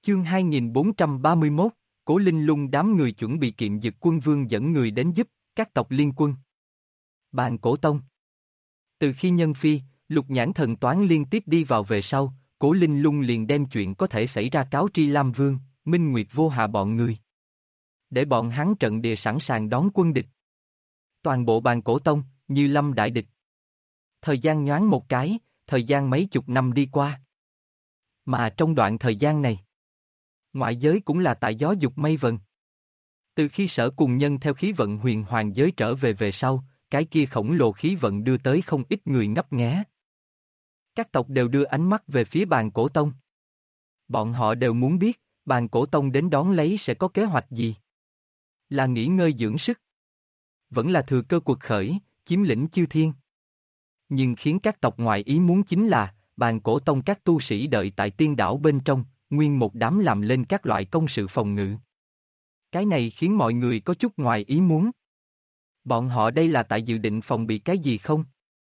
Chương 2431, Cố Linh Lung đám người chuẩn bị Kiệm Dực Quân Vương dẫn người đến giúp, các tộc liên quân. Bàn Cổ Tông. Từ khi Nhân Phi, Lục Nhãn Thần Toán liên tiếp đi vào về sau, Cố Linh Lung liền đem chuyện có thể xảy ra cáo tri Lam Vương, Minh Nguyệt Vô Hạ bọn người. Để bọn hắn trận địa sẵn sàng đón quân địch. Toàn bộ Bàn Cổ Tông, như lâm đại địch. Thời gian nhoáng một cái, thời gian mấy chục năm đi qua. Mà trong đoạn thời gian này, ngoại giới cũng là tại gió dục mây vần. Từ khi Sở Cùng Nhân theo khí vận huyền hoàng giới trở về sau, cái kia khổng lồ khí vận đưa tới không ít người ngấp nghé. Các tộc đều đưa ánh mắt về phía Bàn Cổ Tông. Bọn họ đều muốn biết, Bàn Cổ Tông đến đón lấy sẽ có kế hoạch gì? Là nghỉ ngơi dưỡng sức? Vẫn là thừa cơ quật khởi, chiếm lĩnh chư thiên? Nhưng khiến các tộc ngoại ý muốn chính là, Bàn Cổ Tông các tu sĩ đợi tại tiên đảo bên trong, nguyên một đám làm lên các loại công sự phòng ngự. Cái này khiến mọi người có chút ngoài ý muốn. Bọn họ đây là tại dự định phòng bị cái gì không?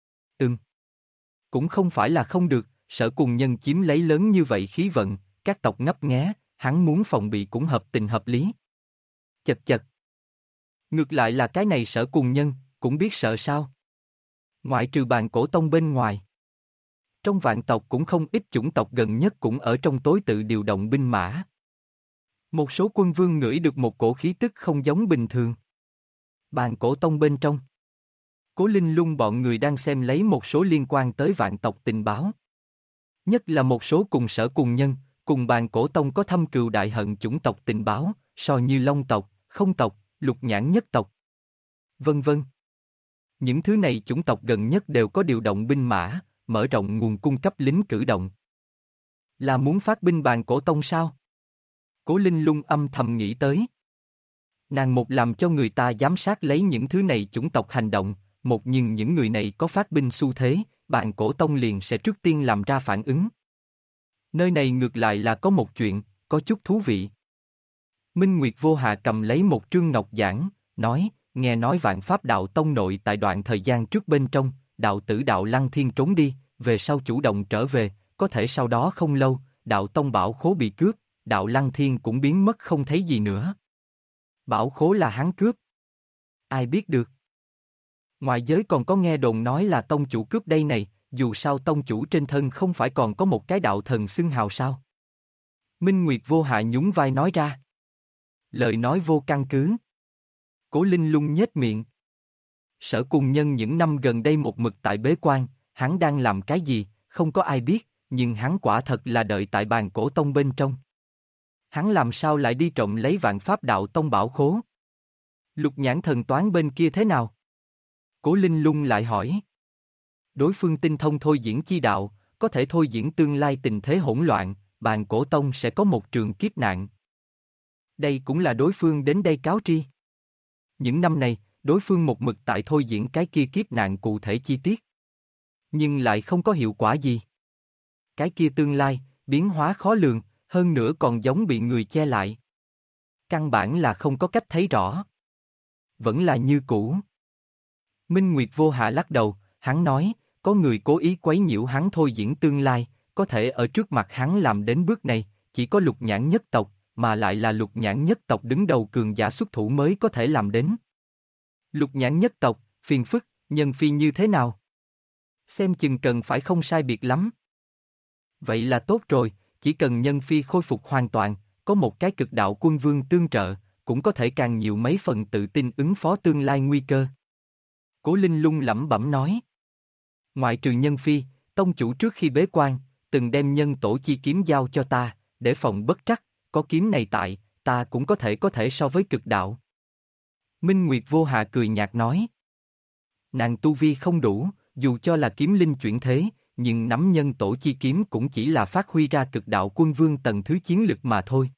Cũng không phải là không được, Sở Cùng Nhân chiếm lấy lớn như vậy khí vận, các tộc ngấp nghé, hắn muốn phòng bị cũng hợp tình hợp lý. Chật chật. Ngược lại là cái này Sở Cùng Nhân, cũng biết sợ sao. Ngoại trừ Bàn Cổ Tông bên ngoài. Trong vạn tộc cũng không ít chủng tộc gần nhất cũng ở trong tối tự điều động binh mã. Một số quân vương ngửi được một cổ khí tức không giống bình thường. Bàn Cổ Tông bên trong. Cố Linh Lung bọn người đang xem lấy một số liên quan tới vạn tộc tình báo. Nhất là một số cùng Sở Cùng Nhân, cùng Bàn Cổ Tông có thâm cừu đại hận chủng tộc tình báo, so như Long tộc, Không tộc, Lục Nhãn Nhất tộc. Vân vân. Những thứ này chủng tộc gần nhất đều có điều động binh mã, mở rộng nguồn cung cấp lính cử động. Là muốn phát binh Bàn Cổ Tông sao? Cố Linh Lung âm thầm nghĩ tới. Nàng một làm cho người ta giám sát lấy những thứ này chủng tộc hành động, một nhưng những người này có phát binh xu thế, Bàn Cổ Tông liền sẽ trước tiên làm ra phản ứng. Nơi này ngược lại là có một chuyện, có chút thú vị. Minh Nguyệt Vô Hạ cầm lấy một trương ngọc giảng, nói, nghe nói Vạn Pháp Đạo Tông nội tại đoạn thời gian trước bên trong, đạo tử Đạo Lăng Thiên trốn đi, về sau chủ động trở về, có thể sau đó không lâu, Đạo Tông bảo khố bị cướp, Đạo Lăng Thiên cũng biến mất không thấy gì nữa. Bảo khố là hắn cướp. Ai biết được. Ngoài giới còn có nghe đồn nói là tông chủ cướp đây này, dù sao tông chủ trên thân không phải còn có một cái đạo thần xưng hào sao. Minh Nguyệt Vô Hạ nhún vai nói ra. Lời nói vô căn cứ. Cố Linh Lung nhếch miệng. Sở Cùng Nhân những năm gần đây một mực tại bế quan, hắn đang làm cái gì, không có ai biết, nhưng hắn quả thật là đợi tại Bàn Cổ Tông bên trong. Hắn làm sao lại đi trộm lấy Vạn Pháp Đạo Tông bảo khố? Lục Nhãn Thần Toán bên kia thế nào? Cố Linh Lung lại hỏi. Đối phương tinh thông thôi diễn chi đạo, có thể thôi diễn tương lai tình thế hỗn loạn, Bàn Cổ Tông sẽ có một trường kiếp nạn. Đây cũng là đối phương đến đây cáo tri. Những năm này, đối phương một mực tại thôi diễn cái kia kiếp nạn cụ thể chi tiết. Nhưng lại không có hiệu quả gì. Cái kia tương lai, biến hóa khó lường, hơn nữa còn giống bị người che lại. Căn bản là không có cách thấy rõ. Vẫn là như cũ. Minh Nguyệt Vô Hạ lắc đầu, hắn nói, có người cố ý quấy nhiễu hắn thôi diễn tương lai, có thể ở trước mặt hắn làm đến bước này, chỉ có Lục Nhãn Nhất tộc, mà lại là Lục Nhãn Nhất tộc đứng đầu cường giả xuất thủ mới có thể làm đến. Lục Nhãn Nhất tộc, phiền phức, Nhân Phi như thế nào? Xem chừng cần phải không sai biệt lắm. Vậy là tốt rồi, chỉ cần Nhân Phi khôi phục hoàn toàn, có một cái cực đạo quân vương tương trợ, cũng có thể càng nhiều mấy phần tự tin ứng phó tương lai nguy cơ. Cố Linh Lung lẩm bẩm nói. Ngoại trừ Nhân Phi, tông chủ trước khi bế quan, từng đem nhân tổ chi kiếm giao cho ta, để phòng bất trắc, có kiếm này tại, ta cũng có thể so với cực đạo. Minh Nguyệt Vô Hạ cười nhạt nói. Nàng tu vi không đủ, dù cho là kiếm linh chuyển thế, nhưng nắm nhân tổ chi kiếm cũng chỉ là phát huy ra cực đạo quân vương tầng thứ chiến lực mà thôi.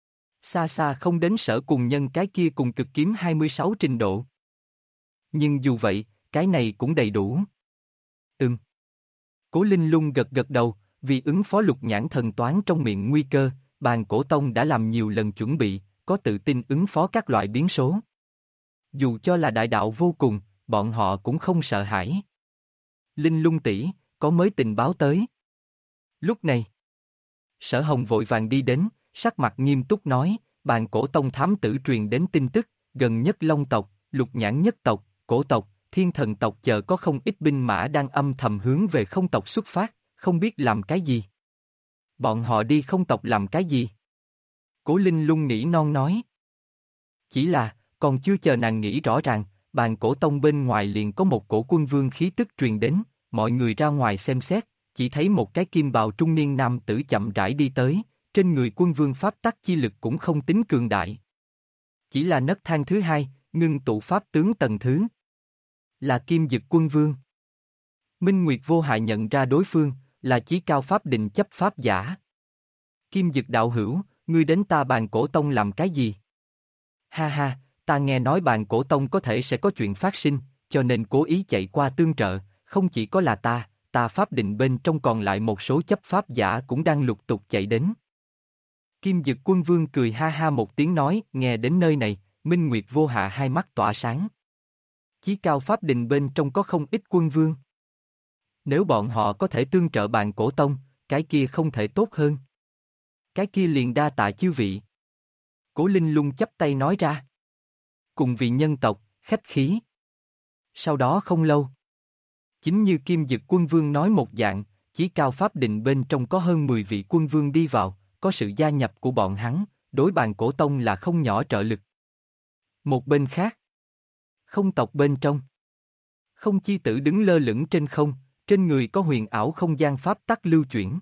Xa xa không đến Sở Cùng Nhân cái kia cùng cực kiếm 26 trình độ. Nhưng dù vậy, cái này cũng đầy đủ. Cố Linh Lung gật gật đầu, vì ứng phó Lục Nhãn Thần Toán trong miệng nguy cơ, Bàn Cổ Tông đã làm nhiều lần chuẩn bị, có tự tin ứng phó các loại biến số. Dù cho là đại đạo vô cùng, bọn họ cũng không sợ hãi. Linh Lung tỷ, có mới tình báo tới. Lúc này, Sở Hồng vội vàng đi đến, sắc mặt nghiêm túc nói, bàn cổ tông thám tử truyền đến tin tức, gần nhất Long tộc, Lục Nhãn nhất tộc, Cổ tộc, Thiên Thần tộc chờ có không ít binh mã đang âm thầm hướng về Không tộc xuất phát, không biết làm cái gì. Bọn họ đi Không tộc làm cái gì? Cố Linh Lung nỉ non nói. Chỉ là, còn chưa chờ nàng nghĩ rõ ràng, bàn cổ tông bên ngoài liền có một cổ quân vương khí tức truyền đến, mọi người ra ngoài xem xét, chỉ thấy một cái kim bào trung niên nam tử chậm rãi đi tới, trên người quân vương pháp tắc chi lực cũng không tính cường đại. Chỉ là nấc thang thứ hai, ngưng tụ pháp tướng tầng thứ. Là Kim Dực quân vương. Minh Nguyệt vô hại nhận ra đối phương, là chí cao pháp định chấp pháp giả. Kim Dực đạo hữu, ngươi đến ta bàn cổ tông làm cái gì? Ha ha, ta nghe nói bàn cổ tông có thể sẽ có chuyện phát sinh, cho nên cố ý chạy qua tương trợ, không chỉ có là ta pháp định bên trong còn lại một số chấp pháp giả cũng đang lục tục chạy đến. Kim Dực quân vương cười ha ha một tiếng nói, nghe đến nơi này, Minh Nguyệt vô hạ hai mắt tỏa sáng. Chí cao pháp định bên trong có không ít quân vương. Nếu bọn họ có thể tương trợ bàn cổ tông, cái kia không thể tốt hơn. Cái kia liền đa tạ chư vị. Cố Linh Lung chắp tay nói ra. Cùng vị nhân tộc, khách khí. Sau đó không lâu. Chính như Kim Dực quân vương nói một dạng, chí cao pháp định bên trong có hơn 10 vị quân vương đi vào, có sự gia nhập của bọn hắn, đối bàn cổ tông là không nhỏ trợ lực. Một bên khác. Không tộc bên trong. Không chi tử đứng lơ lửng trên không, trên người có huyền ảo không gian pháp tắc lưu chuyển.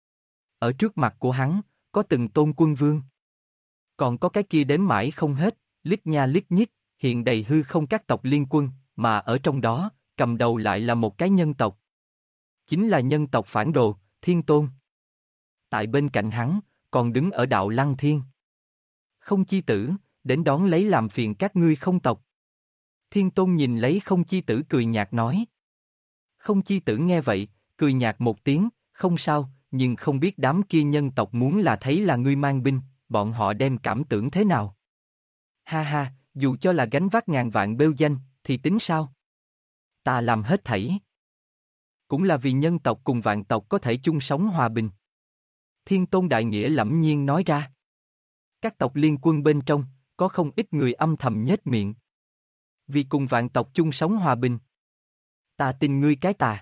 Ở trước mặt của hắn, có từng tôn quân vương. Còn có cái kia đếm mãi không hết, lít nha lít nhít, hiện đầy hư không các tộc liên quân, mà ở trong đó, cầm đầu lại là một cái nhân tộc. Chính là nhân tộc phản đồ, Thiên Tôn. Tại bên cạnh hắn, còn đứng ở đạo Lăng Thiên. Không chi tử, đến đón lấy làm phiền các ngươi không tộc. Thiên Tôn nhìn lấy không chi tử cười nhạt nói. Không chi tử nghe vậy, cười nhạt một tiếng, không sao, nhưng không biết đám kia nhân tộc muốn là thấy là ngươi mang binh, bọn họ đem cảm tưởng thế nào? Ha ha, dù cho là gánh vác ngàn vạn bêu danh, thì tính sao? Ta làm hết thảy. Cũng là vì nhân tộc cùng vạn tộc có thể chung sống hòa bình. Thiên Tôn đại nghĩa lẫm nhiên nói ra. Các tộc liên quân bên trong, có không ít người âm thầm nhếch miệng. Vì cùng vạn tộc chung sống hòa bình. Ta tin ngươi cái tà.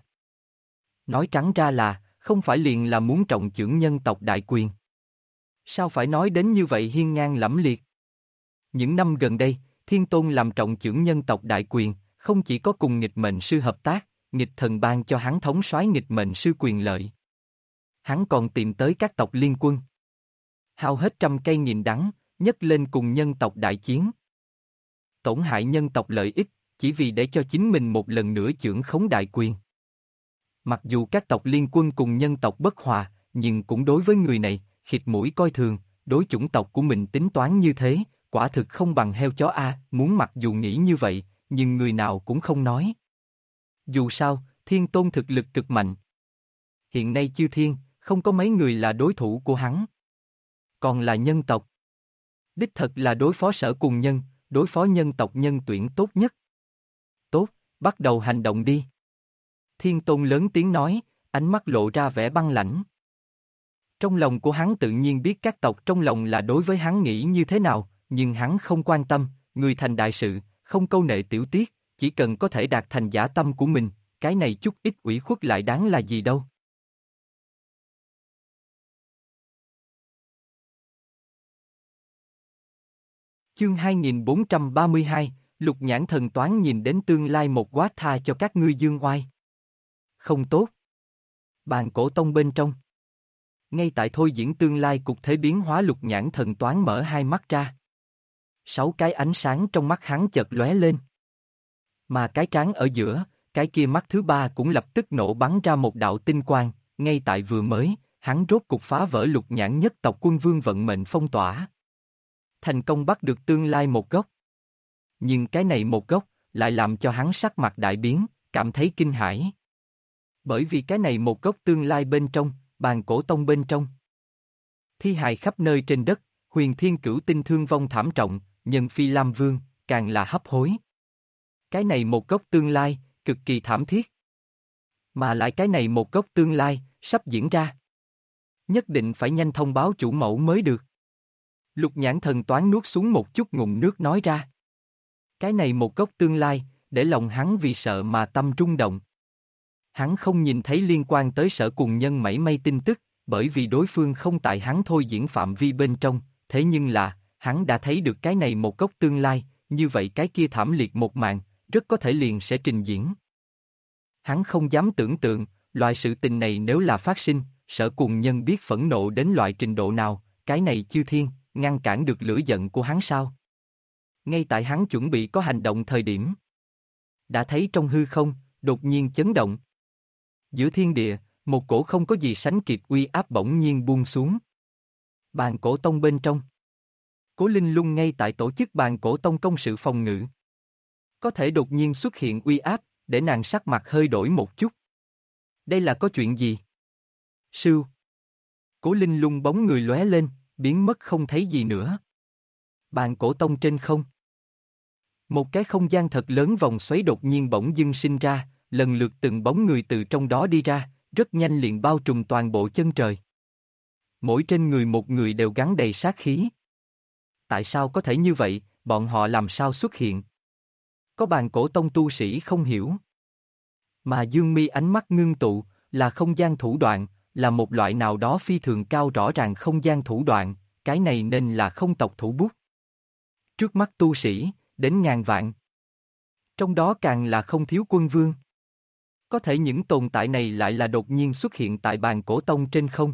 Nói trắng ra là, không phải liền là muốn trọng chưởng nhân tộc đại quyền. Sao phải nói đến như vậy hiên ngang lẫm liệt? Những năm gần đây, Thiên Tôn làm trọng chưởng nhân tộc đại quyền, không chỉ có cùng nghịch mệnh sư hợp tác, nghịch thần ban cho hắn thống soái nghịch mệnh sư quyền lợi. Hắn còn tìm tới các tộc liên quân. Hao hết trăm cây nghìn đắng, nhấc lên cùng nhân tộc đại chiến. Tổn hại nhân tộc lợi ích, chỉ vì để cho chính mình một lần nữa chưởng khống đại quyền. Mặc dù các tộc liên quân cùng nhân tộc bất hòa, nhưng cũng đối với người này, khịt mũi coi thường, đối chủng tộc của mình tính toán như thế, quả thực không bằng heo chó a, muốn mặc dù nghĩ như vậy, nhưng người nào cũng không nói. Dù sao, Thiên Tôn thực lực cực mạnh. Hiện nay chư thiên, không có mấy người là đối thủ của hắn. Còn là nhân tộc. Đích thật là đối phó Sở Cùng Nhân, đối phó nhân tộc nhân tuyển tốt nhất. Tốt, bắt đầu hành động đi. Thiên Tôn lớn tiếng nói, ánh mắt lộ ra vẻ băng lãnh. Trong lòng của hắn tự nhiên biết các tộc trong lòng là đối với hắn nghĩ như thế nào, nhưng hắn không quan tâm, người thành đại sự, không câu nệ tiểu tiết, chỉ cần có thể đạt thành giả tâm của mình, cái này chút ít ủy khuất lại đáng là gì đâu. Chương 2432, Lục Nhãn Thần Toán nhìn đến tương lai một quá tha cho các ngươi dương oai. Không tốt. Bàn cổ tông bên trong. Ngay tại thôi diễn tương lai cục thế biến hóa Lục Nhãn Thần Toán mở hai mắt ra. 6 cái ánh sáng trong mắt hắn chợt lóe lên. Mà cái trán ở giữa, cái kia mắt thứ ba cũng lập tức nổ bắn ra một đạo tinh quang, ngay tại vừa mới, hắn rốt cục phá vỡ Lục Nhãn nhất tộc quân vương vận mệnh phong tỏa. Thành công bắt được tương lai một góc. Nhưng cái này một góc, lại làm cho hắn sắc mặt đại biến, cảm thấy kinh hãi. Bởi vì cái này một góc tương lai bên trong, bàn cổ tông bên trong. Thi hài khắp nơi trên đất, huyền thiên cửu tinh thương vong thảm trọng, nhân phi Lam Vương, càng là hấp hối. Cái này một góc tương lai, cực kỳ thảm thiết. Mà lại cái này một góc tương lai, sắp diễn ra. Nhất định phải nhanh thông báo chủ mẫu mới được. Lục Nhãn Thần Toán nuốt xuống một chút ngụm nước nói ra. Cái này một góc tương lai, để lòng hắn vì sợ mà tâm rung động. Hắn không nhìn thấy liên quan tới Sở Cùng Nhân mảy may tin tức, bởi vì đối phương không tại hắn thôi diễn phạm vi bên trong, thế nhưng là, hắn đã thấy được cái này một góc tương lai, như vậy cái kia thảm liệt một màn, rất có thể liền sẽ trình diễn. Hắn không dám tưởng tượng, loại sự tình này nếu là phát sinh, Sở Cùng Nhân biết phẫn nộ đến loại trình độ nào, cái này chư thiên, ngăn cản được lửa giận của hắn sao? Ngay tại hắn chuẩn bị có hành động thời điểm. Đã thấy trong hư không, đột nhiên chấn động. Giữa thiên địa, một cổ không có gì sánh kịp uy áp bỗng nhiên buông xuống. Bàn cổ tông bên trong. Cố Linh Lung ngay tại tổ chức bàn cổ tông công sự phòng ngự. Có thể đột nhiên xuất hiện uy áp, để nàng sắc mặt hơi đổi một chút. Đây là có chuyện gì? Sưu. Cố Linh Lung bóng người lóe lên, biến mất không thấy gì nữa. Bàn cổ tông trên không. Một cái không gian thật lớn vòng xoáy đột nhiên bỗng dưng sinh ra, lần lượt từng bóng người từ trong đó đi ra, rất nhanh liền bao trùm toàn bộ chân trời. Mỗi trên người một người đều gắn đầy sát khí. Tại sao có thể như vậy, bọn họ làm sao xuất hiện? Có bàn cổ tông tu sĩ không hiểu. Mà Dương Mi ánh mắt ngưng tụ, là không gian thủ đoạn, là một loại nào đó phi thường cao rõ ràng không gian thủ đoạn, cái này nên là không tộc thủ bút. Trước mắt tu sĩ, đến ngàn vạn. Trong đó càng là không thiếu quân vương. Có thể những tồn tại này lại là đột nhiên xuất hiện tại bàn cổ tông trên không.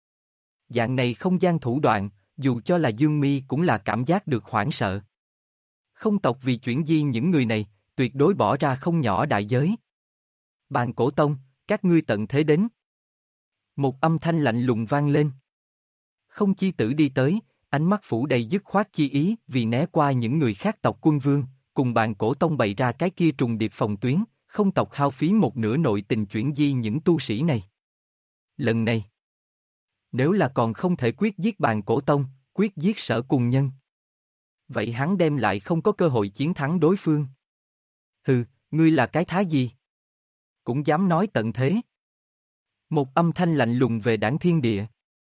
Dạng này không gian thủ đoạn, dù cho là Dương Mi cũng là cảm giác được hoảng sợ. Không tộc vì chuyển di những người này, tuyệt đối bỏ ra không nhỏ đại giới. Bàn cổ tông, các ngươi tận thế đến. Một âm thanh lạnh lùng vang lên. Không chi tử đi tới, ánh mắt phủ đầy dứt khoát chi ý vì né qua những người khác tộc quân vương, cùng bàn cổ tông bày ra cái kia trùng điệp phòng tuyến, không tộc hao phí một nửa nội tình chuyển di những tu sĩ này. Lần này, nếu là còn không thể quyết giết bàn cổ tông, quyết giết Sở Cùng Nhân. Vậy hắn đem lại không có cơ hội chiến thắng đối phương. Hừ, ngươi là cái thá gì? Cũng dám nói tận thế. Một âm thanh lạnh lùng về đảng thiên địa.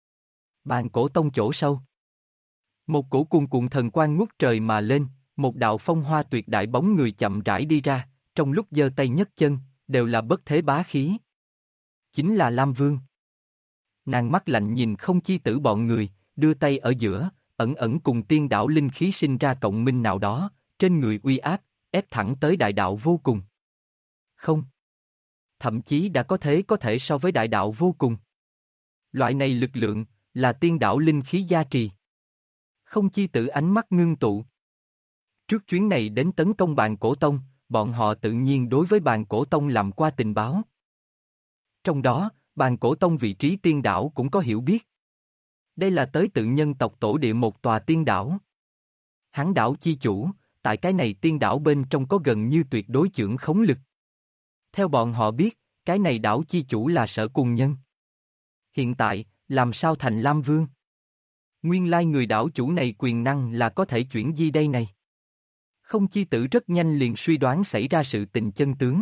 Bàn cổ tông chỗ sâu. Một cổ cuồn cuộn thần quang ngút trời mà lên, một đạo phong hoa tuyệt đại bóng người chậm rãi đi ra, trong lúc giơ tay nhấc chân, đều là bất thế bá khí. Chính là Lam Vương. Nàng mắt lạnh nhìn không chi tử bọn người, đưa tay ở giữa, ẩn ẩn cùng tiên đạo linh khí sinh ra cộng minh nào đó, trên người uy áp, ép thẳng tới đại đạo vô cùng. Không. Thậm chí đã có thể so với đại đạo vô cùng. Loại này lực lượng, là tiên đạo linh khí gia trì. Không chi tử ánh mắt ngưng tụ. Trước chuyến này đến tấn công bàn cổ tông, bọn họ tự nhiên đối với bàn cổ tông làm qua tình báo. Trong đó, bàn cổ tông vị trí tiên đảo cũng có hiểu biết. Đây là tới tự nhân tộc tổ địa một tòa tiên đảo. Hắn đảo chi chủ, tại cái này tiên đảo bên trong có gần như tuyệt đối chưởng khống lực. Theo bọn họ biết, cái này đảo chi chủ là Sở Cùng Nhân. Hiện tại, làm sao thành Lam Vương? Nguyên lai người đảo chủ này quyền năng là có thể chuyển di đây này. Không chi tử rất nhanh liền suy đoán xảy ra sự tình chân tướng.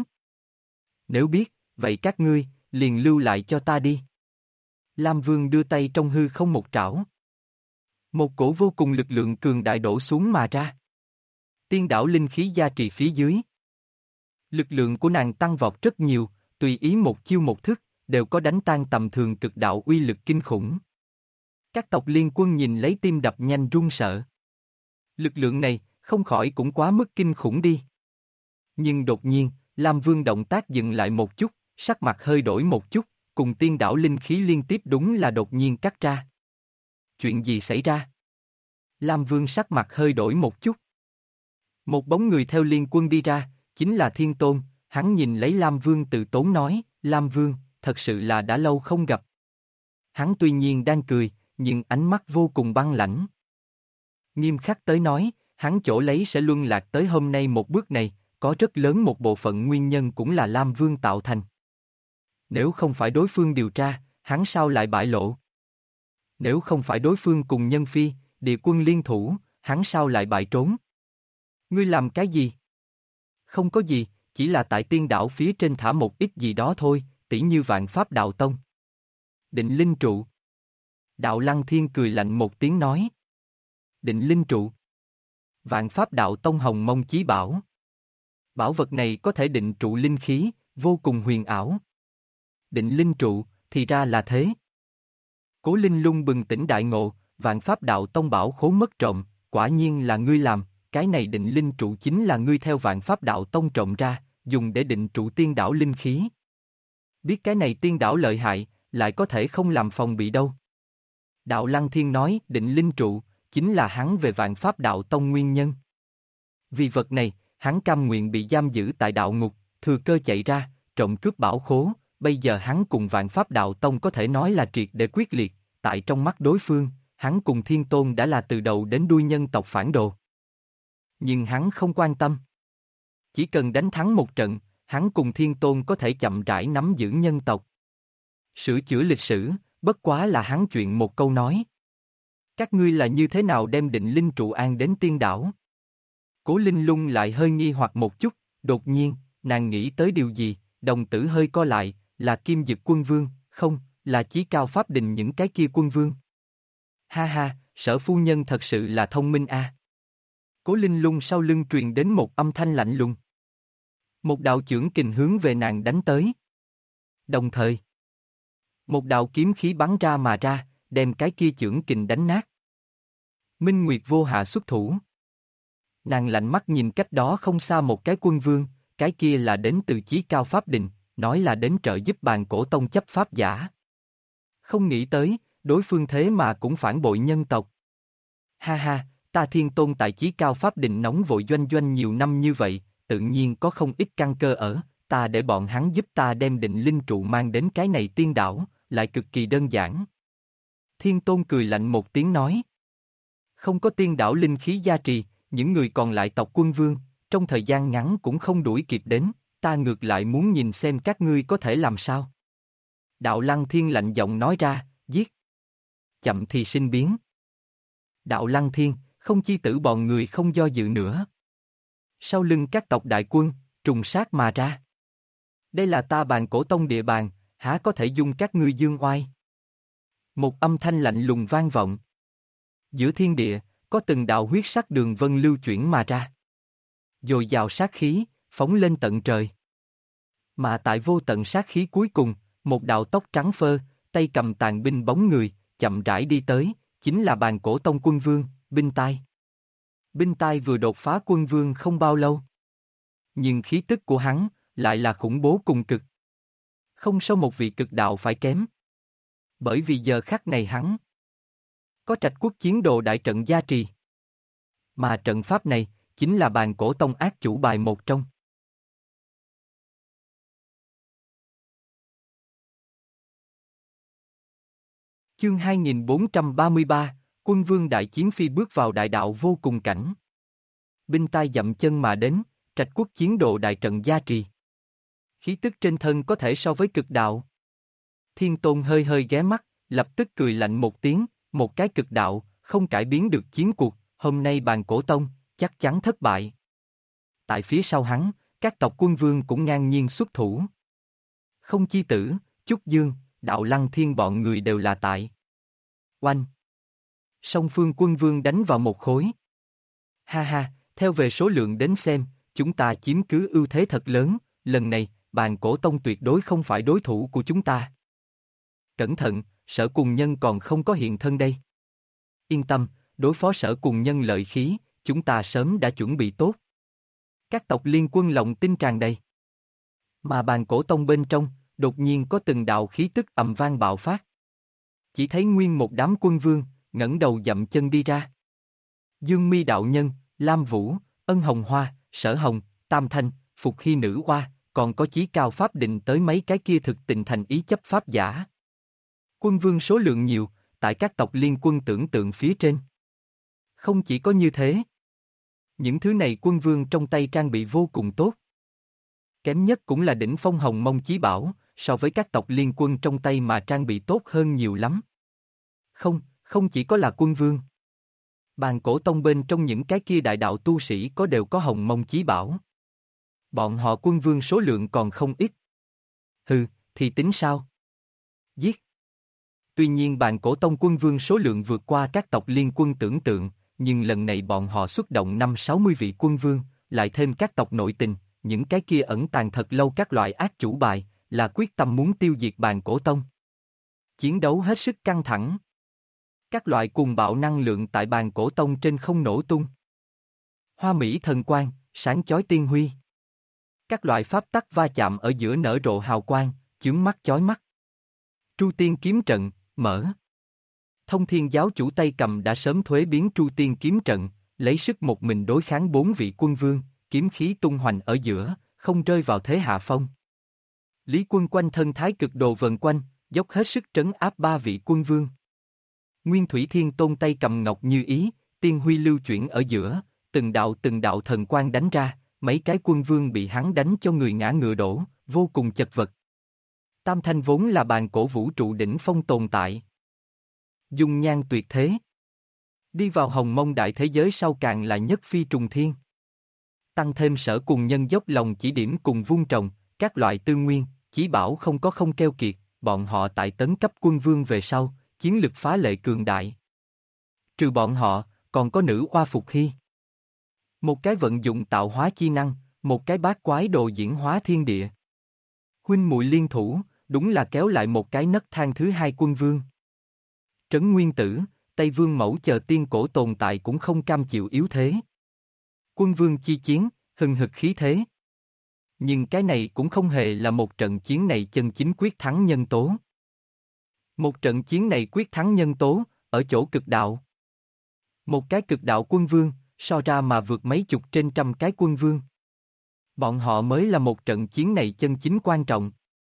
Nếu biết, vậy các ngươi, liền lưu lại cho ta đi. Lam Vương đưa tay trong hư không một trảo. Một cổ vô cùng lực lượng cường đại đổ xuống mà ra. Tiên đảo linh khí gia trì phía dưới. Lực lượng của nàng tăng vọt rất nhiều, tùy ý một chiêu một thức, đều có đánh tan tầm thường cực đạo uy lực kinh khủng. Các tộc liên quân nhìn lấy tim đập nhanh run sợ. Lực lượng này, không khỏi cũng quá mức kinh khủng đi. Nhưng đột nhiên, Lam Vương động tác dừng lại một chút, sắc mặt hơi đổi một chút, cùng tiên đảo linh khí liên tiếp đúng là đột nhiên cắt ra. Chuyện gì xảy ra? Lam Vương sắc mặt hơi đổi một chút. Một bóng người theo liên quân đi ra, chính là Thiên Tôn, hắn nhìn lấy Lam Vương từ tốn nói, Lam Vương, thật sự là đã lâu không gặp. Hắn tuy nhiên đang cười, nhưng ánh mắt vô cùng băng lãnh. Nghiêm khắc tới nói, hắn chỗ lấy sẽ luân lạc tới hôm nay một bước này, có rất lớn một bộ phận nguyên nhân cũng là Lam Vương tạo thành. Nếu không phải đối phương điều tra, hắn sao lại bại lộ? Nếu không phải đối phương cùng Nhân Phi, địa quân liên thủ, hắn sao lại bại trốn? Ngươi làm cái gì? Không có gì, chỉ là tại tiên đảo phía trên thả một ít gì đó thôi, tỉ như Vạn Pháp Đạo Tông. Định Linh Trụ. Đạo Lăng Thiên cười lạnh một tiếng nói. Định linh trụ. Vạn Pháp Đạo Tông Hồng Mông Chí Bảo. Bảo vật này có thể định trụ linh khí, vô cùng huyền ảo. Định linh trụ, thì ra là thế. Cố Linh Lung bừng tỉnh đại ngộ, Vạn Pháp Đạo Tông bảo khốn mất trộm, quả nhiên là ngươi làm, cái này định linh trụ chính là ngươi theo Vạn Pháp Đạo Tông trộm ra, dùng để định trụ tiên đảo linh khí. Biết cái này tiên đảo lợi hại, lại có thể không làm phòng bị đâu. Đạo Lăng Thiên nói định linh trụ, chính là hắn về Vạn Pháp Đạo Tông nguyên nhân. Vì vật này, hắn cam nguyện bị giam giữ tại đạo ngục, thừa cơ chạy ra, trộm cướp bảo khố, bây giờ hắn cùng Vạn Pháp Đạo Tông có thể nói là triệt để quyết liệt, tại trong mắt đối phương, hắn cùng Thiên Tôn đã là từ đầu đến đuôi nhân tộc phản đồ. Nhưng hắn không quan tâm. Chỉ cần đánh thắng một trận, hắn cùng Thiên Tôn có thể chậm rãi nắm giữ nhân tộc. Sửa chữa lịch sử, bất quá là hắn chuyện một câu nói. Các ngươi là như thế nào đem định linh trụ an đến tiên đảo? Cố Linh Lung lại hơi nghi hoặc một chút, đột nhiên, nàng nghĩ tới điều gì, đồng tử hơi co lại, là Kim Dực Quân Vương, không, là Chí Cao Pháp Đình những cái kia quân vương. Ha ha, Sở phu nhân thật sự là thông minh a. Cố Linh Lung sau lưng truyền đến một âm thanh lạnh lùng. Một đạo chưởng kình hướng về nàng đánh tới. Đồng thời, một đạo kiếm khí bắn ra mà ra, đem cái kia chưởng kình đánh nát. Minh Nguyệt Vô Hạ xuất thủ. Nàng lạnh mắt nhìn cách đó không xa một cái quân vương, cái kia là đến từ Chí Cao Pháp Đình, nói là đến trợ giúp Bàn Cổ Tông chấp pháp giả. Không nghĩ tới, đối phương thế mà cũng phản bội nhân tộc. Ha ha, ta Thiên Tôn tại Chí Cao Pháp Đình nóng vội doanh doanh nhiều năm như vậy, tự nhiên có không ít căn cơ ở, ta để bọn hắn giúp ta đem định linh trụ mang đến cái này tiên đảo, lại cực kỳ đơn giản. Thiên Tôn cười lạnh một tiếng nói. Không có tiên đảo linh khí gia trì, những người còn lại tộc quân vương, trong thời gian ngắn cũng không đuổi kịp đến, ta ngược lại muốn nhìn xem các ngươi có thể làm sao. Đạo Lăng Thiên lạnh giọng nói ra, giết. Chậm thì sinh biến. Đạo Lăng Thiên, không chi tử bọn người không do dự nữa. Sau lưng các tộc đại quân, trùng sát mà ra. Đây là ta Bàn Cổ Tông địa bàn, há có thể dung các ngươi dương oai. Một âm thanh lạnh lùng vang vọng. Giữa thiên địa, có từng đạo huyết sắc đường vân lưu chuyển mà ra. Dồi dào sát khí, phóng lên tận trời. Mà tại vô tận sát khí cuối cùng, một đạo tóc trắng phơ, tay cầm tàn binh bóng người, chậm rãi đi tới, chính là Bàn Cổ Tông quân vương, Binh Tai. Binh Tai vừa đột phá quân vương không bao lâu. Nhưng khí tức của hắn, lại là khủng bố cùng cực. Không so một vị cực đạo phải kém. Bởi vì giờ khắc này hắn có Trạch Quốc chiến đồ đại trận gia trì. Mà trận pháp này, chính là Bàn Cổ Tông ác chủ bài một trong. Chương 2433, Quân Vương Đại Chiến Phi bước vào đại đạo vô cùng cảnh. Binh Tai dậm chân mà đến, Trạch Quốc chiến đồ đại trận gia trì. Khí tức trên thân có thể so với cực đạo. Thiên Tôn hơi hơi ghé mắt, lập tức cười lạnh một tiếng, một cái cực đạo, không cải biến được chiến cuộc, hôm nay Bàn Cổ Tông, chắc chắn thất bại. Tại phía sau hắn, các tộc quân vương cũng ngang nhiên xuất thủ. Không chi tử, Chúc Dương, Đạo Lăng Thiên bọn người đều là tại. Oanh! Song phương quân vương đánh vào một khối. Ha ha, theo về số lượng đến xem, chúng ta chiếm cứ ưu thế thật lớn, lần này, Bàn Cổ Tông tuyệt đối không phải đối thủ của chúng ta. Cẩn thận, Sở Cùng Nhân còn không có hiện thân đây. Yên tâm, đối phó Sở Cùng Nhân lợi khí, chúng ta sớm đã chuẩn bị tốt. Các tộc liên quân lòng tin tràn đầy. Mà Bàn Cổ Tông bên trong, đột nhiên có từng đạo khí tức ầm vang bạo phát. Chỉ thấy nguyên một đám quân vương, ngẩng đầu dậm chân đi ra. Dương Mi đạo nhân, Lam Vũ, Ân Hồng Hoa, Sở Hồng, Tam Thanh, Phục Hy Nữ Oa, còn có Chí Cao Pháp Định tới mấy cái kia thực tình thành ý chấp pháp giả. Quân vương số lượng nhiều, tại các tộc liên quân tưởng tượng phía trên. Không chỉ có như thế. Những thứ này quân vương trong tay trang bị vô cùng tốt. Kém nhất cũng là đỉnh phong Hồng Mông Chí Bảo, so với các tộc liên quân trong tay mà trang bị tốt hơn nhiều lắm. Không chỉ có là quân vương. Bàn Cổ Tông bên trong những cái kia đại đạo tu sĩ có đều có Hồng Mông Chí Bảo. Bọn họ quân vương số lượng còn không ít. Hừ, thì tính sao? Giết! Tuy nhiên Bàn Cổ Tông quân vương số lượng vượt qua các tộc liên quân tưởng tượng, nhưng lần này bọn họ xuất động 50-60 vị quân vương, lại thêm các tộc nội tình, những cái kia ẩn tàng thật lâu các loại ác chủ bài, là quyết tâm muốn tiêu diệt Bàn Cổ Tông. Chiến đấu hết sức căng thẳng. Các loại cuồng bạo năng lượng tại Bàn Cổ Tông trên không nổ tung. Hoa mỹ thần quang, sáng chói tiên huy. Các loại pháp tắc va chạm ở giữa nở rộ hào quang, chướng mắt chói mắt. Tru Tiên kiếm trận, mở. Thông Thiên giáo chủ Tay Cầm đã sớm thuế biến Tru Tiên kiếm trận, lấy sức một mình đối kháng 4 vị quân vương, kiếm khí tung hoành ở giữa, không rơi vào thế hạ phong. Lý Quân quanh thân thái cực đồ vần quanh, dốc hết sức trấn áp 3 vị quân vương. Nguyên Thủy Thiên Tôn Tay Cầm ngọc như ý, tiên huy lưu chuyển ở giữa, từng đạo thần quang đánh ra, mấy cái quân vương bị hắn đánh cho người ngã ngựa đổ, vô cùng chật vật. Tam Thanh vốn là bàn cổ vũ trụ đỉnh phong tồn tại. Dung nhan tuyệt thế. Đi vào hồng mông đại thế giới sau càng là nhất phi trùng thiên. Tăng thêm Sở Cùng Nhân dốc lòng chỉ điểm cùng vun trồng, các loại tư nguyên, chí bảo không keo kiệt, bọn họ tại tấn cấp quân vương về sau, chiến lực phá lệ cường đại. Trừ bọn họ, còn có nữ oa Phục Hy. Một cái vận dụng tạo hóa chi năng, một cái bát quái đồ diễn hóa thiên địa. Huynh muội liên thủ, đúng là kéo lại một cái nấc thang thứ hai quân vương. Trấn Nguyên Tử, Tây Vương Mẫu chờ tiên cổ tồn tại cũng không cam chịu yếu thế. Quân vương chi chiến, hừng hực khí thế. Nhưng cái này cũng không hề là một trận chiến này chân chính quyết thắng nhân tố. Một trận chiến này quyết thắng nhân tố, ở chỗ cực đạo. Một cái cực đạo quân vương, so ra mà vượt mấy chục trên trăm cái quân vương. Bọn họ mới là một trận chiến này chân chính quan trọng.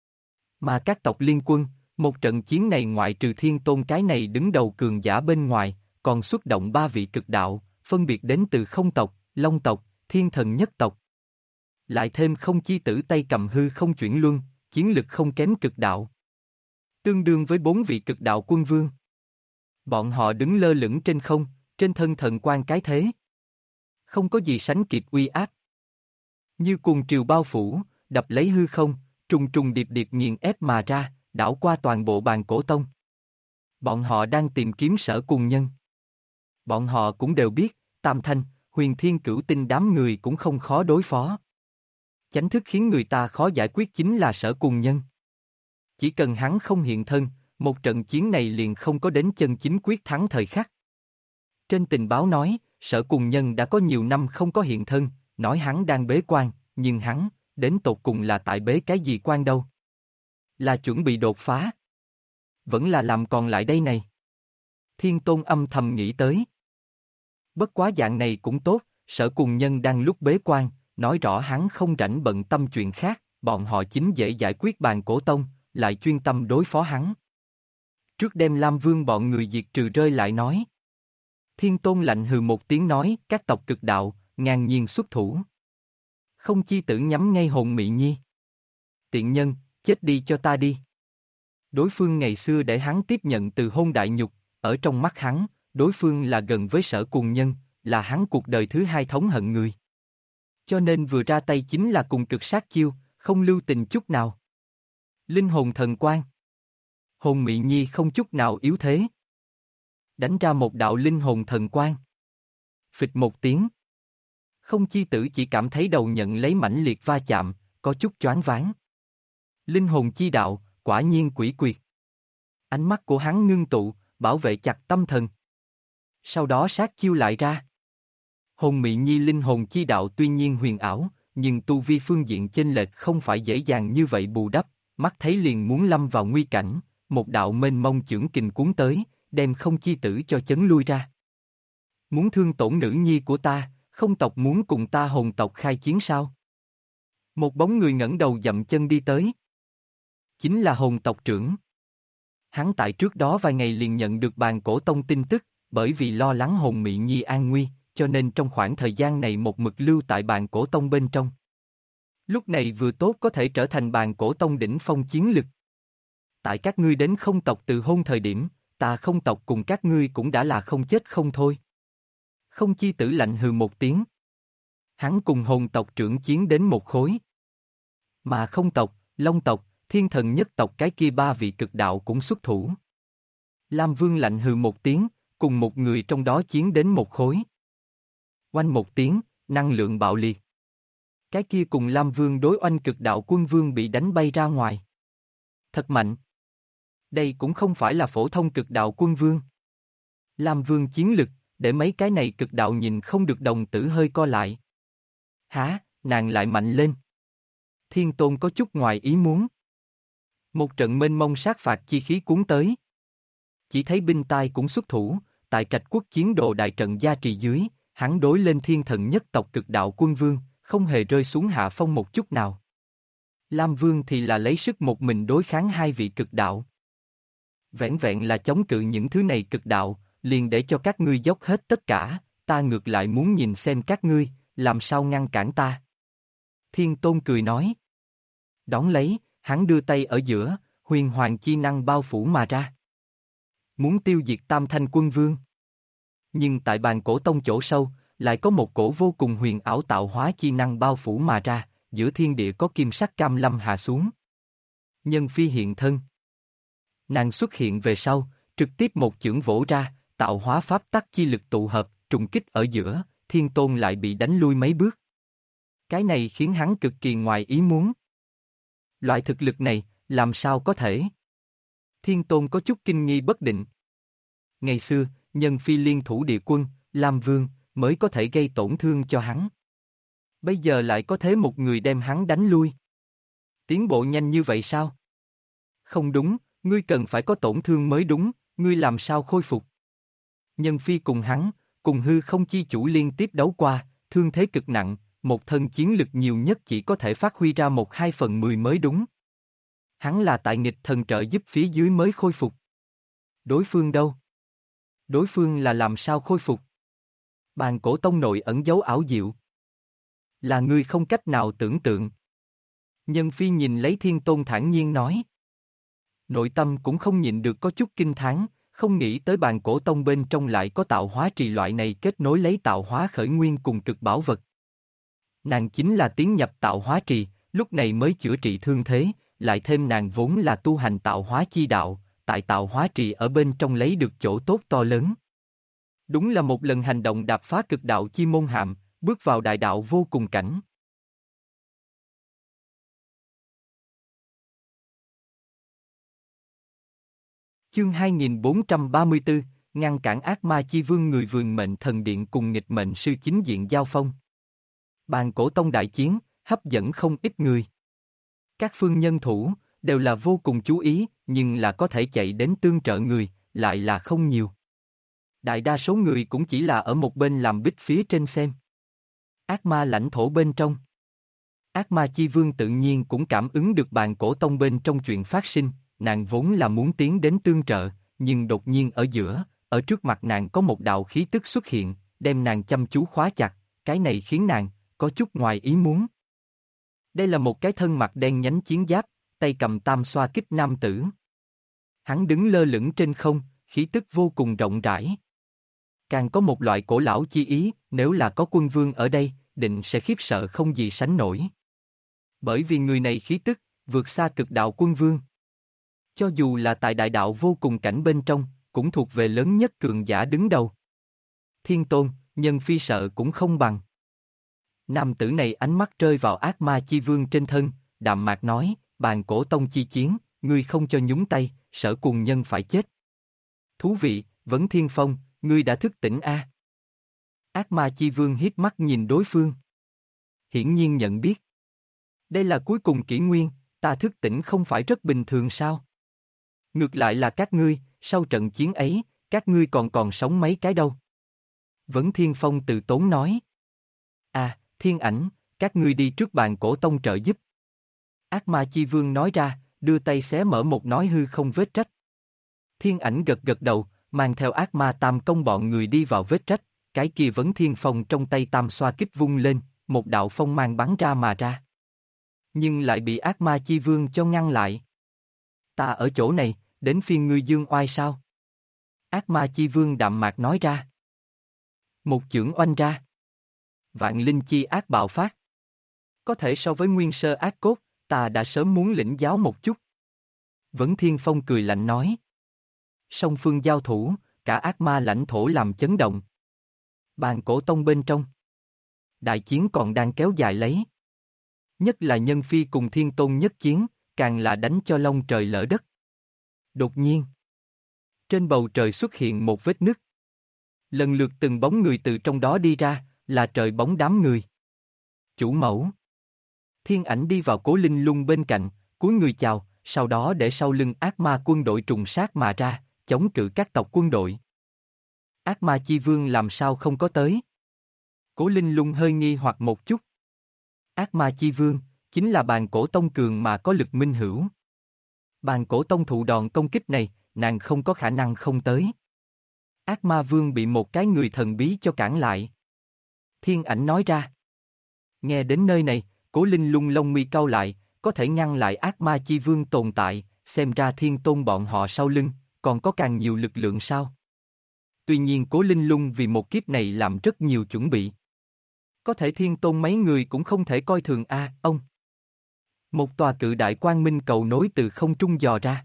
Mà các tộc liên quân, một trận chiến này ngoại trừ Thiên Tôn cái này đứng đầu cường giả bên ngoài, còn xuất động 3 vị cực đạo, phân biệt đến từ Không tộc, Long tộc, Thiên Thần nhất tộc. Lại thêm Không Chi Tử Tay Cầm hư không chuyển luân, chiến lực không kém cực đạo. Tương đương với 4 vị cực đạo quân vương. Bọn họ đứng lơ lửng trên không, trên thân thần quang cái thế. Không có gì sánh kịp uy áp. Như cuồng triều bao phủ, đập lấy hư không, trùng trùng điệp điệp nghiền ép mà ra, đảo qua toàn bộ Bàn Cổ Tông. Bọn họ đang tìm kiếm Sở Cùng Nhân. Bọn họ cũng đều biết, Tam Thanh, Huyền Thiên Cửu Tinh đám người cũng không khó đối phó. Chánh thức khiến người ta khó giải quyết chính là Sở Cùng Nhân. Chỉ cần hắn không hiện thân, một trận chiến này liền không có đến chân chính quyết thắng thời khắc. Trên tình báo nói, Sở Cùng Nhân đã có nhiều năm không có hiện thân, nói hắn đang bế quan, nhưng hắn, đến tột cùng là tại bế cái gì quan đâu? Là chuẩn bị đột phá? Vẫn là làm còn lại đây này? Thiên Tôn âm thầm nghĩ tới. Bất quá dạng này cũng tốt, Sở Cùng Nhân đang lúc bế quan, nói rõ hắn không rảnh bận tâm chuyện khác, bọn họ chính dễ giải quyết Bàn Cổ Tông, lại chuyên tâm đối phó hắn. Trước đem Lam Vương bọn người diệt trừ rơi lại nói. Thiên Tôn lạnh hừ một tiếng nói, các tộc cực đạo, ngang nhiên xuất thủ. Không Chi Tử nhắm ngay Hồn Mị Nhi. Tiện nhân, chết đi cho ta đi. Đối phương ngày xưa để hắn tiếp nhận từ hôn đại nhục, ở trong mắt hắn, đối phương là gần với Sở Cùng Nhân, là hắn cuộc đời thứ hai thống hận người. Cho nên vừa ra tay chính là cùng cực sát chiêu, không lưu tình chút nào. Linh hồn thần quang. Hồn Mị Nhi không chút nào yếu thế. Đánh ra một đạo linh hồn thần quang. Phịch một tiếng. Không Chi Tử chỉ cảm thấy đầu nhận lấy mãnh liệt va chạm, có chút choáng váng. Linh hồn chi đạo, quả nhiên quỷ quyệt. Ánh mắt của hắn ngưng tụ, bảo vệ chặt tâm thần. Sau đó sát chiêu lại ra. Hồn Mị Nhi linh hồn chi đạo tuy nhiên huyền ảo, nhưng tu vi phương diện chênh lệch không phải dễ dàng như vậy bù đắp, mắt thấy liền muốn lâm vào nguy cảnh, một đạo mênh mông chưởng kình cuốn tới, đem Không Chi Tử cho chấn lui ra. Muốn thương tổn nữ nhi của ta, Không tộc muốn cùng ta Hồn tộc khai chiến sao? Một bóng người ngẩng đầu dậm chân đi tới. Chính là Hồn tộc trưởng. Hắn tại trước đó vài ngày liền nhận được Bàn Cổ Tông tin tức, bởi vì lo lắng Hồn Mị Nhi an nguy, cho nên trong khoảng thời gian này một mực lưu tại Bàn Cổ Tông bên trong. Lúc này vừa tốt có thể trở thành Bàn Cổ Tông đỉnh phong chiến lực. Tại các ngươi đến Không tộc từ hôn thời điểm, ta Không tộc cùng các ngươi cũng đã là không chết không thôi. Không Chi Tử lạnh hừ một tiếng. Hắn cùng Hồn tộc trưởng chiến đến một khối. Mà Không tộc, Long tộc, Thiên Thần nhất tộc cái kia 3 vị cực đạo cũng xuất thủ. Lam Vương lạnh hừ một tiếng, cùng một người trong đó chiến đến một khối. Oanh một tiếng, năng lượng bạo liệt. Cái kia cùng Lam Vương đối oanh cực đạo quân vương bị đánh bay ra ngoài. Thật mạnh. Đây cũng không phải là phổ thông cực đạo quân vương. Lam Vương chiến lực, để mấy cái này cực đạo nhìn không được đồng tử hơi co lại. Hả, nàng lại mạnh lên. Thiên Tôn có chút ngoài ý muốn. Một trận mênh mông sát phạt chi khí cuốn tới. Chỉ thấy binh tai cũng xuất thủ, tại Trạch Quốc chiến đồ đại trận gia trì dưới, hắn đối lên thiên thần nhất tộc cực đạo quân vương, không hề rơi xuống hạ phong một chút nào. Lam Vương thì là lấy sức một mình đối kháng hai vị cực đạo. Vẻn vẹn là chống cự những thứ này cực đạo, liền để cho các ngươi dốc hết tất cả, ta ngược lại muốn nhìn xem các ngươi, làm sao ngăn cản ta. Thiên Tôn cười nói. Đón lấy, hắn đưa tay ở giữa, huyền hoàng chi năng bao phủ mà ra. Muốn tiêu diệt Tam Thanh Quân Vương. Nhưng tại bàn cổ tông chỗ sâu, lại có một cổ vô cùng huyền ảo tạo hóa chi năng bao phủ mà ra, giữa thiên địa có kim sắc cam lâm hạ xuống. Nhân phi hiện thân. Nàng xuất hiện về sau, trực tiếp một chưởng vỗ ra, tạo hóa pháp tắc chi lực tụ hợp, trùng kích ở giữa, Thiên Tôn lại bị đánh lui mấy bước. Cái này khiến hắn cực kỳ ngoài ý muốn. Loại thực lực này, làm sao có thể? Thiên Tôn có chút kinh nghi bất định. Ngày xưa, nhân phi liên thủ địa quân, Lam Vương, mới có thể gây tổn thương cho hắn. Bây giờ lại có thế một người đem hắn đánh lui. Tiến bộ nhanh như vậy sao? Không đúng, ngươi cần phải có tổn thương mới đúng, ngươi làm sao khôi phục? Nhân phi cùng hắn, cùng hư không chi chủ liên tiếp đấu qua, thương thế cực nặng, một thân chiến lực nhiều nhất chỉ có thể phát huy ra 1/2/10 mới đúng. Hắn là tại nghịch thần trợ giúp phía dưới mới khôi phục. Đối phương đâu? Đối phương là làm sao khôi phục? Bàn cổ tông nội ẩn dấu ảo diệu. Là ngươi không cách nào tưởng tượng. Nhân phi nhìn lấy Thiên Tôn thản nhiên nói. Nội tâm cũng không nhịn được có chút kinh thán, không nghĩ tới bàn cổ tông bên trong lại có tạo hóa trì loại này kết nối lấy tạo hóa khởi nguyên cùng cực bảo vật. Nàng chính là tiến nhập tạo hóa trì, lúc này mới chữa trị thương thế, lại thêm nàng vốn là tu hành tạo hóa chi đạo, tại tạo hóa trì ở bên trong lấy được chỗ tốt to lớn. Đúng là một lần hành động đạp phá cực đạo chi môn hạm, bước vào đại đạo vô cùng cảnh. Chương 2434, ngăn cản ác ma chi vương người vườn mệnh thần điện cùng nghịch mệnh sư chính diện giao phong. Bàn cổ tông đại chiến, hấp dẫn không ít người. Các phương nhân thủ, đều là vô cùng chú ý, nhưng là có thể chạy đến tương trợ người, lại là không nhiều. Đại đa số người cũng chỉ là ở một bên làm bích phía trên xem. Ác ma lãnh thổ bên trong. Ác ma chi vương tự nhiên cũng cảm ứng được bàn cổ tông bên trong chuyện phát sinh, nàng vốn là muốn tiến đến tương trợ, nhưng đột nhiên ở giữa, ở trước mặt nàng có một đạo khí tức xuất hiện, đem nàng chăm chú khóa chặt, cái này khiến nàng có chút ngoài ý muốn. Đây là một cái thân mặt đen nhánh chiến giáp, tay cầm tam xoa kích nam tử. Hắn đứng lơ lửng trên không, khí tức vô cùng rộng rãi. Càng có một loại cổ lão chi ý, nếu là có quân vương ở đây, định sẽ khiếp sợ không gì sánh nổi. Bởi vì người này khí tức, vượt xa cực đạo quân vương. Cho dù là tại đại đạo vô cùng cảnh bên trong, cũng thuộc về lớn nhất cường giả đứng đầu. Thiên Tôn, nhân phi sợ cũng không bằng. Nam tử này ánh mắt rơi vào ác ma chi vương trên thân, đạm mạc nói, bàn cổ tông chi chiến, ngươi không cho nhúng tay, sợ cùng nhân phải chết. Thú vị, Vấn Thiên Phong, ngươi đã thức tỉnh a? Ác ma chi vương hiếp mắt nhìn đối phương. Hiển nhiên nhận biết. Đây là cuối cùng kỷ nguyên, ta thức tỉnh không phải rất bình thường sao? Ngược lại là các ngươi, sau trận chiến ấy, các ngươi còn sống mấy cái đâu? Vấn Thiên Phong từ tốn nói. À, Thiên Ảnh, các ngươi đi trước bàn cổ tông trợ giúp. Ác ma chi vương nói ra, đưa tay xé mở một nói hư không vết rách. Thiên Ảnh gật gật đầu, mang theo ác ma tam công bọn người đi vào vết rách, cái kia Vấn Thiên Phong trong tay tam xoa kích vung lên, một đạo phong mang bắn ra mà ra. Nhưng lại bị ác ma chi vương cho ngăn lại. Ta ở chỗ này, đến phiên ngươi dương oai sao? Ác ma chi vương đạm mạc nói ra. Một chưởng oanh ra. Vạn linh chi ác bạo phát. Có thể so với nguyên sơ ác cốt, ta đã sớm muốn lĩnh giáo một chút. Vấn Thiên Phong cười lạnh nói. Song phương giao thủ, cả ác ma lãnh thổ làm chấn động. Bàn cổ tông bên trong. Đại chiến còn đang kéo dài lấy. Nhất là Nhân Phi cùng Thiên Tôn nhất chiến, càng là đánh cho long trời lỡ đất. Đột nhiên, trên bầu trời xuất hiện một vết nứt. Lần lượt từng bóng người từ trong đó đi ra, là trời bóng đám người. Chủ mẫu. Thiên ảnh đi vào Cố Linh Lung bên cạnh, cúi người chào, sau đó để sau lưng ác ma quân đội trùng sát mà ra, chống cự các tộc quân đội. Ác ma chi vương làm sao không có tới? Cố Linh Lung hơi nghi hoặc một chút. Ác ma chi vương, chính là bàn cổ tông cường mà có lực minh hữu. Bàn cổ tông thụ đòn công kích này, nàng không có khả năng không tới. Ác ma vương bị một cái người thần bí cho cản lại. Thiên ảnh nói ra. Nghe đến nơi này, Cố Linh Lung lông mi cau lại, có thể ngăn lại ác ma chi vương tồn tại, xem ra Thiên Tôn bọn họ sau lưng, còn có càng nhiều lực lượng sao? Tuy nhiên Cố Linh Lung vì một kiếp này làm rất nhiều chuẩn bị. Có thể Thiên Tôn mấy người cũng không thể coi thường ông. Một tòa cự đại quang minh cầu nối từ không trung dò ra.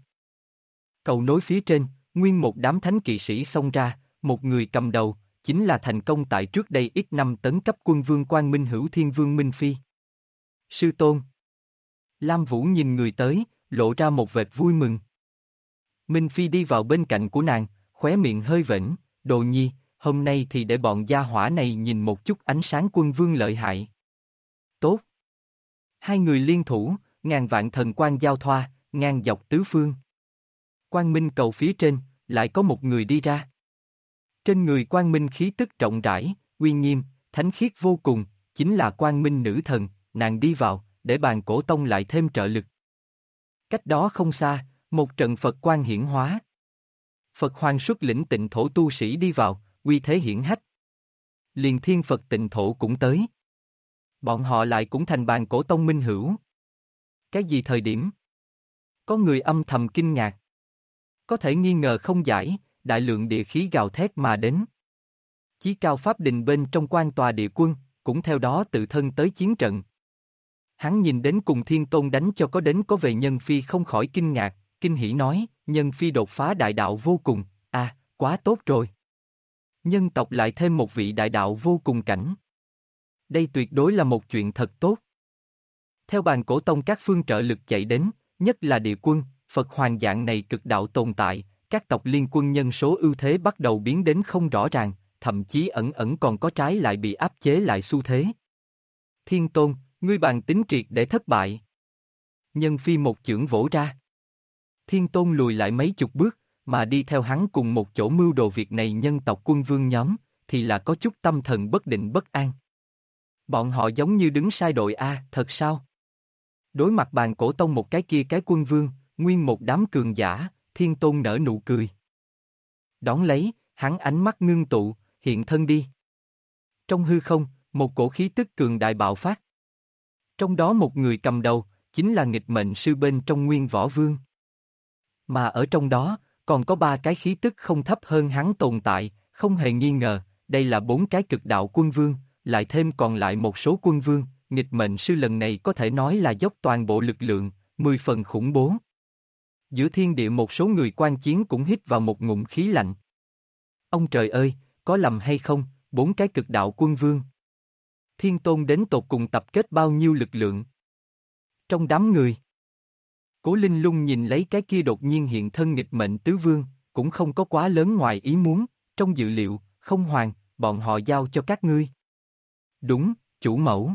Cầu nối phía trên, nguyên một đám thánh kỵ sĩ xông ra, một người cầm đầu, chính là thành công tại trước đây ít năm tấn cấp quân vương Quang Minh Hữu Thiên Vương Minh Phi. Sư tôn. Lam Vũ nhìn người tới, lộ ra một vệt vui mừng. Minh Phi đi vào bên cạnh của nàng, khóe miệng hơi vểnh, Đồ Nhi, hôm nay thì để bọn gia hỏa này nhìn một chút ánh sáng quân vương lợi hại. Tốt. Hai người liên thủ, ngàn vạn thần quang giao thoa, ngang dọc tứ phương. Quang Minh cầu phía trên, lại có một người đi ra. Trên người Quang Minh khí tức rộng rãi, uy nghiêm, thánh khiết vô cùng, chính là Quang Minh nữ thần, nàng đi vào, để bàn cổ tông lại thêm trợ lực. Cách đó không xa, một trận Phật quang hiển hóa. Phật Hoàng xuất lĩnh Tịnh Thổ tu sĩ đi vào, uy thế hiển hách. Liền Thiên Phật Tịnh Thổ cũng tới. Bọn họ lại cũng thành bàn cổ tông minh hữu. Cái gì thời điểm? Có người âm thầm kinh ngạc. Có thể nghi ngờ không giải, đại lượng địa khí gào thét mà đến. Chí cao pháp đình bên trong quan tòa địa quân, cũng theo đó tự thân tới chiến trận. Hắn nhìn đến cùng Thiên Tôn đánh cho có đến có về Nhân Phi không khỏi kinh ngạc, kinh hỉ nói, Nhân Phi đột phá đại đạo vô cùng, quá tốt rồi. Nhân tộc lại thêm một vị đại đạo vô cùng cảnh. Đây tuyệt đối là một chuyện thật tốt. Theo bàn cổ tông các phương trợ lực chạy đến, nhất là địa quân, Phật Hoàng dạng này cực đạo tồn tại, các tộc liên quân nhân số ưu thế bắt đầu biến đến không rõ ràng, thậm chí ẩn ẩn còn có trái lại bị áp chế lại xu thế. Thiên Tôn, ngươi bàn tính triệt để thất bại. Nhân Phi một chưởng vỗ ra. Thiên Tôn lùi lại mấy chục bước, mà đi theo hắn cùng một chỗ mưu đồ việc này nhân tộc quân vương nhóm, thì là có chút tâm thần bất định bất an. Bọn họ giống như đứng sai đội thật sao? Đối mặt bàn cổ tông một cái kia cái quân vương, nguyên một đám cường giả, Thiên Tôn nở nụ cười. Đón lấy, hắn ánh mắt ngưng tụ, hiện thân đi. Trong hư không, một cổ khí tức cường đại bạo phát. Trong đó một người cầm đầu, chính là nghịch mệnh sư bên trong Nguyên Võ Vương. Mà ở trong đó, còn có 3 cái khí tức không thấp hơn hắn tồn tại, không hề nghi ngờ, đây là 4 cái cực đạo quân vương, lại thêm còn lại một số quân vương, nghịch mệnh sư lần này có thể nói là dốc toàn bộ lực lượng, 10 phần khủng bố. Giữa thiên địa một số người quan chiến cũng hít vào một ngụm khí lạnh. Ông trời ơi, có lầm hay không, 4 cái cực đạo quân vương. Thiên Tôn đến tột cùng tập kết bao nhiêu lực lượng? Trong đám người, Cố Linh Lung nhìn lấy cái kia đột nhiên hiện thân nghịch mệnh tứ vương, cũng không có quá lớn ngoài ý muốn, trong dự liệu, không hoàng, bọn họ giao cho các ngươi. Đúng, chủ mẫu.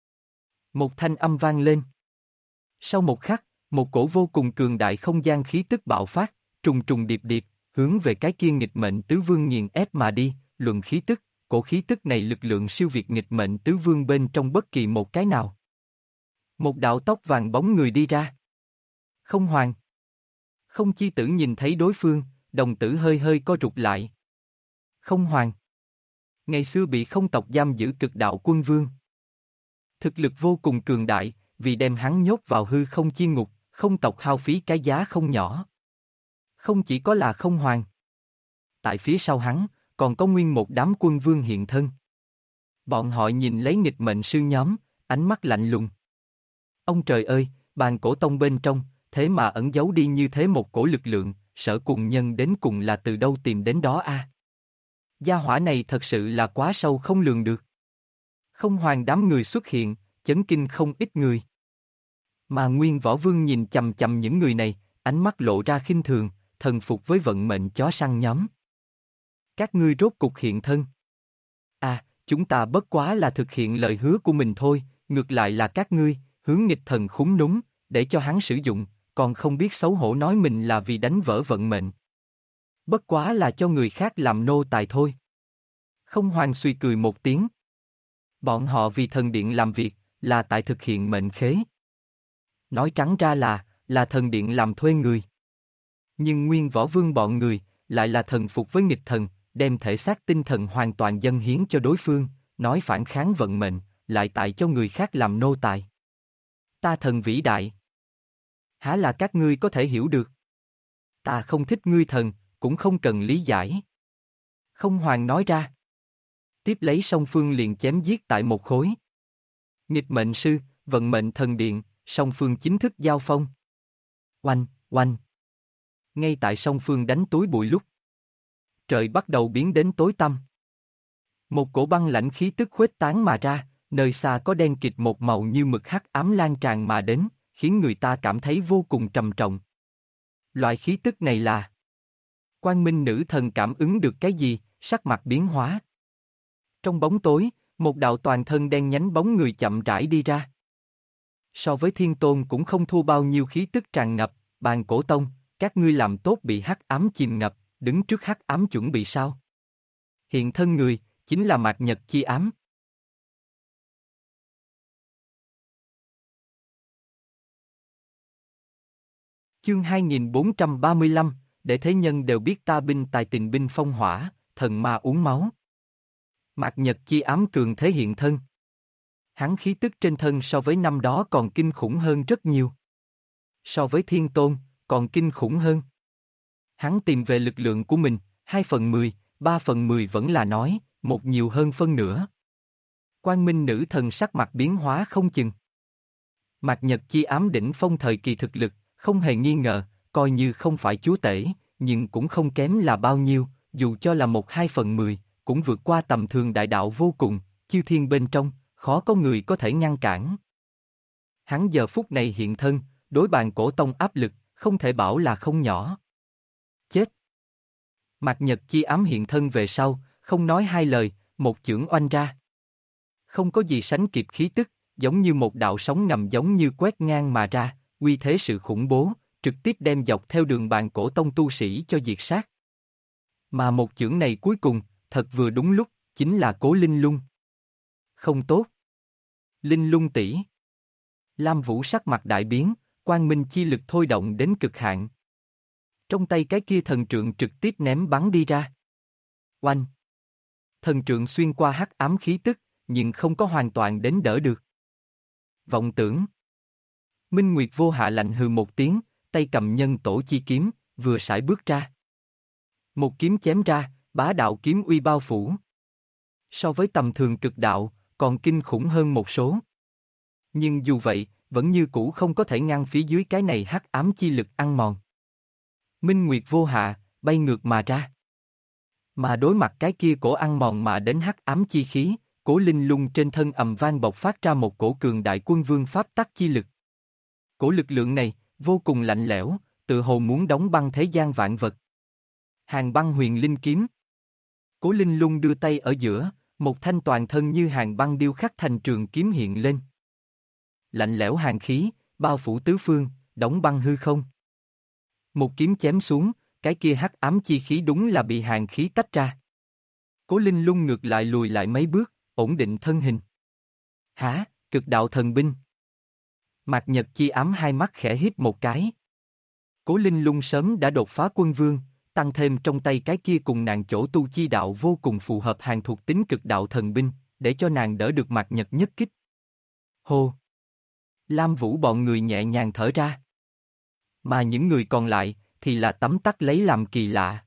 Một thanh âm vang lên. Sau một khắc, một cổ vô cùng cường đại không gian khí tức bạo phát, trùng trùng điệp điệp, hướng về cái kia nghịch mệnh tứ vương nghiền ép mà đi, luận khí tức, cổ khí tức này lực lượng siêu việt nghịch mệnh tứ vương bên trong bất kỳ một cái nào. Một đạo tóc vàng bóng người đi ra. Không hoàng. Không chi tử nhìn thấy đối phương, đồng tử hơi hơi co rụt lại. Không hoàng. Ngày xưa bị không tộc giam giữ cực đạo quân vương. Thực lực vô cùng cường đại, vì đem hắn nhốt vào hư không chi ngục, không tộc hao phí cái giá không nhỏ. Không chỉ có là không hoàng. Tại phía sau hắn, còn có nguyên một đám quân vương hiện thân. Bọn họ nhìn lấy nghịch mệnh sư nhóm, ánh mắt lạnh lùng. Ông trời ơi, bàn cổ tông bên trong, thế mà ẩn giấu đi như thế một cổ lực lượng, Sở Cùng Nhân đến cùng là từ đâu tìm đến đó a? Gia hỏa này thật sự là quá sâu không lường được. Không Hoàng đám người xuất hiện, chấn kinh không ít người. Mà Nguyên Võ Vương nhìn chằm chằm những người này, ánh mắt lộ ra khinh thường, thần phục với vận mệnh chó săn nhóm. Các ngươi rốt cục hiện thân. À, chúng ta bất quá là thực hiện lời hứa của mình thôi, ngược lại là các ngươi, hướng nghịch thần khúng núng, để cho hắn sử dụng, còn không biết xấu hổ nói mình là vì đánh vỡ vận mệnh. Bất quá là cho người khác làm nô tài thôi. Không Hoàng suy cười một tiếng. Bọn họ vì thần điện làm việc, là tại thực hiện mệnh khế. Nói trắng ra là thần điện làm thuê người. Nhưng Nguyên Võ Vương bọn người, lại là thần phục với nghịch thần, đem thể xác tinh thần hoàn toàn dâng hiến cho đối phương, nói phản kháng vận mệnh, lại tại cho người khác làm nô tài. Ta thần vĩ đại. Há là các ngươi có thể hiểu được. Ta không thích ngươi thần, cũng không cần lý giải. Không Hoàng nói ra. Tiếp lấy song phương liền chém giết tại một khối. Nghịch mệnh sư, vận mệnh thần điện, song phương chính thức giao phong. Oanh, oanh. Ngay tại song phương đánh túi bụi lúc. Trời bắt đầu biến đến tối tăm. Một cổ băng lãnh khí tức khuếch tán mà ra, nơi xa có đen kịt một màu như mực hắc ám lan tràn mà đến, khiến người ta cảm thấy vô cùng trầm trọng. Loại khí tức này là Quang Minh nữ thần cảm ứng được cái gì, sắc mặt biến hóa. Trong bóng tối, một đạo toàn thân đen nhánh bóng người chậm rãi đi ra. So với Thiên Tôn cũng không thua bao nhiêu khí tức tràn ngập, Bàn Cổ Tông, các ngươi làm tốt bị hắc ám chìm ngập, đứng trước hắc ám chuẩn bị sao? Hiện thân người, chính là Mạt Nhật chi ám. Chương 2435, để thế nhân đều biết ta binh tài tình binh phong hỏa, thần ma uống máu. Mạt Nhật chi ám cường thế hiện thân. Hắn khí tức trên thân so với năm đó còn kinh khủng hơn rất nhiều. So với Thiên Tôn, còn kinh khủng hơn. Hắn tìm về lực lượng của mình, 2/10, 3/10 vẫn là nói, một nhiều hơn phân nửa. Quang Minh nữ thần sắc mặt biến hóa không chừng. Mạt Nhật chi ám đỉnh phong thời kỳ thực lực, không hề nghi ngờ, coi như không phải chúa tể, nhưng cũng không kém là bao nhiêu, dù cho là 1/2/10, cũng vượt qua tầm thường đại đạo vô cùng, chư thiên bên trong, khó có người có thể ngăn cản. Hắn giờ phút này hiện thân, đối Bàn Cổ Tông áp lực, không thể bảo là không nhỏ. Chết! Mạt Nhật chi ám hiện thân về sau, không nói hai lời, một chưởng oanh ra. Không có gì sánh kịp khí tức, giống như một đạo sóng ngầm giống như quét ngang mà ra, uy thế sự khủng bố, trực tiếp đem dọc theo đường Bàn Cổ Tông tu sĩ cho diệt sát. Mà một chưởng này cuối cùng, thật vừa đúng lúc, chính là Cố Linh Lung. Không tốt. Linh Lung tỷ. Lam Vũ sắc mặt đại biến, quang minh chi lực thôi động đến cực hạn. Trong tay cái kia thần trượng trực tiếp ném bắn đi ra. Oanh. Thần trượng xuyên qua hắc ám khí tức, nhưng không có hoàn toàn đến đỡ được. Vọng tưởng. Minh Nguyệt vô hạ lạnh hừ một tiếng, tay cầm nhân tổ chi kiếm, vừa sải bước ra. Một kiếm chém ra, bá đạo kiếm uy bao phủ. So với tầm thường cực đạo, còn kinh khủng hơn một số. Nhưng dù vậy, vẫn như cũ không có thể ngăn phía dưới cái này hắc ám chi lực ăn mòn. Minh Nguyệt vô hạ, bay ngược mà ra. Mà đối mặt cái kia cổ ăn mòn mà đến hắc ám chi khí, Cố Linh Lung trên thân ầm vang bộc phát ra một cổ cường đại quân vương pháp tắc chi lực. Cổ lực lượng này, vô cùng lạnh lẽo, tự hồ muốn đóng băng thế gian vạn vật. Hàng băng huyền linh kiếm. Cố Linh Lung đưa tay ở giữa, một thanh toàn thân như hàng băng điêu khắc thành trường kiếm hiện lên. Lạnh lẽo hàn khí, bao phủ tứ phương, đóng băng hư không. Một kiếm chém xuống, cái kia hắc ám chi khí đúng là bị hàn khí tách ra. Cố Linh Lung ngược lại lùi lại mấy bước, ổn định thân hình. Hả, cực đạo thần binh. Mạt Nhật chi ám hai mắt khẽ híp một cái. Cố Linh Lung sớm đã đột phá quân vương, tăng thêm trong tay cái kia cùng nàng chỗ tu chi đạo vô cùng phù hợp hàng thuộc tính cực đạo thần binh, để cho nàng đỡ được Mạt Nhật nhất kích. Hô! Lam Vũ bọn người nhẹ nhàng thở ra. Mà những người còn lại, thì là tấm tắc lấy làm kỳ lạ.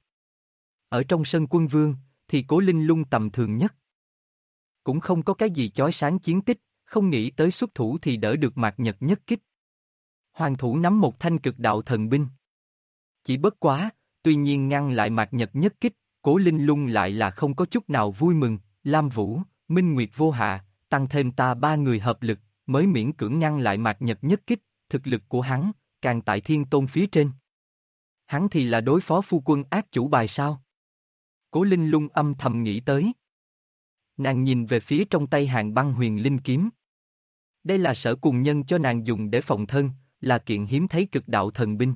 Ở trong sân quân vương, thì Cố Linh Lung tầm thường nhất. Cũng không có cái gì chói sáng chiến tích, không nghĩ tới xuất thủ thì đỡ được Mạt Nhật nhất kích. Hoàng thủ nắm một thanh cực đạo thần binh. Chỉ bất quá, tuy nhiên ngăn lại Mạc Nhật nhất kích, Cố Linh Lung lại là không có chút nào vui mừng, Lam Vũ, Minh Nguyệt vô hạ, tăng thêm ta ba người hợp lực, mới miễn cưỡng ngăn lại Mạc Nhật nhất kích, thực lực của hắn, càng tại Thiên Tôn phía trên. Hắn thì là đối phó phu quân ác chủ bài sao? Cố Linh Lung âm thầm nghĩ tới. Nàng nhìn về phía trong tay Hàn Băng Huyền Linh kiếm. Đây là Sở Cùng Nhân cho nàng dùng để phòng thân, là kiện hiếm thấy cực đạo thần binh.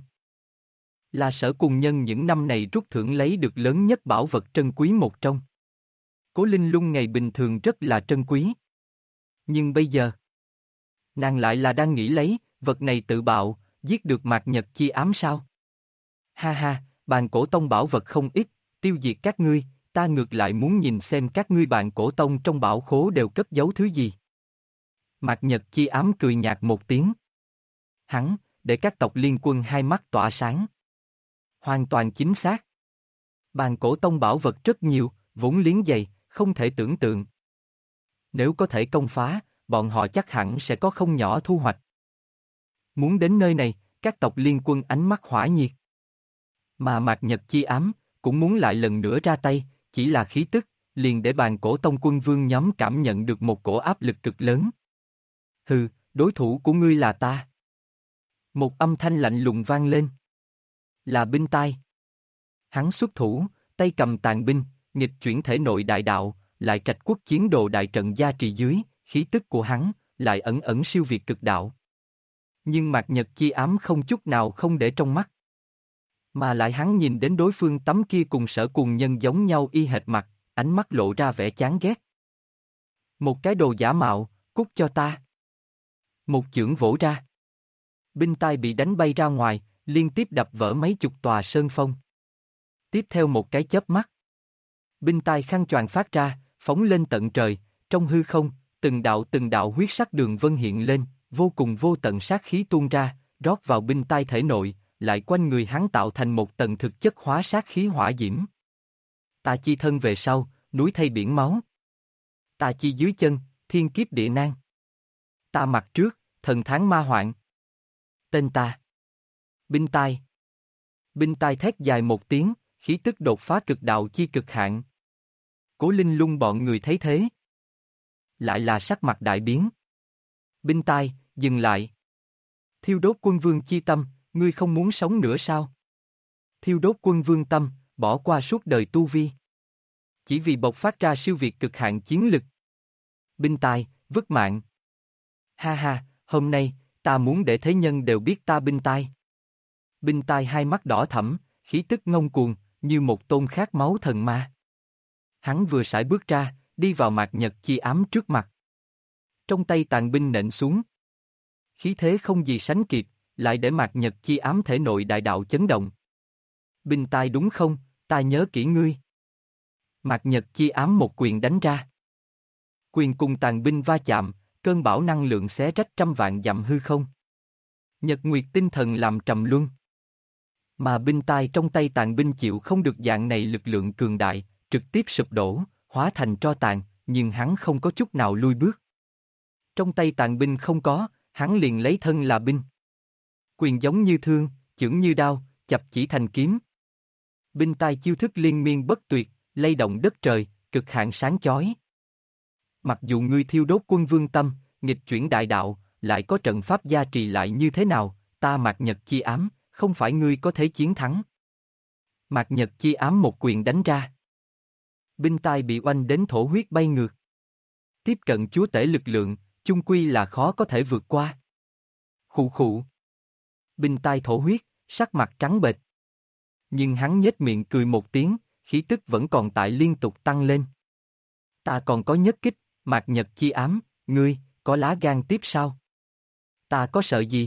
Là Sở Cùng Nhân những năm này rút thưởng lấy được lớn nhất bảo vật trân quý một trong. Cố Linh Lung ngày bình thường rất là trân quý. Nhưng bây giờ, nàng lại là đang nghĩ lấy, vật này tự bạo, giết được Mạc Nhật chi ám sao? Ha ha, bàn cổ tông bảo vật không ít, tiêu diệt các ngươi, ta ngược lại muốn nhìn xem các ngươi bàn cổ tông trong bảo khố đều cất giấu thứ gì. Mạc Nhật chi ám cười nhạt một tiếng. Hắn, để các tộc liên quân hai mắt tỏa sáng. Hoàn toàn chính xác. Bàn cổ tông bảo vật rất nhiều, vốn liếng dày, không thể tưởng tượng. Nếu có thể công phá, bọn họ chắc hẳn sẽ có không nhỏ thu hoạch. Muốn đến nơi này, các tộc liên quân ánh mắt hỏa nhiệt. Mà Mạc Nhật chi ám, cũng muốn lại lần nữa ra tay, chỉ là khí tức, liền để bàn cổ tông quân vương nhóm cảm nhận được một cổ áp lực cực lớn. Hừ, đối thủ của ngươi là ta. Một âm thanh lạnh lùng vang lên. Là Binh Tai. Hắn xuất thủ, tay cầm tàn binh, nghịch chuyển thể nội đại đạo, lại trạch quốc chiến đồ đại trận gia trì dưới, khí tức của hắn, lại ẩn ẩn siêu việt cực đạo. Nhưng Mạc Nhật chi ám không chút nào không để trong mắt. Mà lại hắn nhìn đến đối phương tấm kia cùng Sở Cùng Nhân giống nhau y hệt mặt, ánh mắt lộ ra vẻ chán ghét. Một cái đồ giả mạo, cút cho ta. Một chưởng vỗ ra. Binh Tai bị đánh bay ra ngoài, liên tiếp đập vỡ mấy chục tòa sơn phong. Tiếp theo một cái chớp mắt. Binh Tai khăn choàng phát ra, phóng lên tận trời, trong hư không, từng đạo huyết sắc đường vân hiện lên, vô cùng vô tận sát khí tuôn ra, rót vào Binh Tai thể nội, lại quanh người hắn tạo thành một tầng thực chất hóa sát khí hỏa diễm. Ta chi thân về sau, núi thay biển máu. Ta chi dưới chân, thiên kiếp địa nan. Ta mặt trước, thần tháng ma hoạn. Tên ta. Binh Tai. Binh Tai thét dài một tiếng, khí tức đột phá cực đạo chi cực hạn. Cố Linh Lung bọn người thấy thế. Lại là sắc mặt đại biến. Binh Tai, dừng lại. Thiêu đốt quân vương chi tâm, ngươi không muốn sống nữa sao? Thiêu đốt quân vương tâm, bỏ qua suốt đời tu vi. Chỉ vì bộc phát ra siêu việt cực hạn chiến lực. Binh Tai, vứt mạng. Ha ha, hôm nay, ta muốn để thế nhân đều biết ta Binh Tai. Binh Tai hai mắt đỏ thẫm, khí tức ngông cuồng, như một tôn khát máu thần ma. Hắn vừa sải bước ra, đi vào Mạc Nhật chi ám trước mặt. Trong tay tàn binh nện xuống. Khí thế không gì sánh kịp, lại để Mạc Nhật chi ám thể nội đại đạo chấn động. Binh Tai đúng không, ta nhớ kỹ ngươi. Mạc Nhật chi ám một quyền đánh ra. Quyền cùng tàn binh va chạm, cơn bão năng lượng xé rách trăm vạn dặm hư không. Nhật Nguyệt tinh thần làm trầm luân. Mà Binh Tai trong tay tàn binh chịu không được dạng này lực lượng cường đại, trực tiếp sụp đổ, hóa thành tro tàn, nhưng hắn không có chút nào lui bước. Trong tay tàn binh không có, hắn liền lấy thân là binh. Quyền giống như thương, chưởng như đao, chập chỉ thành kiếm. Binh Tai chiêu thức liên miên bất tuyệt, lay động đất trời, cực hạn sáng chói. Mặc dù ngươi thiêu đốt quân vương tâm, nghịch chuyển đại đạo, lại có trận pháp gia trì lại như thế nào, ta Mạc Nhật chi ám, không phải ngươi có thể chiến thắng. Mạc Nhật chi ám một quyền đánh ra. Binh Tai bị oanh đến thổ huyết bay ngược. Tiếp cận chúa tể lực lượng, chung quy là khó có thể vượt qua. Khụ khụ. Binh Tai thổ huyết, sắc mặt trắng bệch. Nhưng hắn nhếch miệng cười một tiếng, khí tức vẫn còn tại liên tục tăng lên. Ta còn có nhất kích, Mạc Nhật chi ám, ngươi, có lá gan tiếp sao? Ta có sợ gì?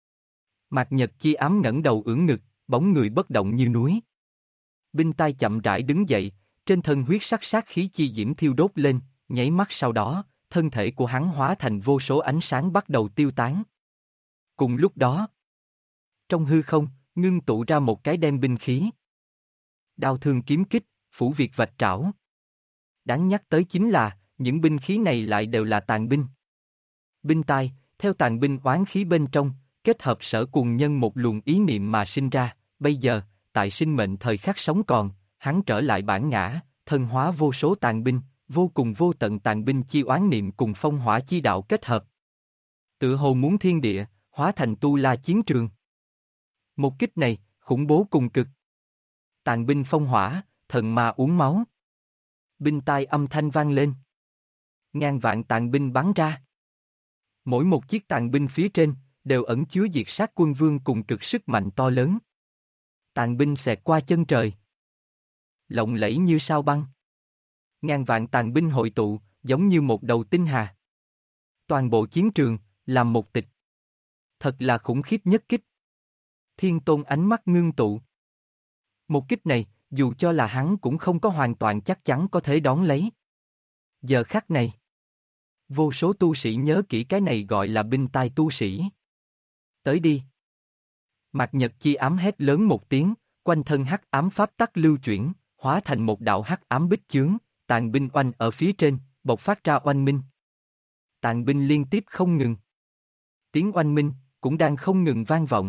Mạc Nhật chi ám ngẩng đầu ưỡn ngực, bóng người bất động như núi. Binh Tai chậm rãi đứng dậy, trên thân huyết sắc sát khí chi diễm thiêu đốt lên, nháy mắt sau đó, thân thể của hắn hóa thành vô số ánh sáng bắt đầu tiêu tán. Cùng lúc đó, trong hư không, ngưng tụ ra một cái đem binh khí. Đao thương kiếm kích, phủ việt vạch trảo. Đáng nhắc tới chính là, những binh khí này lại đều là tàn binh. Binh Tai, theo tàn binh oán khí bên trong, kết hợp Sở Cùng Nhân một luồng ý niệm mà sinh ra, bây giờ, tại sinh mệnh thời khắc sống còn, hắn trở lại bản ngã, thân hóa vô số tàn binh, vô cùng vô tận tàn binh chi oán niệm cùng phong hỏa chi đạo kết hợp. Tựa hồ muốn thiên địa, hóa thành tu la chiến trường. Một kích này, khủng bố cùng cực. Tàn binh phong hỏa, thần ma uống máu. Binh tai âm thanh vang lên. Ngàn vạn tàn binh bắn ra. Mỗi một chiếc tàn binh phía trên, đều ẩn chứa diệt sát quân vương cùng cực sức mạnh to lớn. Tàn binh xẹt qua chân trời. Lộng lẫy như sao băng. Ngàn vạn tàn binh hội tụ, giống như một đầu tinh hà. Toàn bộ chiến trường, làm một tịch. Thật là khủng khiếp nhất kích. Thiên Tôn ánh mắt ngưng tụ. Một kích này, dù cho là hắn cũng không có hoàn toàn chắc chắn có thể đón lấy. Giờ khắc này, vô số tu sĩ nhớ kỹ cái này gọi là binh tai tu sĩ. Tới đi. Mạc Nhật Chi ám hét lớn một tiếng, quanh thân hắc ám pháp tắc lưu chuyển, hóa thành một đạo hắc ám bích chướng, tàn binh oanh ở phía trên, bộc phát ra oanh minh. Tàn binh liên tiếp không ngừng. Tiếng oanh minh, cũng đang không ngừng vang vọng.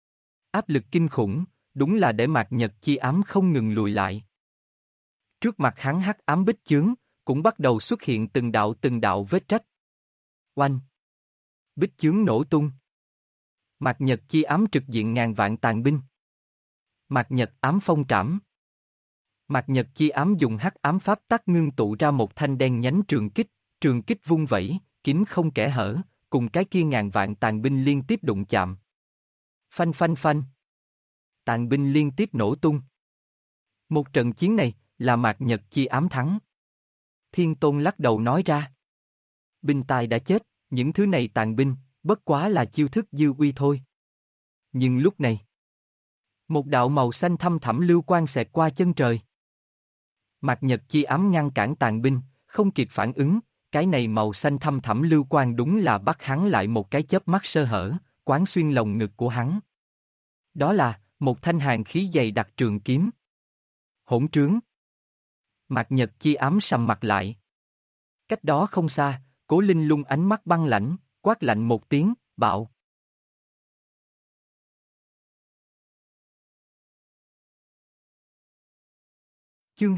Áp lực kinh khủng, đúng là để Mạc Nhật Chi ám không ngừng lùi lại. Trước mặt hắn hắc ám bích chướng, cũng bắt đầu xuất hiện từng đạo vết rách. Oanh! Bích chướng nổ tung. Mạc Nhật Chi ám trực diện ngàn vạn tàn binh. Mạc Nhật ám phong trảm. Mạc Nhật Chi ám dùng hắc ám pháp tắc ngưng tụ ra một thanh đen nhánh trường kích vung vẩy, kín không kẽ hở, cùng cái kia ngàn vạn tàn binh liên tiếp đụng chạm. Phanh phanh phanh. Tàn binh liên tiếp nổ tung. Một trận chiến này, là Mạc Nhật Chi ám thắng. Thiên Tôn lắc đầu nói ra. Binh tài đã chết, những thứ này tàn binh, bất quá là chiêu thức dư uy thôi. Nhưng lúc này, một đạo màu xanh thăm thẳm lưu quang xẹt qua chân trời. Mạc Nhật Chi ám ngăn cản tàn binh, không kịp phản ứng, cái này màu xanh thăm thẳm lưu quang đúng là bắt hắn lại một cái chớp mắt sơ hở, quán xuyên lồng ngực của hắn. Đó là, một thanh hàn khí dày đặc trường kiếm. Hỗn trướng. Mạc Nhật Chi ám sầm mặt lại. Cách đó không xa, Cố Linh Lung ánh mắt băng lãnh, quát lạnh một tiếng, bạo. Chương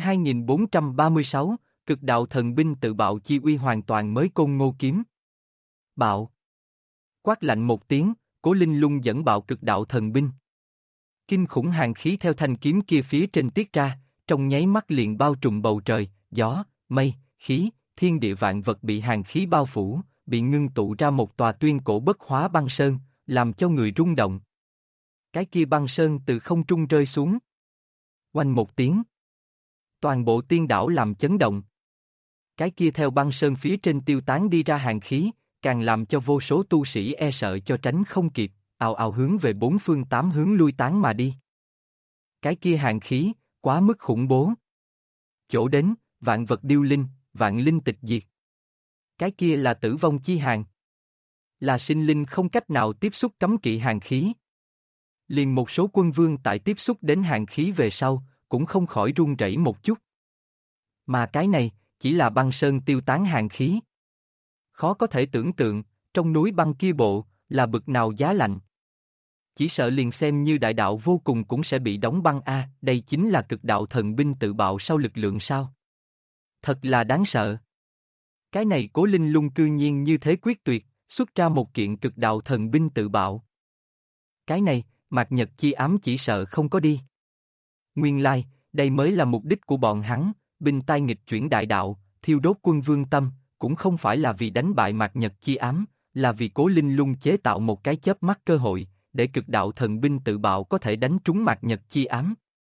2436, cực đạo thần binh tự bạo chi uy hoàn toàn mới Côn Ngô kiếm. Bạo. Quát lạnh một tiếng, Cố Linh Lung dẫn bạo cực đạo thần binh. Kinh khủng hàn khí theo thanh kiếm kia phía trên tiết ra, trong nháy mắt liền bao trùm bầu trời, gió, mây, khí, thiên địa vạn vật bị hàn khí bao phủ, bị ngưng tụ ra một tòa tuyên cổ bất hóa băng sơn, làm cho người rung động. Cái kia băng sơn từ không trung rơi xuống. Oanh một tiếng. Toàn bộ tiên đảo làm chấn động. Cái kia theo băng sơn phía trên tiêu tán đi ra hàn khí, càng làm cho vô số tu sĩ e sợ cho tránh không kịp, ào ào hướng về bốn phương tám hướng lui tán mà đi. Cái kia hàn khí, quá mức khủng bố. Chỗ đến, vạn vật điêu linh, vạn linh tịch diệt. Cái kia là tử vong chi hàn. Là sinh linh không cách nào tiếp xúc cấm kỵ hàn khí. Liền một số quân vương tại tiếp xúc đến hàn khí về sau, cũng không khỏi run rẩy một chút. Mà cái này, chỉ là băng sơn tiêu tán hàn khí. Khó có thể tưởng tượng, trong núi băng kia bộ, là bực nào giá lạnh. Chỉ sợ liền xem như đại đạo vô cùng cũng sẽ bị đóng băng a, đây chính là cực đạo thần binh tự bạo sau lực lượng sao. Thật là đáng sợ. Cái này Cố Linh Lung cư nhiên như thế quyết tuyệt, xuất ra một kiện cực đạo thần binh tự bạo. Cái này, Mạc Nhật Chi ám chỉ sợ không có đi. Nguyên lai, đây mới là mục đích của bọn hắn, binh tai nghịch chuyển đại đạo, thiêu đốt quân vương tâm, cũng không phải là vì đánh bại Mạc Nhật Chi ám, là vì Cố Linh Lung chế tạo một cái chớp mắt cơ hội, để cực đạo thần binh tự bạo có thể đánh trúng Mạc Nhật Chi ám.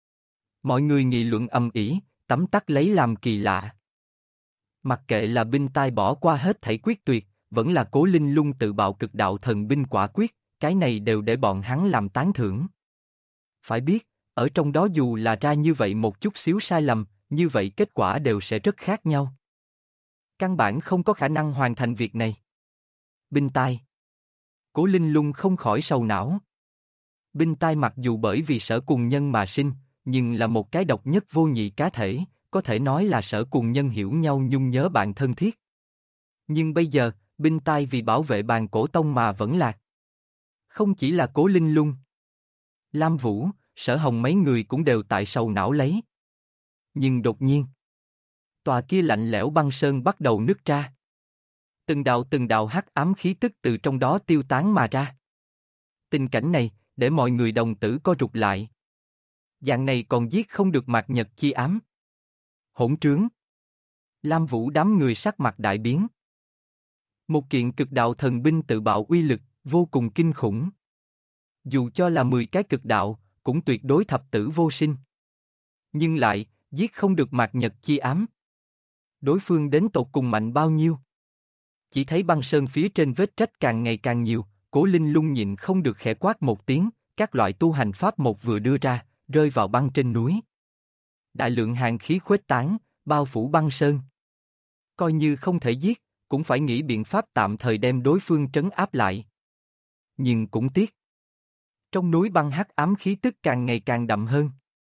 Mọi người nghị luận ầm ĩ, tấm tắc lấy làm kỳ lạ. Mặc kệ là binh tai bỏ qua hết thảy quyết tuyệt, vẫn là Cố Linh Lung tự bạo cực đạo thần binh quả quyết, cái này đều để bọn hắn làm tán thưởng. Phải biết, ở trong đó dù là ra như vậy một chút xíu sai lầm, như vậy kết quả đều sẽ rất khác nhau. Căn bản không có khả năng hoàn thành việc này. Binh tai. Cố Linh Lung không khỏi sầu não. Binh tai mặc dù bởi vì Sở Cùng Nhân mà sinh, nhưng là một cái độc nhất vô nhị cá thể, có thể nói là Sở Cùng Nhân hiểu nhau nhung nhớ bạn thân thiết. Nhưng bây giờ, binh tai vì bảo vệ bàn cổ tông mà vẫn lạc. Không chỉ là Cố Linh Lung. Lam Vũ, Sở Hồng mấy người cũng đều tại sầu não lấy. Nhưng đột nhiên, tòa kia lạnh lẽo băng sơn bắt đầu nứt ra. Từng đạo hắc ám khí tức từ trong đó tiêu tán mà ra. Tình cảnh này, để mọi người đồng tử co rụt lại. Dạng này còn giết không được Mạc Nhật chi ám. Hỗn trướng. Lam Vũ đám người sắc mặt đại biến. Một kiện cực đạo thần binh tự bạo uy lực, vô cùng kinh khủng. Dù cho là 10 cái cực đạo, cũng tuyệt đối thập tử vô sinh. Nhưng lại, giết không được Mạc Nhật chi ám. Đối phương đến tột cùng mạnh bao nhiêu? Chỉ thấy băng sơn phía trên vết rách càng ngày càng nhiều, Cố Linh Lung nhịn không được khẽ quát một tiếng, các loại tu hành pháp một vừa đưa ra, rơi vào băng trên núi. Đại lượng hàn khí khuếch tán, bao phủ băng sơn. Coi như không thể giết, cũng phải nghĩ biện pháp tạm thời đem đối phương trấn áp lại. Nhưng cũng tiếc. Trong núi băng hắc ám khí tức càng ngày càng đậm hơn.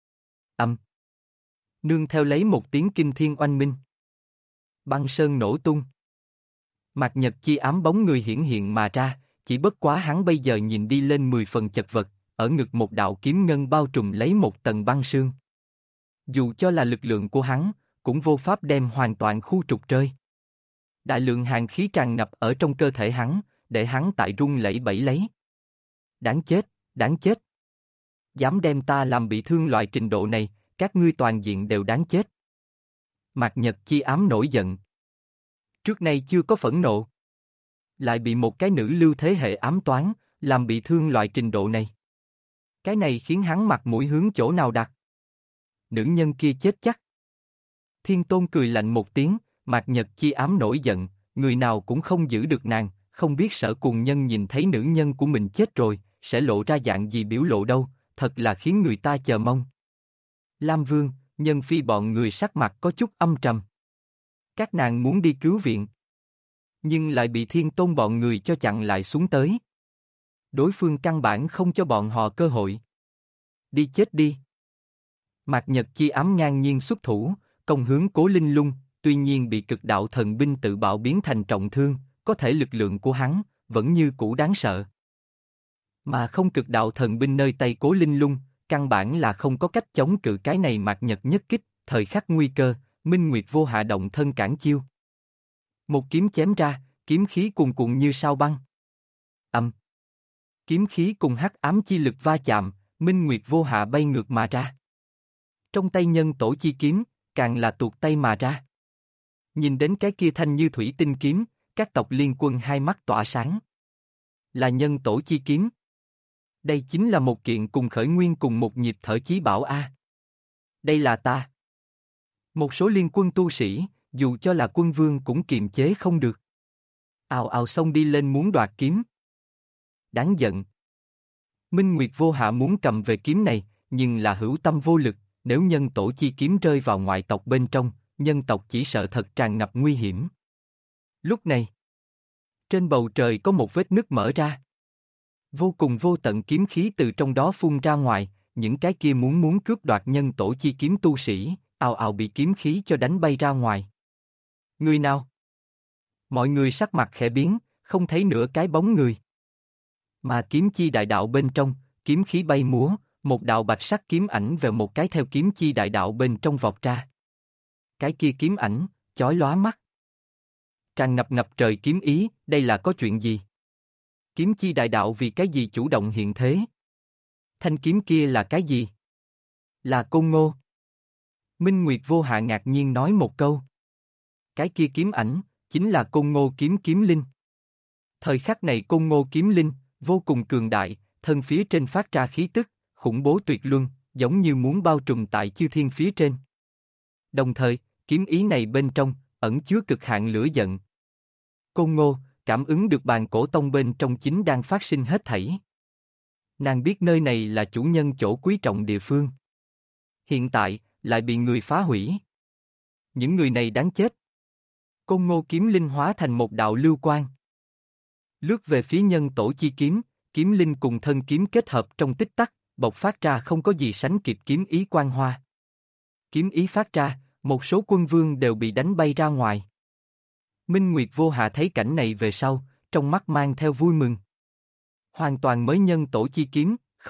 Nương theo lấy một tiếng kinh thiên oanh minh. Băng sơn nổ tung. Mạc Nhật chi ám bóng người hiển hiện mà ra, chỉ bất quá hắn bây giờ nhìn đi lên 10 phần chật vật, ở ngực một đạo kiếm ngân bao trùm lấy một tầng băng sương. Dù cho là lực lượng của hắn, cũng vô pháp đem hoàn toàn khu trục rơi. Đại lượng hàn khí tràn ngập ở trong cơ thể hắn, để hắn tại run lẩy bẩy lấy. Đáng chết, đáng chết. Dám đem ta làm bị thương loại trình độ này, các ngươi toàn diện đều đáng chết. Mạc Nhật chi ám nổi giận. Trước nay chưa có phẫn nộ. Lại bị một cái nữ lưu thế hệ ám toán, làm bị thương loại trình độ này. Cái này khiến hắn mặt mũi hướng chỗ nào đặt. Nữ nhân kia chết chắc. Thiên Tôn cười lạnh một tiếng, Mạc Nhật chi ám nổi giận, người nào cũng không giữ được nàng, không biết Sở Cùng Nhân nhìn thấy nữ nhân của mình chết rồi, sẽ lộ ra dạng gì biểu lộ đâu, thật là khiến người ta chờ mong. Lam Vương, Nhân Phi bọn người sắc mặt có chút âm trầm. Các nàng muốn đi cứu viện. Nhưng lại bị Thiên Tôn bọn người cho chặn lại xuống tới. Đối phương căn bản không cho bọn họ cơ hội. Đi chết đi. Mạc Nhật chi ám ngang nhiên xuất thủ, công hướng Cố Linh Lung, tuy nhiên bị cực đạo thần binh tự bạo biến thành trọng thương, có thể lực lượng của hắn, vẫn như cũ đáng sợ. Mà không cực đạo thần binh nơi tay Cố Linh Lung, căn bản là không có cách chống cự cái này Mạc Nhật nhất kích, thời khắc nguy cơ, Minh Nguyệt vô hạ động thân cản chiêu. Một kiếm chém ra, kiếm khí cuồn cuộn như sao băng. Kiếm khí cùng hắc ám chi lực va chạm, Minh Nguyệt vô hạ bay ngược mà ra. Trong tay nhân tổ chi kiếm, càng là tuột tay mà ra. Nhìn đến cái kia thanh như thủy tinh kiếm, các tộc liên quân hai mắt tỏa sáng. Là nhân tổ chi kiếm. Đây chính là một kiện cùng khởi nguyên cùng một nhịp thở chí bảo a. Đây là ta. Một số liên quân tu sĩ, dù cho là quân vương cũng kiềm chế không được. Ào ào xông đi lên muốn đoạt kiếm. Đáng giận. Minh Nguyệt vô hạ muốn cầm về kiếm này, nhưng là hữu tâm vô lực, nếu nhân tổ chi kiếm rơi vào ngoại tộc bên trong, nhân tộc chỉ sợ thật tràn ngập nguy hiểm. Lúc này, trên bầu trời có một vết nứt mở ra. Vô cùng vô tận kiếm khí từ trong đó phun ra ngoài, những cái kia muốn cướp đoạt nhân tổ chi kiếm tu sĩ, ào ào bị kiếm khí cho đánh bay ra ngoài. Người nào? Mọi người sắc mặt khẽ biến, không thấy nửa cái bóng người. Mà kiếm chi đại đạo bên trong, kiếm khí bay múa, một đạo bạch sắc kiếm ảnh về một cái theo kiếm chi đại đạo bên trong vọt ra. Cái kia kiếm ảnh, chói lóa mắt. Tràn ngập trời kiếm ý, đây là có chuyện gì? Kiếm chi đại đạo vì cái gì chủ động hiện thế? Thanh kiếm kia là cái gì? Là Côn Ngô. Minh Nguyệt vô hạ ngạc nhiên nói một câu. Cái kia kiếm ảnh, chính là Côn Ngô kiếm linh. Thời khắc này Côn Ngô kiếm linh, vô cùng cường đại, thân phía trên phát ra khí tức, khủng bố tuyệt luân, giống như muốn bao trùm tại chư thiên phía trên. Đồng thời, kiếm ý này bên trong, ẩn chứa cực hạn lửa giận. Côn Ngô, cảm ứng được bàn cổ tông bên trong chính đang phát sinh hết thảy. Nàng biết nơi này là chủ nhân chỗ quý trọng địa phương. Hiện tại, lại bị người phá hủy. Những người này đáng chết. Côn Ngô kiếm linh hóa thành một đạo lưu quang. Lướt về phía nhân tổ chi kiếm, kiếm linh cùng thân kiếm kết hợp trong tích tắc, bộc phát ra không có gì sánh kịp kiếm ý quang hoa. Kiếm ý phát ra, một số quân vương đều bị đánh bay ra ngoài. Minh Nguyệt vô hạ thấy cảnh này về sau, trong mắt mang theo vui mừng. Hoàn toàn mới nhân tổ chi kiếm, không,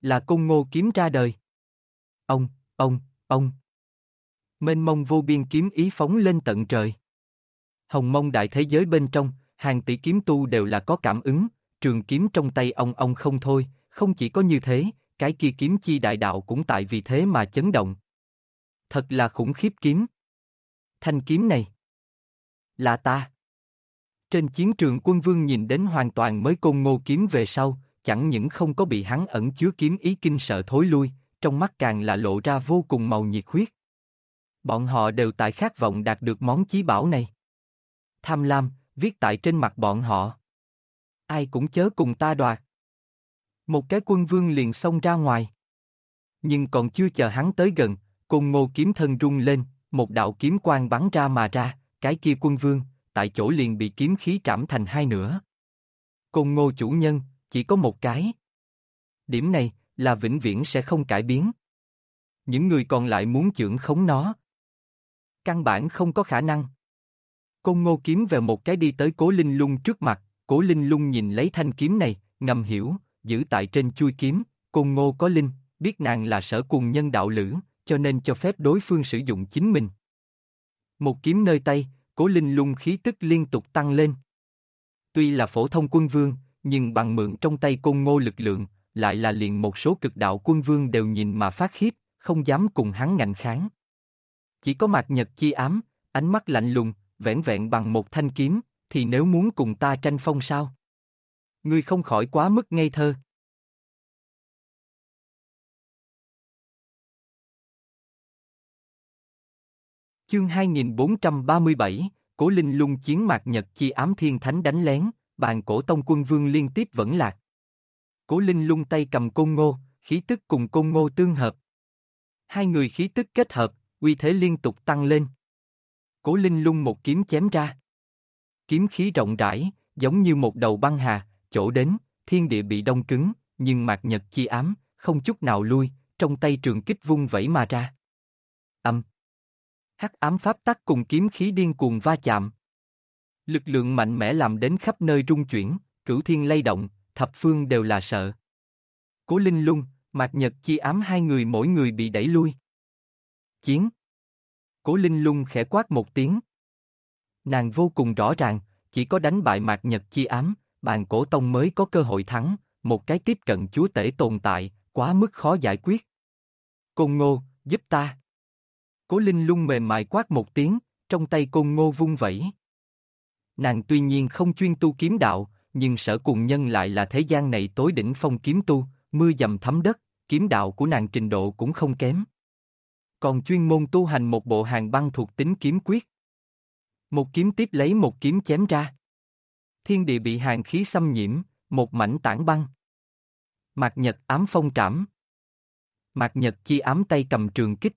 Là Côn Ngô kiếm ra đời. Ông, ông, ông. Mênh mông vô biên kiếm ý phóng lên tận trời. Hồng mông đại thế giới bên trong, hàng tỷ kiếm tu đều là có cảm ứng, trường kiếm trong tay ông không thôi, không chỉ có như thế, cái kia kiếm chi đại đạo cũng tại vì thế mà chấn động. Thật là khủng khiếp kiếm. Thanh kiếm này. Là ta. Trên chiến trường Quân Vương nhìn đến hoàn toàn mới Côn Ngô kiếm về sau, chẳng những không có bị hắn ẩn chứa kiếm ý kinh sợ thối lui, trong mắt càng là lộ ra vô cùng màu nhiệt huyết. Bọn họ đều tại khát vọng đạt được món chí bảo này. Tham lam, viết tại trên mặt bọn họ. Ai cũng chớ cùng ta đoạt. Một cái Quân Vương liền xông ra ngoài. Nhưng còn chưa chờ hắn tới gần, Côn Ngô kiếm thân rung lên, một đạo kiếm quang bắn ra mà ra, cái kia Quân Vương, tại chỗ liền bị kiếm khí trảm thành hai nửa. Côn Ngô chủ nhân, chỉ có một cái. Điểm này, là vĩnh viễn sẽ không cải biến. Những người còn lại muốn chưởng khống nó. Căn bản không có khả năng. Côn Ngô kiếm về một cái đi tới Cố Linh Lung trước mặt, Cố Linh Lung nhìn lấy thanh kiếm này, ngầm hiểu, giữ tại trên chuôi kiếm, Côn Ngô có linh, biết nàng là Sở Cùng nhân đạo lữ, cho nên cho phép đối phương sử dụng chính mình. Một kiếm nơi tay, Cố Linh Lung khí tức liên tục tăng lên. Tuy là phổ thông quân vương, nhưng bằng mượn trong tay Côn Ngô lực lượng, lại là liền một số cực đạo quân vương đều nhìn mà phát khiếp, không dám cùng hắn ngạnh kháng. Chỉ có Mạc Nhật chi ám, ánh mắt lạnh lùng, vẻn vẹn bằng một thanh kiếm, thì nếu muốn cùng ta tranh phong sao? Ngươi không khỏi quá mức ngây thơ. Chương 2437, Cố Linh Lung chiến Mạc Nhật chi ám thiên thánh đánh lén, bàn cổ tông quân vương liên tiếp vẫn lạc. Cố Linh Lung tay cầm Côn Ngô, khí tức cùng Côn Ngô tương hợp. Hai người khí tức kết hợp, uy thế liên tục tăng lên. Cố Linh Lung một kiếm chém ra. Kiếm khí rộng rãi, giống như một đầu băng hà, chỗ đến, thiên địa bị đông cứng, nhưng Mạc Nhật chi ám, không chút nào lui, trong tay trường kích vung vẩy mà ra. Âm. Hắc ám pháp tắc cùng kiếm khí điên cuồng va chạm. Lực lượng mạnh mẽ làm đến khắp nơi rung chuyển, cửu thiên lay động, thập phương đều là sợ. Cố Linh Lung, Mạc Nhật chi ám hai người mỗi người bị đẩy lui. Chiến. Cố Linh Lung khẽ quát một tiếng. Nàng vô cùng rõ ràng, chỉ có đánh bại Mạc Nhật chi ám, bàn cổ tông mới có cơ hội thắng, một cái tiếp cận chúa tể tồn tại, quá mức khó giải quyết. Côn Ngô, giúp ta. Cố Linh Lung mềm mại quát một tiếng, trong tay Côn Ngô vung vẩy. Nàng tuy nhiên không chuyên tu kiếm đạo, nhưng Sở Cùng nhân lại là thế gian này tối đỉnh phong kiếm tu, mưa dầm thấm đất, kiếm đạo của nàng trình độ cũng không kém. Còn chuyên môn tu hành một bộ hàng băng thuộc tính kiếm quyết. Một kiếm tiếp lấy một kiếm chém ra. Thiên địa bị hàn khí xâm nhiễm, một mảnh tảng băng. Mạc Nhật ám phong trảm. Mạc Nhật chi ám tay cầm trường kích.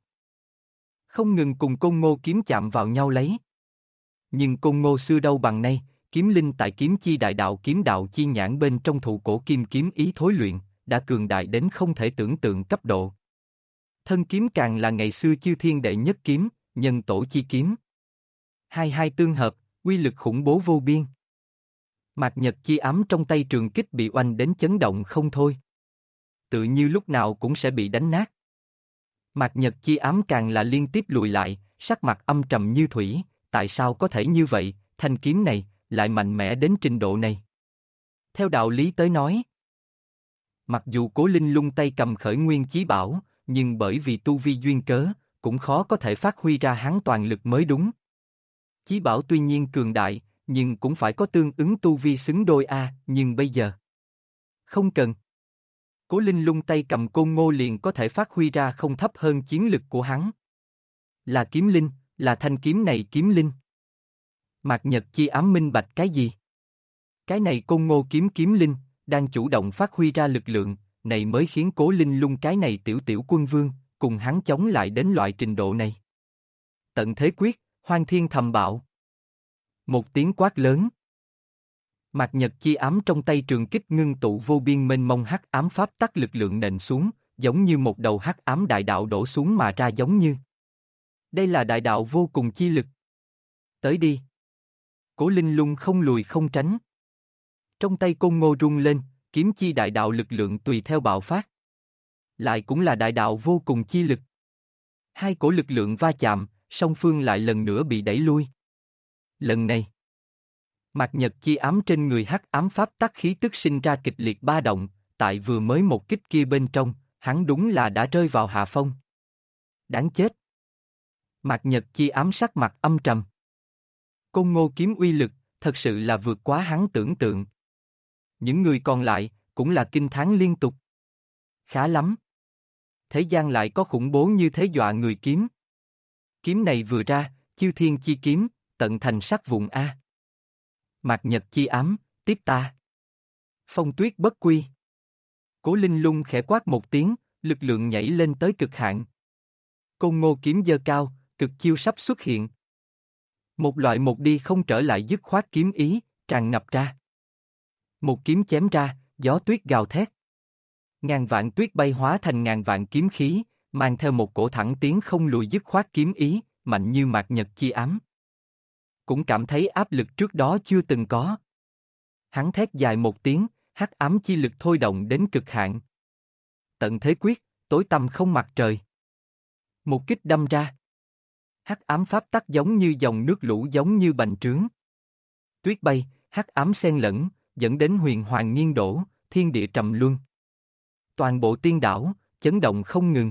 Không ngừng cùng Côn Ngô kiếm chạm vào nhau lấy. Nhưng Côn Ngô xưa đâu bằng nay, kiếm linh tại kiếm chi đại đạo kiếm đạo chi nhãn bên trong thụ cổ kim kiếm ý thối luyện, đã cường đại đến không thể tưởng tượng cấp độ. Thân kiếm càng là ngày xưa chư thiên đệ nhất kiếm, nhân tổ chi kiếm. Hai tương hợp, uy lực khủng bố vô biên. Mạc Nhật chi ám trong tay trường kích bị oanh đến chấn động không thôi. Tự như lúc nào cũng sẽ bị đánh nát. Mạc Nhật chi ám càng là liên tiếp lùi lại, sắc mặt âm trầm như thủy, tại sao có thể như vậy, thanh kiếm này, lại mạnh mẽ đến trình độ này. Theo đạo lý tới nói, mặc dù Cố Linh Lung tay cầm khởi nguyên chí bảo, nhưng bởi vì tu vi duyên cớ, cũng khó có thể phát huy ra hắn toàn lực mới đúng. Chí bảo tuy nhiên cường đại, nhưng cũng phải có tương ứng tu vi xứng đôi nhưng bây giờ. Không cần. Cố Linh Lung tay cầm Côn Ngô liền có thể phát huy ra không thấp hơn chiến lực của hắn. Là kiếm linh, là thanh kiếm này kiếm linh. Mạc Nhật chi ám minh bạch cái gì? Cái này Côn Ngô kiếm linh, đang chủ động phát huy ra lực lượng, này mới khiến Cố Linh Lung cái này tiểu quân vương, cùng hắn chống lại đến loại trình độ này. Tận thế quyết, hoang thiên thầm bạo. Một tiếng quát lớn. Mạc Nhật chi ám trong tay trường kích ngưng tụ vô biên mênh mông hắc ám pháp tắc lực lượng nện xuống, giống như một đầu hắc ám đại đạo đổ xuống mà ra giống như. Đây là đại đạo vô cùng chi lực. Tới đi. Cố Linh Lung không lùi không tránh. Trong tay Côn Ngô rung lên, kiếm chi đại đạo lực lượng tùy theo bạo phát. lại cũng là đại đạo vô cùng chi lực. Hai cổ lực lượng va chạm, song phương lại lần nữa bị đẩy lui. Lần này, mạt nhật chi ám trên người hắc ám pháp tắc khí tức sinh ra kịch liệt ba động, tại vừa mới một kích kia bên trong, hắn đúng là đã rơi vào hạ phong. Đáng chết! Mạt nhật chi ám sắc mặt âm trầm. Côn Ngô kiếm uy lực, thật sự là vượt quá hắn tưởng tượng. Những người còn lại, cũng là kinh thán liên tục. Khá lắm! Thế gian lại có khủng bố như thế dọa người kiếm. Kiếm này vừa ra, chư thiên chi kiếm, tận thành sắc vụn A. Mạt nhật chi ám, tiếp ta. Phong tuyết bất quy. Cố Linh Lung khẽ quát một tiếng, lực lượng nhảy lên tới cực hạn. Côn Ngô kiếm giơ cao, cực chiêu sắp xuất hiện. Một loại một đi không trở lại dứt khoát kiếm ý, tràn ngập ra. Một kiếm chém ra, gió tuyết gào thét. Ngàn vạn tuyết bay hóa thành ngàn vạn kiếm khí, mang theo một cổ thẳng tiến không lùi dứt khoát kiếm ý, mạnh như mạt nhật chi ám. Cũng cảm thấy áp lực trước đó chưa từng có. Hắn thét dài một tiếng, hắc ám chi lực thôi động đến cực hạn. Tận thế quyết, tối tăm không mặt trời. Một kích đâm ra. Hắc ám pháp tắc giống như dòng nước lũ giống như bành trướng. Tuyết bay, hắc ám xen lẫn, dẫn đến huyền hoàng nghiêng đổ, thiên địa trầm luân. Toàn bộ tiên đảo, chấn động không ngừng.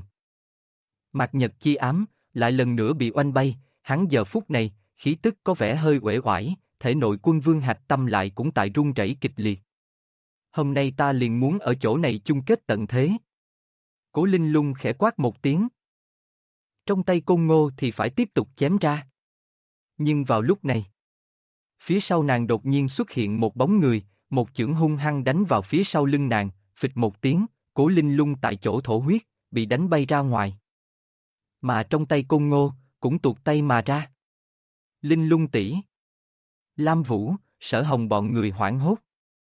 Mạt nhật chi ám, lại lần nữa bị oanh bay, hắn giờ phút này, khí tức có vẻ hơi uể oải, thể nội quân vương hạch tâm lại cũng tại run rẩy kịch liệt. Hôm nay ta liền muốn ở chỗ này chung kết tận thế. Cố Linh Lung khẽ quát một tiếng. Trong tay Côn Ngô thì phải tiếp tục chém ra. Nhưng vào lúc này, phía sau nàng đột nhiên xuất hiện một bóng người, một chưởng hung hăng đánh vào phía sau lưng nàng, phịch một tiếng, Cố Linh Lung tại chỗ thổ huyết, bị đánh bay ra ngoài. Mà trong tay Côn Ngô, cũng tuột tay mà ra. Linh Lung tỷ, Lam Vũ, Sở Hồng bọn người hoảng hốt.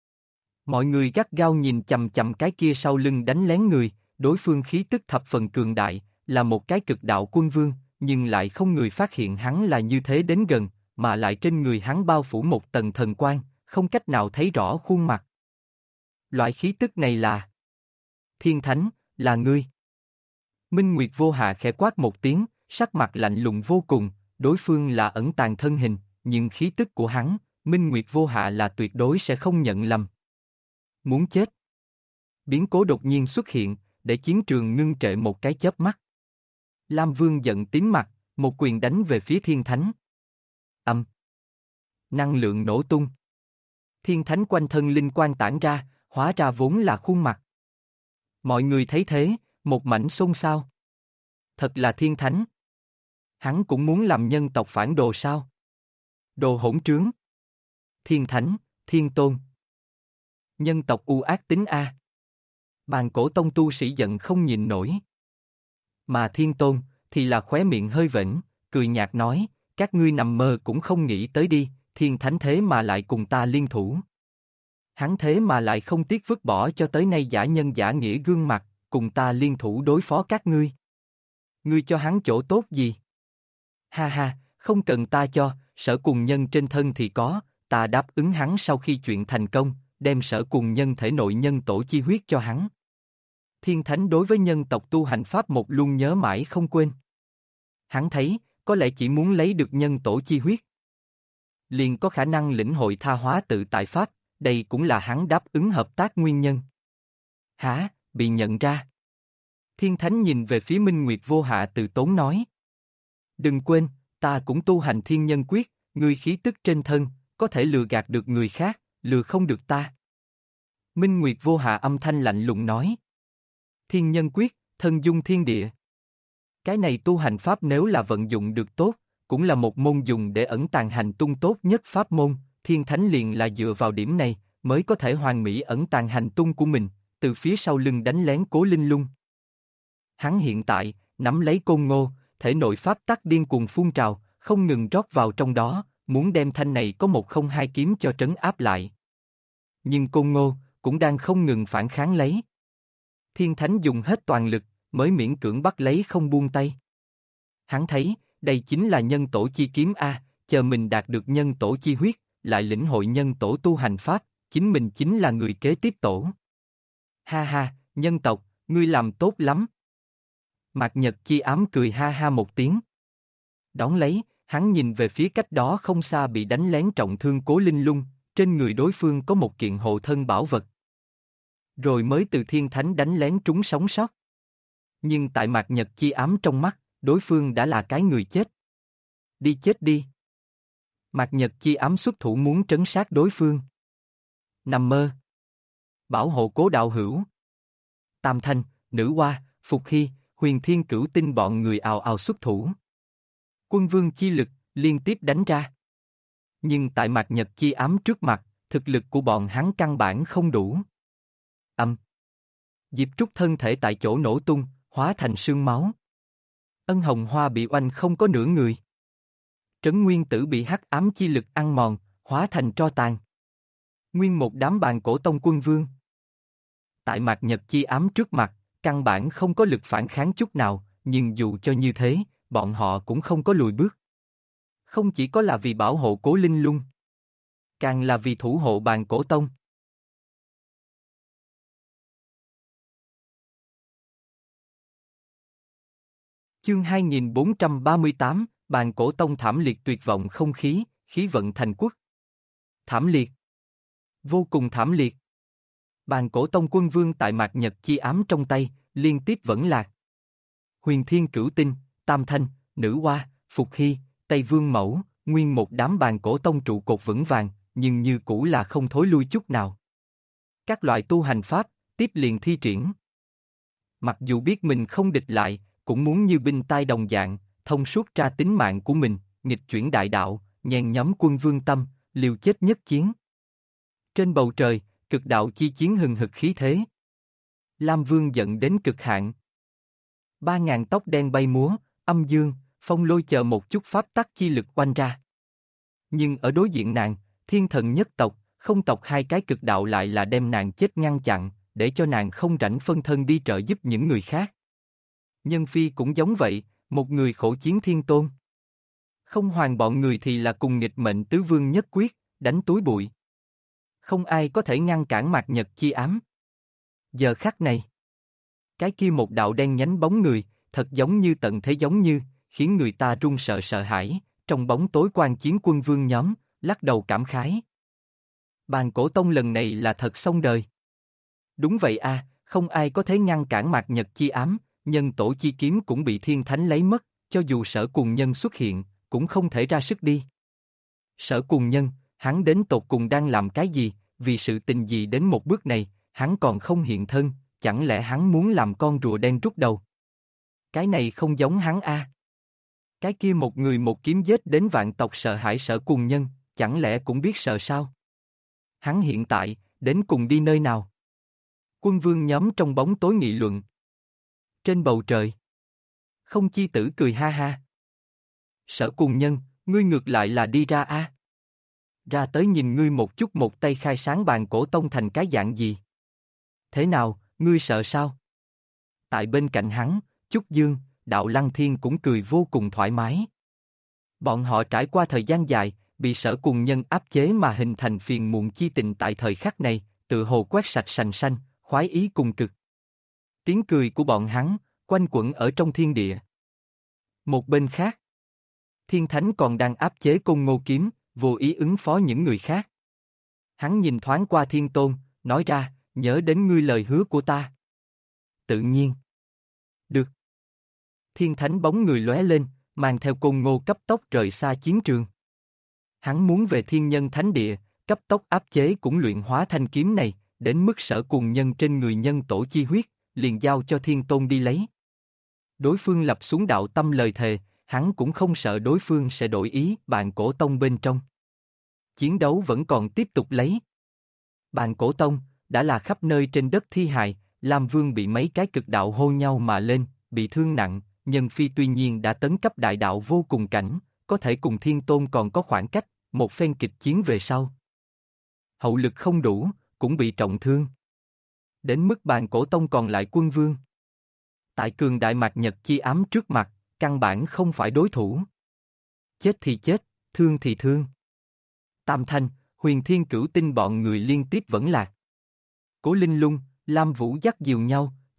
Mọi người gắt gao nhìn chằm chằm cái kia sau lưng đánh lén người, đối phương khí tức thập phần cường đại, là một cái cực đạo quân vương, nhưng lại không người phát hiện hắn là như thế đến gần, mà lại trên người hắn bao phủ một tầng thần quang, không cách nào thấy rõ khuôn mặt. Loại khí tức này là Thiên Thánh, là ngươi. Minh Nguyệt Vô Hạ khẽ quát một tiếng, sắc mặt lạnh lùng vô cùng, đối phương là ẩn tàng thân hình, nhưng khí tức của hắn, Minh Nguyệt Vô Hạ là tuyệt đối sẽ không nhận lầm. Muốn chết. Biến cố đột nhiên xuất hiện, để chiến trường ngưng trệ một cái chớp mắt. Lam Vương giận tím mặt, một quyền đánh về phía Thiên Thánh. Âm. Năng lượng nổ tung. Thiên Thánh quanh thân linh quang tản ra, hóa ra vốn là khuôn mặt. Mọi người thấy thế, một mảnh xôn xao. Thật là Thiên Thánh. Hắn cũng muốn làm nhân tộc phản đồ sao? Đồ hỗn trướng. Thiên Thánh, Thiên Tôn. Nhân tộc u ác tính A. Bàn cổ tông tu sĩ giận không nhìn nổi. Mà Thiên Tôn, thì là khóe miệng hơi vểnh, cười nhạt nói, các ngươi nằm mơ cũng không nghĩ tới đi, Thiên Thánh thế mà lại cùng ta liên thủ. Hắn thế mà lại không tiếc vứt bỏ cho tới nay giả nhân giả nghĩa gương mặt, cùng ta liên thủ đối phó các ngươi. Ngươi cho hắn chỗ tốt gì? Ha ha, không cần ta cho, Sở Cùng Nhân trên thân thì có, ta đáp ứng hắn sau khi chuyện thành công, đem Sở Cùng Nhân thể nội nhân tổ chi huyết cho hắn. Thiên Thánh đối với nhân tộc tu hành pháp một luôn nhớ mãi không quên. Hắn thấy, có lẽ chỉ muốn lấy được nhân tổ chi huyết, liền có khả năng lĩnh hội tha hóa tự tại pháp, đây cũng là hắn đáp ứng hợp tác nguyên nhân. Hả, bị nhận ra. Thiên Thánh nhìn về phía Minh Nguyệt Vô Hạ từ tốn nói. Đừng quên, ta cũng tu hành thiên nhân quyết, ngươi khí tức trên thân, có thể lừa gạt được người khác, lừa không được ta. Minh Nguyệt Vô Hạ âm thanh lạnh lùng nói. Thiên nhân quyết, thân dung thiên địa. Cái này tu hành pháp nếu là vận dụng được tốt, cũng là một môn dùng để ẩn tàng hành tung tốt nhất pháp môn, Thiên Thánh liền là dựa vào điểm này, mới có thể hoàn mỹ ẩn tàng hành tung của mình, từ phía sau lưng đánh lén Cố Linh Lung. Hắn hiện tại, nắm lấy Côn Ngô, thể nội pháp tắc điên cuồng phun trào, không ngừng rót vào trong đó, muốn đem thanh này có 102 kiếm cho trấn áp lại. Nhưng Côn Ngô, cũng đang không ngừng phản kháng lấy. Thiên Thánh dùng hết toàn lực, mới miễn cưỡng bắt lấy không buông tay. Hắn thấy, đây chính là nhân tổ chi kiếm A, chờ mình đạt được nhân tổ chi huyết, lại lĩnh hội nhân tổ tu hành pháp, chính mình chính là người kế tiếp tổ. Ha ha, nhân tộc, ngươi làm tốt lắm. Mạc Nhật Chi ám cười ha ha một tiếng. Đón lấy, hắn nhìn về phía cách đó không xa bị đánh lén trọng thương Cố Linh Lung, trên người đối phương có một kiện hộ thân bảo vật. Rồi mới từ thiên thánh đánh lén trúng sống sót. Nhưng tại Mạc Nhật Chi ám trong mắt, đối phương đã là cái người chết. Đi chết đi. Mạc Nhật Chi ám xuất thủ muốn trấn sát đối phương. Nằm mơ. Bảo hộ Cố đạo hữu. Tam Thanh, Nữ Hoa, Phục Hy, Huyền Thiên Cửu Tinh bọn người ào ào xuất thủ. Quân vương chi lực, liên tiếp đánh ra. Nhưng tại Mạc Nhật Chi ám trước mặt, thực lực của bọn hắn căn bản không đủ. Diệp Trúc thân thể tại chỗ nổ tung, hóa thành sương máu. Ân Hồng Hoa bị oanh không có nửa người. Trấn Nguyên Tử bị hắc ám chi lực ăn mòn, hóa thành tro tàn. Nguyên một đám bàn cổ tông quân vương. Tại Mạc Nhật Chi ám trước mặt, căn bản không có lực phản kháng chút nào, nhưng dù cho như thế, bọn họ cũng không có lùi bước. Không chỉ có là vì bảo hộ Cố Linh Lung, càng là vì thủ hộ bàn cổ tông. Chương 2438, bàn cổ tông thảm liệt tuyệt vọng không khí, khí vận thành quốc. Thảm liệt. Vô cùng thảm liệt. Bàn cổ tông quân vương tại Mạc Nhật Chi ám trong tay, liên tiếp vẫn lạc. Huyền Thiên Cửu Tinh, Tam Thanh, Nữ Hoa, Phục Hy, Tây Vương Mẫu, nguyên một đám bàn cổ tông trụ cột vững vàng, nhưng như cũ là không thối lui chút nào. Các loại tu hành pháp, tiếp liền thi triển. Mặc dù biết mình không địch lại, cũng muốn như binh tai đồng dạng, thông suốt ra tính mạng của mình, nghịch chuyển đại đạo, nhen nhóm quân vương tâm, liều chết nhất chiến. Trên bầu trời, cực đạo chi chiến hừng hực khí thế. Lam Vương giận đến cực hạn. 3.000 tóc đen bay múa, âm dương, phong lôi chờ một chút pháp tắc chi lực oanh ra. Nhưng ở đối diện nàng, thiên thần nhất tộc, không tộc hai cái cực đạo lại là đem nàng chết ngăn chặn, để cho nàng không rảnh phân thân đi trợ giúp những người khác. Nhân Phi cũng giống vậy, một người khổ chiến thiên tôn. Không Hoàng bọn người thì là cùng nghịch mệnh tứ vương nhất quyết, đánh túi bụi. Không ai có thể ngăn cản Mạc Nhật Chi ám. Giờ khắc này, cái kia một đạo đen nhánh bóng người, thật giống như tận thế giống như, khiến người ta run sợ sợ hãi, trong bóng tối quan chiến quân vương nhóm, lắc đầu cảm khái. Bàn cổ tông lần này là thật xong đời. Đúng vậy a, không ai có thể ngăn cản Mạc Nhật Chi ám, nhân tổ chi kiếm cũng bị thiên thánh lấy mất, cho dù Sở Cùng Nhân xuất hiện, cũng không thể ra sức đi. Sở Cùng Nhân, hắn đến tột cùng đang làm cái gì, vì sự tình gì đến một bước này, hắn còn không hiện thân, chẳng lẽ hắn muốn làm con rùa đen rút đầu? Cái này không giống hắn a. Cái kia một người một kiếm giết đến vạn tộc sợ hãi Sở Cùng Nhân, chẳng lẽ cũng biết sợ sao? Hắn hiện tại, đến cùng đi nơi nào? Quân vương nhóm trong bóng tối nghị luận. Trên bầu trời, Không Chi Tử cười ha ha. Sở Cùng Nhân, ngươi ngược lại là đi ra a. Ra tới nhìn ngươi một chút, một tay khai sáng bàn cổ tông thành cái dạng gì. Thế nào, ngươi sợ sao? Tại bên cạnh hắn, Chúc Dương, Đạo Lăng Thiên cũng cười vô cùng thoải mái. Bọn họ trải qua thời gian dài, bị Sở Cùng Nhân áp chế mà hình thành phiền muộn chi tình tại thời khắc này, tự hồ quét sạch sành sanh, khoái ý cùng cực. Tiếng cười của bọn hắn, quanh quẩn ở trong thiên địa. Một bên khác, Thiên Thánh còn đang áp chế Côn Ngô Kiếm, vô ý ứng phó những người khác. Hắn nhìn thoáng qua Thiên Tôn, nói ra, nhớ đến ngươi lời hứa của ta. Tự nhiên. Được. Thiên Thánh bóng người lóe lên, mang theo Côn Ngô cấp tốc rời xa chiến trường. Hắn muốn về Thiên Nhân Thánh Địa, cấp tốc áp chế cũng luyện hóa thanh kiếm này, đến mức Sở Cùng Nhân trên người nhân tổ chi huyết, liền giao cho Thiên Tôn đi lấy. Đối phương lập xuống đạo tâm lời thề, hắn cũng không sợ đối phương sẽ đổi ý. Bàn cổ tông bên trong. Chiến đấu vẫn còn tiếp tục lấy. Bàn cổ tông, đã là khắp nơi trên đất thi hài, Lam Vương bị mấy cái cực đạo hô nhau mà lên, bị thương nặng, Nhân Phi tuy nhiên đã tấn cấp đại đạo vô cùng cảnh, có thể cùng Thiên Tôn còn có khoảng cách, một phen kịch chiến về sau. Hậu lực không đủ, cũng bị trọng thương. Đến mức bàn cổ tông còn lại quân vương. Tại cường đại Mạc Nhật Chi ám trước mặt, căn bản không phải đối thủ. Chết thì chết, thương thì thương. Tam Thanh, Huyền Thiên Cửu Tinh bọn người liên tiếp vẫn lạc. Cố Linh Lung, Lam Vũ dắt dìu nhau,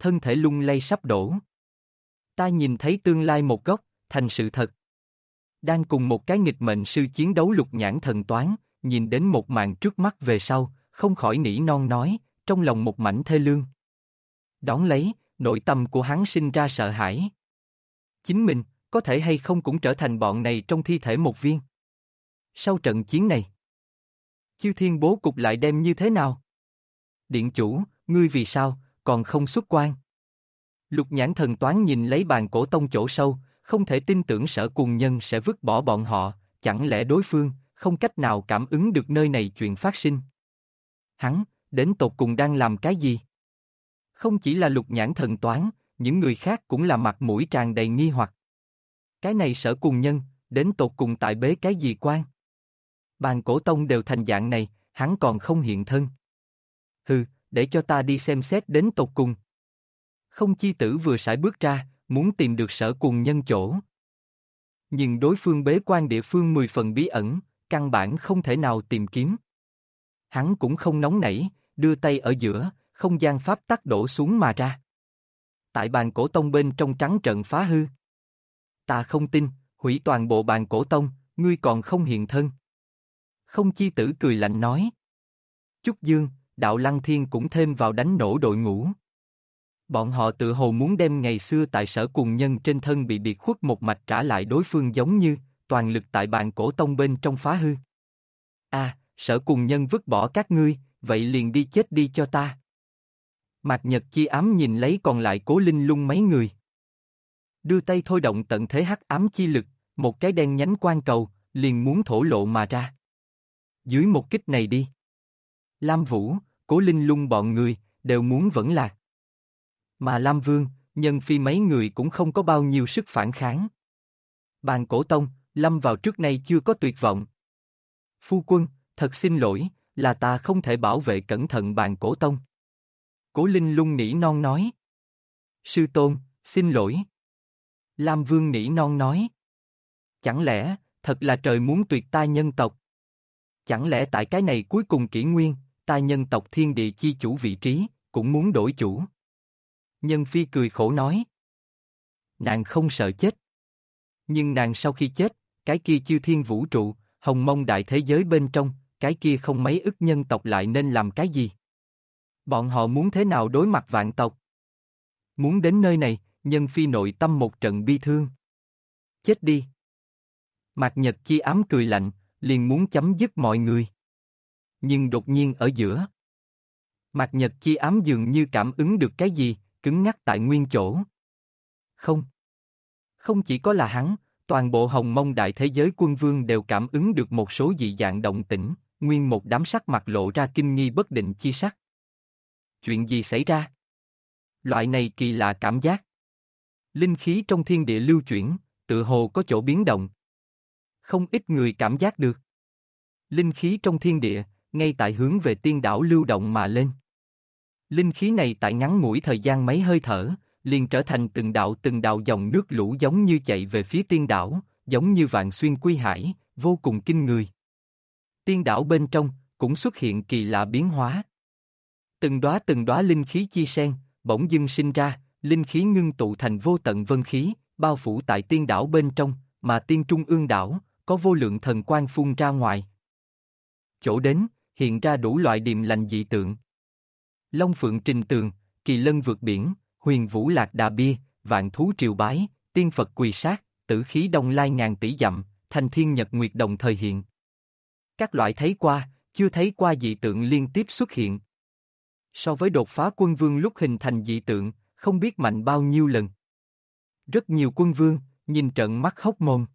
thân thể lung lay sắp đổ. Ta nhìn thấy tương lai một góc, thành sự thật. Đang cùng một cái nghịch mệnh sư chiến đấu Lục Nhãn Thần Toán, nhìn đến một màn trước mắt về sau, không khỏi nỉ non nói, trong lòng một mảnh thê lương. Đón lấy, nội tâm của hắn sinh ra sợ hãi. Chính mình, có thể hay không cũng trở thành bọn này trong thi thể một viên. Sau trận chiến này, Chư Thiên bố cục lại đem như thế nào? Điện chủ, ngươi vì sao, còn không xuất quan? Lục Nhãn Thần Toán nhìn lấy bàn cổ tông chỗ sâu, không thể tin tưởng Sở Cùng Nhân sẽ vứt bỏ bọn họ, chẳng lẽ đối phương, không cách nào cảm ứng được nơi này chuyện phát sinh? Hắn, đến tột cùng đang làm cái gì? Không chỉ là Lục Nhãn Thần Toán, những người khác cũng là mặt mũi tràn đầy nghi hoặc. Cái này Sở Cùng Nhân, đến tột cùng tại bế cái gì quan? Bàn cổ tông đều thành dạng này, hắn còn không hiện thân. Hừ, để cho ta đi xem xét đến tột cùng. Không Chi Tử vừa sải bước ra, muốn tìm được Sở Cùng Nhân chỗ. Nhưng đối phương bế quan địa phương 10 phần bí ẩn, căn bản không thể nào tìm kiếm. Hắn cũng không nóng nảy, đưa tay ở giữa, không gian pháp tắc đổ xuống mà ra. Tại bàn cổ tông bên trong trắng trận phá hư. Ta không tin, hủy toàn bộ bàn cổ tông, ngươi còn không hiện thân. Không Chi Tử cười lạnh nói. Chúc Dương, Đạo Lăng Thiên cũng thêm vào đánh nổ đội ngũ. Bọn họ tự hồ muốn đem ngày xưa tại Sở Cùng Nhân trên thân bị biệt khuất một mạch trả lại đối phương giống như, toàn lực tại bàn cổ tông bên trong phá hư. Sở Cùng Nhân vứt bỏ các ngươi, vậy liền đi chết đi cho ta. Mạc Nhật Chi ám nhìn lấy còn lại Cố Linh Lung mấy người. Đưa tay thôi động tận thế hắc ám chi lực, một cái đen nhánh quan cầu, liền muốn thổ lộ mà ra. Dưới một kích này đi. Lam Vũ, Cố Linh Lung bọn người, đều muốn vẫn lạc. Mà Lam Vương, Nhân Phi mấy người cũng không có bao nhiêu sức phản kháng. Bàn cổ tông, lâm vào trước nay chưa có tuyệt vọng. Phu quân, thật xin lỗi, là ta không thể bảo vệ cẩn thận bàn cổ tông. Cố Linh Lung nỉ non nói. Sư tôn, xin lỗi. Lam Vương nỉ non nói. Chẳng lẽ, thật là trời muốn tuyệt ta nhân tộc? Chẳng lẽ tại cái này cuối cùng kỷ nguyên, ta nhân tộc thiên địa chi chủ vị trí, cũng muốn đổi chủ? Nhân Phi cười khổ nói. Nàng không sợ chết. Nhưng nàng sau khi chết, cái kia chư thiên vũ trụ, hồng mông đại thế giới bên trong, cái kia không mấy ức nhân tộc lại nên làm cái gì? Bọn họ muốn thế nào đối mặt vạn tộc? Muốn đến nơi này, Nhân Phi nội tâm một trận bi thương. Chết đi. Mạc Nhật Chi ám cười lạnh, liền muốn chấm dứt mọi người. Nhưng đột nhiên ở giữa. Mạc Nhật Chi ám dường như cảm ứng được cái gì, cứng ngắc tại nguyên chỗ. Không. Không chỉ có là hắn, toàn bộ hồng mông đại thế giới quân vương đều cảm ứng được một số dị dạng động tĩnh, nguyên một đám sắc mặt lộ ra kinh nghi bất định chi sắc. Chuyện gì xảy ra? Loại này kỳ lạ cảm giác. Linh khí trong thiên địa lưu chuyển, tự hồ có chỗ biến động. Không ít người cảm giác được. Linh khí trong thiên địa, ngay tại hướng về tiên đảo lưu động mà lên. Linh khí này tại ngắn ngủi thời gian mấy hơi thở, liền trở thành từng đạo dòng nước lũ giống như chạy về phía tiên đảo, giống như vạn xuyên quy hải, vô cùng kinh người. Tiên đảo bên trong, cũng xuất hiện kỳ lạ biến hóa. Từng đóa linh khí chi sen, bỗng dưng sinh ra, linh khí ngưng tụ thành vô tận vân khí, bao phủ tại tiên đảo bên trong, mà tiên trung ương đảo, có vô lượng thần quang phun ra ngoài. Chỗ đến, hiện ra đủ loại điềm lành dị tượng. Long phượng trình tường, kỳ lân vượt biển, huyền vũ lạc đà bia, vạn thú triều bái, tiên Phật quỳ sát, tử khí đông lai ngàn tỷ dặm, thanh thiên nhật nguyệt đồng thời hiện. Các loại thấy qua, chưa thấy qua dị tượng liên tiếp xuất hiện. So với đột phá quân vương lúc hình thành dị tượng, không biết mạnh bao nhiêu lần. Rất nhiều quân vương, nhìn trợn mắt hốc mồm.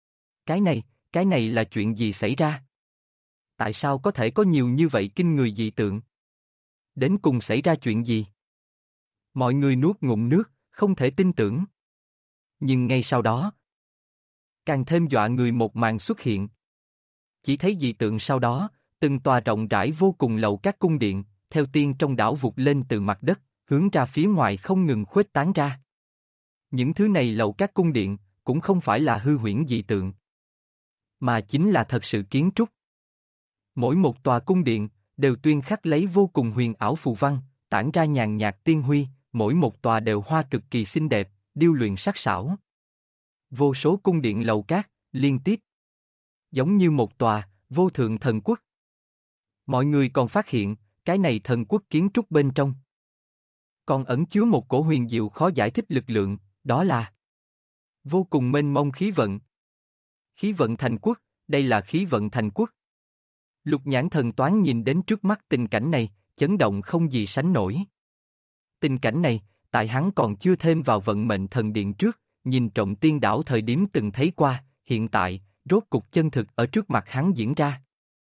Cái này là chuyện gì xảy ra? Tại sao có thể có nhiều như vậy kinh người dị tượng? Đến cùng xảy ra chuyện gì? Mọi người nuốt ngụm nước, không thể tin tưởng. Nhưng ngay sau đó, càng thêm dọa người một màn xuất hiện. Chỉ thấy dị tượng sau đó, từng tòa rộng rãi vô cùng lầu các cung điện, theo tiên trong đảo vụt lên từ mặt đất, hướng ra phía ngoài không ngừng khuếch tán ra. Những thứ này lầu các cung điện, cũng không phải là hư huyễn dị tượng, mà chính là thật sự kiến trúc. Mỗi một tòa cung điện, đều tuyên khắc lấy vô cùng huyền ảo phù văn, tản ra nhàn nhạt tiên huy, mỗi một tòa đều hoa cực kỳ xinh đẹp, điêu luyện sắc sảo. Vô số cung điện lầu cát, liên tiếp. Giống như một tòa, vô thượng thần quốc. Mọi người còn phát hiện, cái này thần quốc kiến trúc bên trong. Còn ẩn chứa một cổ huyền diệu khó giải thích lực lượng, đó là vô cùng mênh mông khí vận. Khí vận thành quốc, đây là khí vận thành quốc. Lục Nhãn Thần Toán nhìn đến trước mắt tình cảnh này, chấn động không gì sánh nổi. Tình cảnh này, tại hắn còn chưa thêm vào vận mệnh thần điện trước, nhìn Trọng Tiên Đảo thời điểm từng thấy qua, hiện tại, rốt cục chân thực ở trước mặt hắn diễn ra.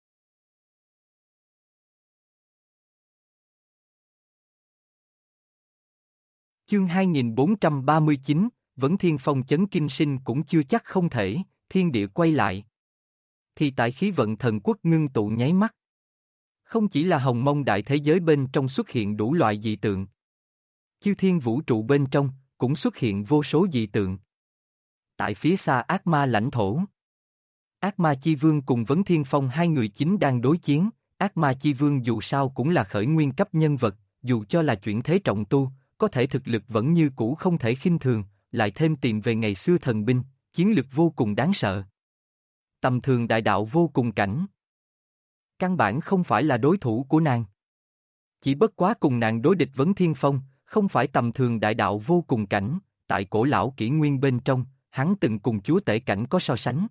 Chương 2439, Vấn Thiên Phong chấn kinh sinh cũng chưa chắc không thể, thiên địa quay lại. Thì tại khí vận thần quốc ngưng tụ nháy mắt. Không chỉ là hồng mông đại thế giới bên trong xuất hiện đủ loại dị tượng. Chư thiên vũ trụ bên trong, cũng xuất hiện vô số dị tượng. Tại phía xa ác ma lãnh thổ. Ác ma chi vương cùng Vấn Thiên Phong hai người chính đang đối chiến, ác ma chi vương dù sao cũng là khởi nguyên cấp nhân vật, dù cho là chuyển thế trọng tu, có thể thực lực vẫn như cũ không thể khinh thường, lại thêm tìm về ngày xưa thần binh, chiến lực vô cùng đáng sợ. Tầm thường đại đạo vô cùng cảnh. Căn bản không phải là đối thủ của nàng. Chỉ bất quá cùng nàng đối địch Vấn Thiên Phong, không phải tầm thường đại đạo vô cùng cảnh, tại cổ lão kỷ nguyên bên trong, hắn từng cùng chúa tể cảnh có so sánh.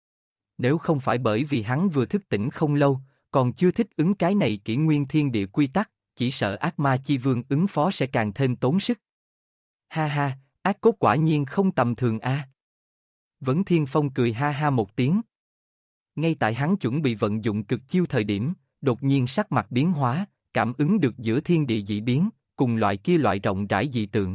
Nếu không phải bởi vì hắn vừa thức tỉnh không lâu, còn chưa thích ứng cái này kỷ nguyên thiên địa quy tắc, chỉ sợ ác ma chi vương ứng phó sẽ càng thêm tốn sức. Ha ha, ác cốt quả nhiên không tầm thường a. Vấn Thiên Phong cười ha ha một tiếng. Ngay tại hắn chuẩn bị vận dụng cực chiêu thời điểm, đột nhiên sắc mặt biến hóa, cảm ứng được giữa thiên địa dị biến, cùng loại kia loại rộng rãi dị tượng.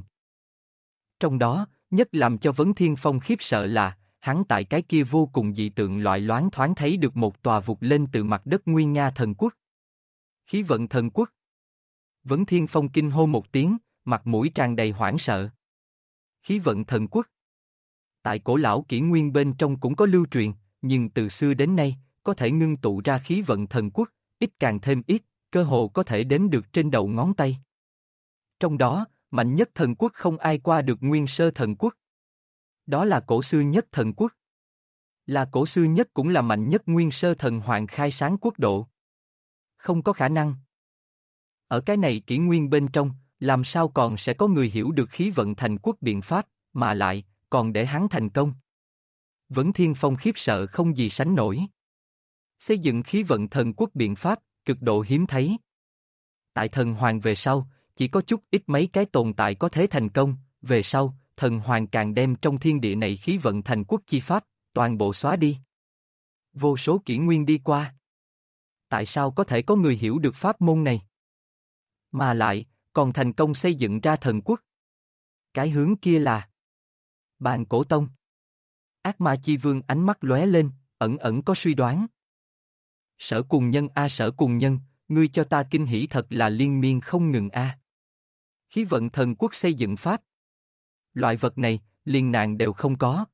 Trong đó, nhất làm cho Vấn Thiên Phong khiếp sợ là, hắn tại cái kia vô cùng dị tượng loại loáng thoáng thấy được một tòa vụt lên từ mặt đất nguy nga thần quốc. Khí vận thần quốc. Vấn Thiên Phong kinh hô một tiếng, mặt mũi tràn đầy hoảng sợ. Khí vận thần quốc. Tại cổ lão kỷ nguyên bên trong cũng có lưu truyền, nhưng từ xưa đến nay, có thể ngưng tụ ra khí vận thần quốc, ít càng thêm ít, cơ hồ có thể đếm được trên đầu ngón tay. Trong đó, mạnh nhất thần quốc không ai qua được nguyên sơ thần quốc. Đó là cổ xưa nhất thần quốc. Là cổ xưa nhất cũng là mạnh nhất nguyên sơ thần hoàng khai sáng quốc độ. Không có khả năng. Ở cái này kỷ nguyên bên trong, làm sao còn sẽ có người hiểu được khí vận thành quốc biện pháp, mà lại, còn để hắn thành công. Vấn Thiên Phong khiếp sợ không gì sánh nổi. Xây dựng khí vận thần quốc biện pháp, cực độ hiếm thấy. Tại thần hoàng về sau, chỉ có chút ít mấy cái tồn tại có thể thành công, về sau, thần hoàng càng đem trong thiên địa này khí vận thành quốc chi pháp, toàn bộ xóa đi. Vô số kỷ nguyên đi qua. Tại sao có thể có người hiểu được pháp môn này? Mà lại, còn thành công xây dựng ra thần quốc. Cái hướng kia là Bàn Cổ Tông. Ác ma chi vương ánh mắt lóe lên, ẩn ẩn có suy đoán. Sở Cùng Nhân a Sở Cùng Nhân, ngươi cho ta kinh hỉ thật là liên miên không ngừng a. Khí vận thần quốc xây dựng pháp. Loại vật này, liền nàng đều không có.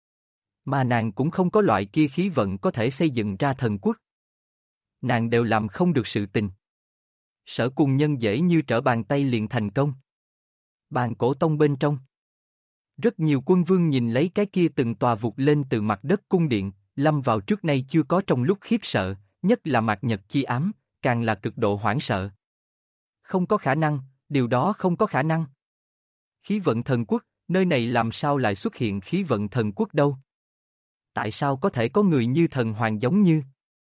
Mà nàng cũng không có loại kia khí vận có thể xây dựng ra thần quốc. Nàng đều làm không được sự tình. Sở Cùng Nhân dễ như trở bàn tay liền thành công. Bàn Cổ Tông bên trong. Rất nhiều quân vương nhìn lấy cái kia từng tòa vụt lên từ mặt đất cung điện, lâm vào trước nay chưa có trong lúc khiếp sợ, nhất là Mạt Nhật chi ám, càng là cực độ hoảng sợ. Không có khả năng, điều đó không có khả năng. Khí vận thần quốc, nơi này làm sao lại xuất hiện khí vận thần quốc đâu? Tại sao có thể có người như thần hoàng giống như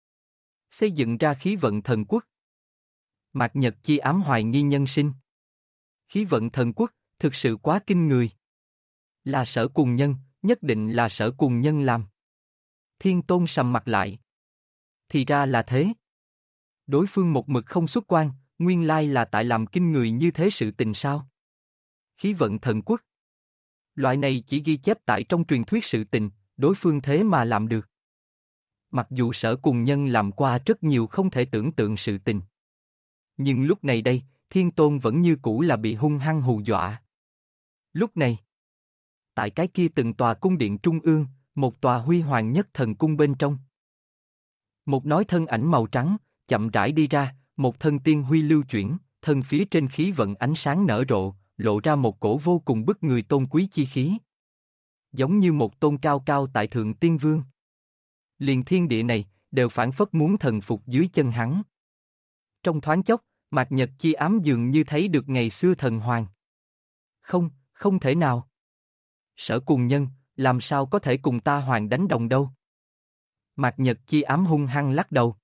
xây dựng ra khí vận thần quốc? Mạt Nhật chi ám hoài nghi nhân sinh. Khí vận thần quốc, thực sự quá kinh người. Là Sở Cùng Nhân, nhất định là Sở Cùng Nhân làm. Thiên Tôn sầm mặt lại. Thì ra là thế. Đối phương một mực không xuất quan, nguyên lai là tại làm kinh người như thế sự tình sao? Khí vận thần quốc. Loại này chỉ ghi chép tại trong truyền thuyết sự tình, đối phương thế mà làm được. Mặc dù Sở Cùng Nhân làm qua rất nhiều không thể tưởng tượng sự tình. Nhưng lúc này đây, Thiên Tôn vẫn như cũ là bị hung hăng hù dọa. Lúc này, tại cái kia từng tòa cung điện trung ương, một tòa huy hoàng nhất thần cung bên trong. Một nói thân ảnh màu trắng, chậm rãi đi ra, một thân tiên huy lưu chuyển, thân phía trên khí vận ánh sáng nở rộ, lộ ra một cổ vô cùng bức người tôn quý chi khí. Giống như một tôn cao cao tại thượng tiên vương. Liền thiên địa này, đều phảng phất muốn thần phục dưới chân hắn. Trong thoáng chốc, Mạc Nhật Chi ám dường như thấy được ngày xưa thần hoàng. Không, không thể nào. Sở Cùng Nhân, làm sao có thể cùng ta hoàng đánh đồng đâu. Mạc Nhật Chi ám hung hăng lắc đầu.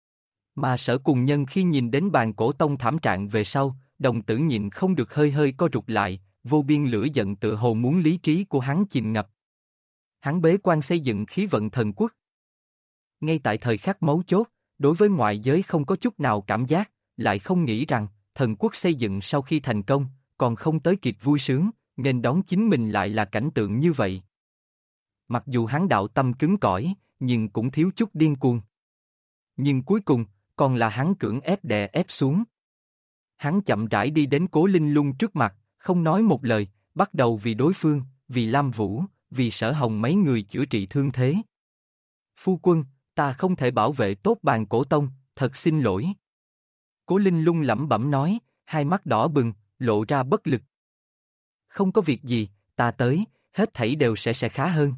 Mà Sở Cùng Nhân khi nhìn đến bàn cổ tông thảm trạng về sau, đồng tử nhịn không được hơi hơi co rụt lại, vô biên lửa giận tựa hồ muốn lý trí của hắn chìm ngập. Hắn bế quan xây dựng khí vận thần quốc. Ngay tại thời khắc mấu chốt, đối với ngoại giới không có chút nào cảm giác, lại không nghĩ rằng, thần quốc xây dựng sau khi thành công, còn không tới kịp vui sướng, nên đón chính mình lại là cảnh tượng như vậy. Mặc dù hắn đạo tâm cứng cỏi, nhưng cũng thiếu chút điên cuồng. Nhưng cuối cùng, còn là hắn cưỡng ép đè ép xuống. Hắn chậm rãi đi đến Cố Linh Lung trước mặt, không nói một lời, bắt đầu vì đối phương, vì Lam Vũ, vì Sở Hồng mấy người chữa trị thương thế. Phu quân, ta không thể bảo vệ tốt bàn cổ tông, thật xin lỗi. Cố Linh Lung lẩm bẩm nói, hai mắt đỏ bừng, lộ ra bất lực. Không có việc gì, ta tới, hết thảy đều sẽ khá hơn.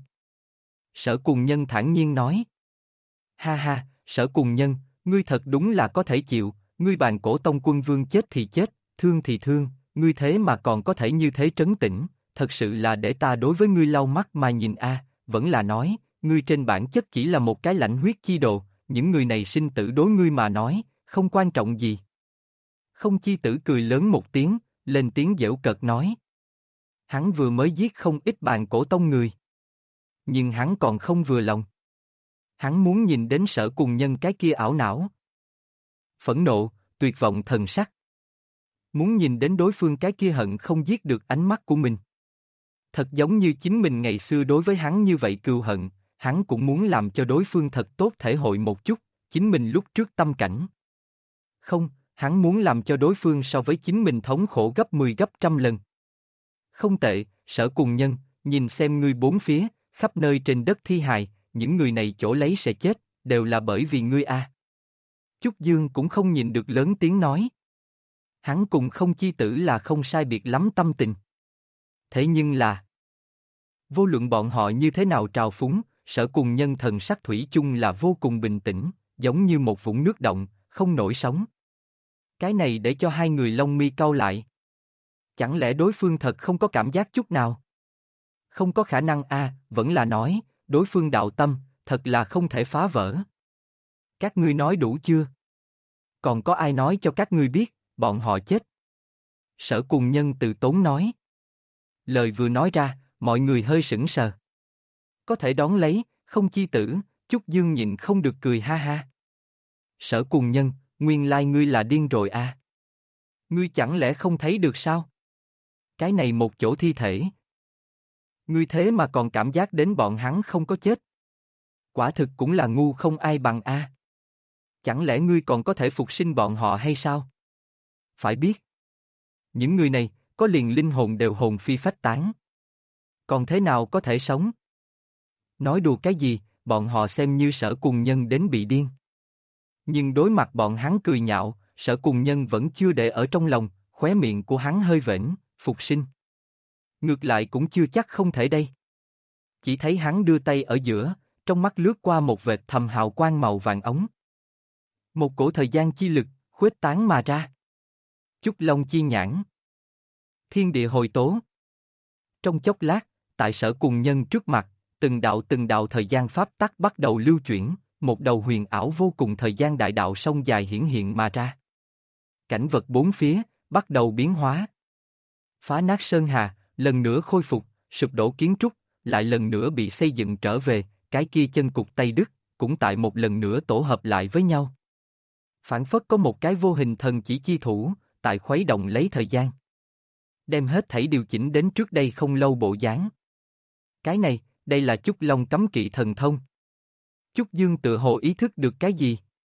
Sở Cùng Nhân thản nhiên nói. Ha ha, Sở Cùng Nhân, ngươi thật đúng là có thể chịu, ngươi bàn cổ tông quân vương chết thì chết, thương thì thương, ngươi thế mà còn có thể như thế trấn tĩnh, thật sự là để ta đối với ngươi lau mắt mà nhìn a, vẫn là nói, ngươi trên bản chất chỉ là một cái lãnh huyết chi đồ, những người này sinh tử đối ngươi mà nói, không quan trọng gì. Không Chi Tử cười lớn một tiếng, lên tiếng giễu cợt nói. Hắn vừa mới giết không ít bàn cổ tông người. Nhưng hắn còn không vừa lòng. Hắn muốn nhìn đến Sở Cùng Nhân cái kia ảo não. Phẫn nộ, tuyệt vọng thần sắc. Muốn nhìn đến đối phương cái kia hận không giết được ánh mắt của mình. Thật giống như chính mình ngày xưa đối với hắn như vậy cừu hận, hắn cũng muốn làm cho đối phương thật tốt thể hội một chút, chính mình lúc trước tâm cảnh. Không, hắn muốn làm cho đối phương so với chính mình thống khổ gấp 10 gấp trăm lần. Không tệ, Sở Cùng Nhân, nhìn xem ngươi bốn phía, khắp nơi trên đất thi hài, những người này chỗ lấy sẽ chết, đều là bởi vì ngươi a. Chúc Dương cũng không nhìn được lớn tiếng nói. Hắn cùng Không Chi Tử là không sai biệt lắm tâm tình. Thế nhưng là, vô luận bọn họ như thế nào trào phúng, Sở Cùng Nhân thần sắc thủy chung là vô cùng bình tĩnh, giống như một vũng nước động, không nổi sóng. Cái này để cho hai người lông mi cau lại. Chẳng lẽ đối phương thật không có cảm giác chút nào? Không có khả năng a, vẫn là nói, đối phương đạo tâm, thật là không thể phá vỡ. Các ngươi nói đủ chưa? Còn có ai nói cho các ngươi biết, bọn họ chết? Sở Cùng Nhân từ tốn nói. Lời vừa nói ra, mọi người hơi sững sờ. Có thể đón lấy, Không Chi Tử, Chúc Dương nhịn không được cười ha ha. Sở Cùng Nhân, nguyên lai ngươi là điên rồi a. Ngươi chẳng lẽ không thấy được sao? Cái này một chỗ thi thể. Ngươi thế mà còn cảm giác đến bọn hắn không có chết. Quả thực cũng là ngu không ai bằng a. Chẳng lẽ ngươi còn có thể phục sinh bọn họ hay sao? Phải biết. Những người này, có liền linh hồn đều hồn phi phách tán. Còn thế nào có thể sống? Nói đùa cái gì, bọn họ xem như Sở Cùng Nhân đến bị điên. Nhưng đối mặt bọn hắn cười nhạo, Sở Cùng Nhân vẫn chưa để ở trong lòng, khóe miệng của hắn hơi vểnh, phục sinh. Ngược lại cũng chưa chắc không thể đây. Chỉ thấy hắn đưa tay ở giữa, trong mắt lướt qua một vệt thầm hào quang màu vàng ống. Một cổ thời gian chi lực, khuếch tán mà ra. Chúc Long chi nhãn. Thiên địa hồi tố. Trong chốc lát, tại Sở Cùng Nhân trước mặt, từng đạo thời gian pháp tắc bắt đầu lưu chuyển, một đầu huyền ảo vô cùng thời gian đại đạo sông dài hiển hiện mà ra. Cảnh vật bốn phía, bắt đầu biến hóa. Phá nát sơn hà, lần nữa khôi phục, sụp đổ kiến trúc, lại lần nữa bị xây dựng trở về, cái kia chân cục Tây Đức, cũng tại một lần nữa tổ hợp lại với nhau. Phản phất có một cái vô hình thần chỉ chi thủ, tại khuấy động lấy thời gian. Đem hết thảy điều chỉnh đến trước đây không lâu bộ dáng. Cái này, đây là Chúc Long cấm kỵ thần thông. Chúc Dương tự hồ ý thức được cái gì?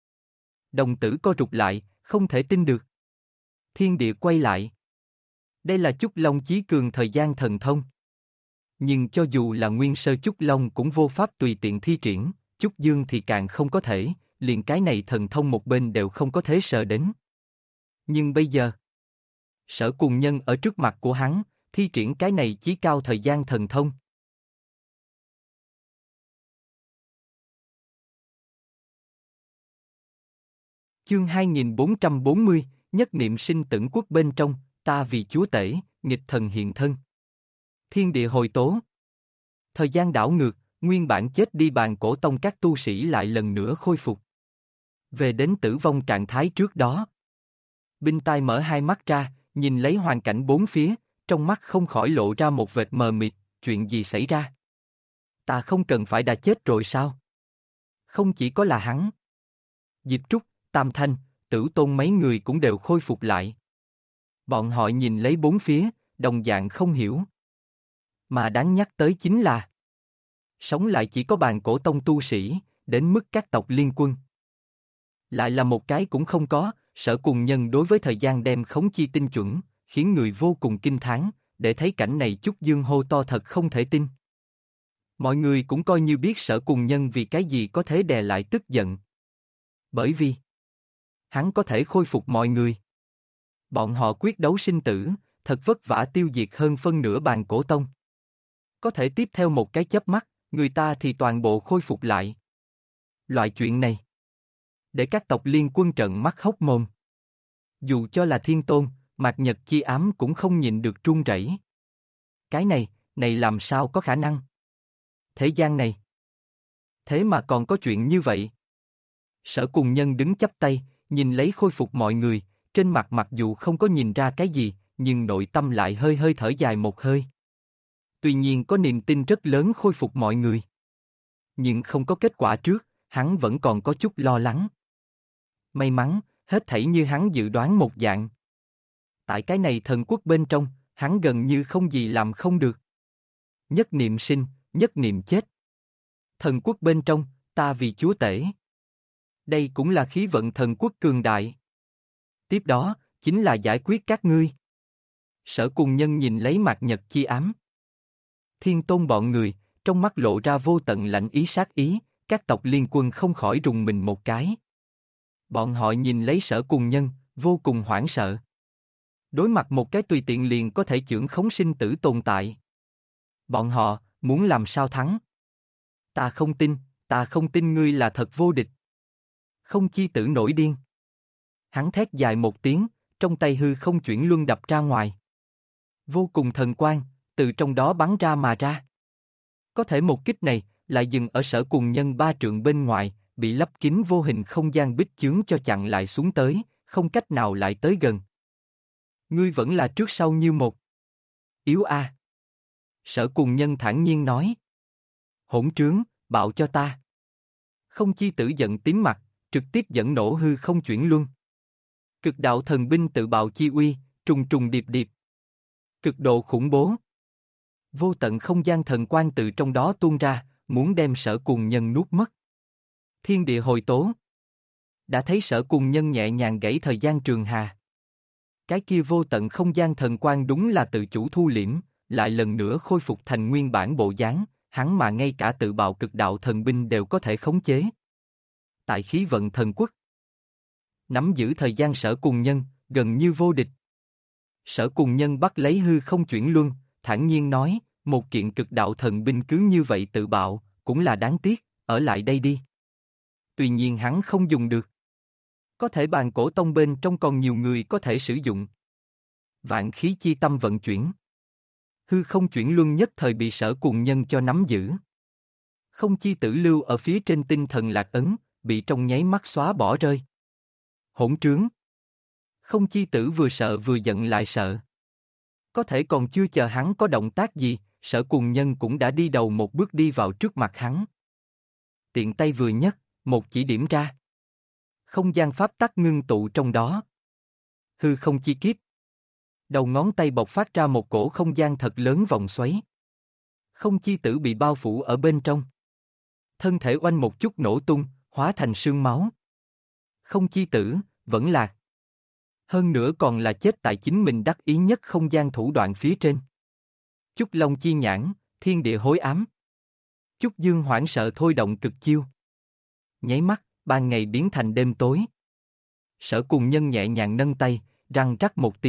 Đồng tử co rụt lại, không thể tin được. Thiên địa quay lại. Đây là Chúc Long chí cường thời gian thần thông. Nhưng cho dù là nguyên sơ Chúc Long cũng vô pháp tùy tiện thi triển, Chúc Dương thì càng không có thể, liền cái này thần thông một bên đều không có thế sờ đến. Nhưng bây giờ, Sở Cùng Nhân ở trước mặt của hắn, thi triển cái này chí cao thời gian thần thông. Chương 2440, nhất niệm sinh tử quốc bên trong, ta vì chúa tể, nghịch thần hiện thân. Thiên địa hồi tố. Thời gian đảo ngược, nguyên bản chết đi bàn cổ tông các tu sĩ lại lần nữa khôi phục. Về đến tử vong trạng thái trước đó. Binh Tai mở hai mắt ra, nhìn lấy hoàn cảnh bốn phía, trong mắt không khỏi lộ ra một vệt mờ mịt, chuyện gì xảy ra? Ta không cần phải đã chết rồi sao? Không chỉ có là hắn. Diệp Trúc, Tam Thanh, Tử Tôn mấy người cũng đều khôi phục lại. Bọn họ nhìn lấy bốn phía, đồng dạng không hiểu. Mà đáng nhắc tới chính là sống lại chỉ có bàn cổ tông tu sĩ, đến mức các tộc liên quân. Lại là một cái cũng không có, Sở Cùng Nhân đối với thời gian đem khống chi tinh chuẩn, khiến người vô cùng kinh thán, để thấy cảnh này Chúc Dương hô to thật không thể tin. Mọi người cũng coi như biết Sở Cùng Nhân vì cái gì có thể đè lại tức giận. Bởi vì hắn có thể khôi phục mọi người. Bọn họ quyết đấu sinh tử, thật vất vả tiêu diệt hơn phân nửa bàn cổ tông. Có thể tiếp theo một cái chớp mắt, người ta thì toàn bộ khôi phục lại. Loại chuyện này, để các tộc liên quân trợn mắt hốc mồm. Dù cho là Thiên Tôn, Mạc Nhật Chi Ám cũng không nhịn được run rẩy. Cái này làm sao có khả năng? Thế gian này, thế mà còn có chuyện như vậy? Sở Cùng Nhân đứng chắp tay, nhìn lấy khôi phục mọi người, trên mặt mặc dù không có nhìn ra cái gì, nhưng nội tâm lại hơi hơi thở dài một hơi. Tuy nhiên có niềm tin rất lớn khôi phục mọi người. Nhưng không có kết quả trước, hắn vẫn còn có chút lo lắng. May mắn, hết thảy như hắn dự đoán một dạng. Tại cái này thần quốc bên trong, hắn gần như không gì làm không được. Nhất niệm sinh, nhất niệm chết. Thần quốc bên trong, ta vì chúa tể. Đây cũng là khí vận thần quốc cường đại. Tiếp đó, chính là giải quyết các ngươi. Sở Cùng Nhân nhìn lấy Mạc Nhật Chi Ám. Thiên Tôn bọn người, trong mắt lộ ra vô tận lạnh ý sát ý, các tộc liên quân không khỏi rùng mình một cái. Bọn họ nhìn lấy Sở Cùng Nhân, vô cùng hoảng sợ. Đối mặt một cái tùy tiện liền có thể chưởng khống sinh tử tồn tại. Bọn họ, muốn làm sao thắng? Ta không tin ngươi là thật vô địch. Không chi tử nổi điên. Hắn thét dài một tiếng, trong tay hư không chuyển luân đập ra ngoài. Vô cùng thần quang, từ trong đó bắn ra mà ra. Có thể một kích này, lại dừng ở Sở Cùng Nhân 3 trượng bên ngoài, bị lấp kín vô hình không gian bích chướng cho chặn lại xuống tới, không cách nào lại tới gần. Ngươi vẫn là trước sau như một. Yếu a. Sở Cùng Nhân thản nhiên nói. Hỗn trướng, bạo cho ta. Không chi tử giận tím mặt, trực tiếp dẫn nổ hư không chuyển luân. Cực đạo thần binh tự bạo chi uy, trùng trùng điệp điệp. Cực độ khủng bố. Vô tận không gian thần quang từ trong đó tuôn ra, muốn đem Sở Cùng Nhân nuốt mất. Thiên địa hồi tố. Đã thấy Sở Cùng Nhân nhẹ nhàng gãy thời gian trường hà. Cái kia vô tận không gian thần quang đúng là tự chủ thu liễm, lại lần nữa khôi phục thành nguyên bản bộ dáng, hắn mà ngay cả tự bạo cực đạo thần binh đều có thể khống chế. Tại khí vận thần quốc, nắm giữ thời gian Sở Cùng Nhân, gần như vô địch. Sở Cùng Nhân bắt lấy hư không chuyển luân, thản nhiên nói, một kiện cực đạo thần binh cứ như vậy tự bạo, cũng là đáng tiếc, ở lại đây đi. Tuy nhiên hắn không dùng được. Có thể bàn cổ tông bên trong còn nhiều người có thể sử dụng. Vạn khí chi tâm vận chuyển. Hư không chuyển luân nhất thời bị Sở Cùng Nhân cho nắm giữ. Không chi tử lưu ở phía trên tinh thần lạc ấn, bị trong nháy mắt xóa bỏ rơi. Hỗn trướng. Không chi tử vừa sợ vừa giận lại sợ. Có thể còn chưa chờ hắn có động tác gì, Sở Cùng Nhân cũng đã đi đầu một bước đi vào trước mặt hắn. Tiện tay vừa nhấc, một chỉ điểm ra. Không gian pháp tắc ngưng tụ trong đó. Hư không chi kiếp. Đầu ngón tay bộc phát ra một cổ không gian thật lớn vòng xoáy. Không chi tử bị bao phủ ở bên trong. Thân thể oanh một chút nổ tung, hóa thành sương máu. Không chi tử, vẫn lạc. Hơn nữa còn là chết tại chính mình đắc ý nhất không gian thủ đoạn phía trên. Chúc Long chi nhãn, thiên địa hối ám. Chúc Dương hoảng sợ thôi động cực chiêu. Nháy mắt, ban ngày biến thành đêm tối. Sở Cùng Nhân nhẹ nhàng nâng tay, răng rắc một tiếng,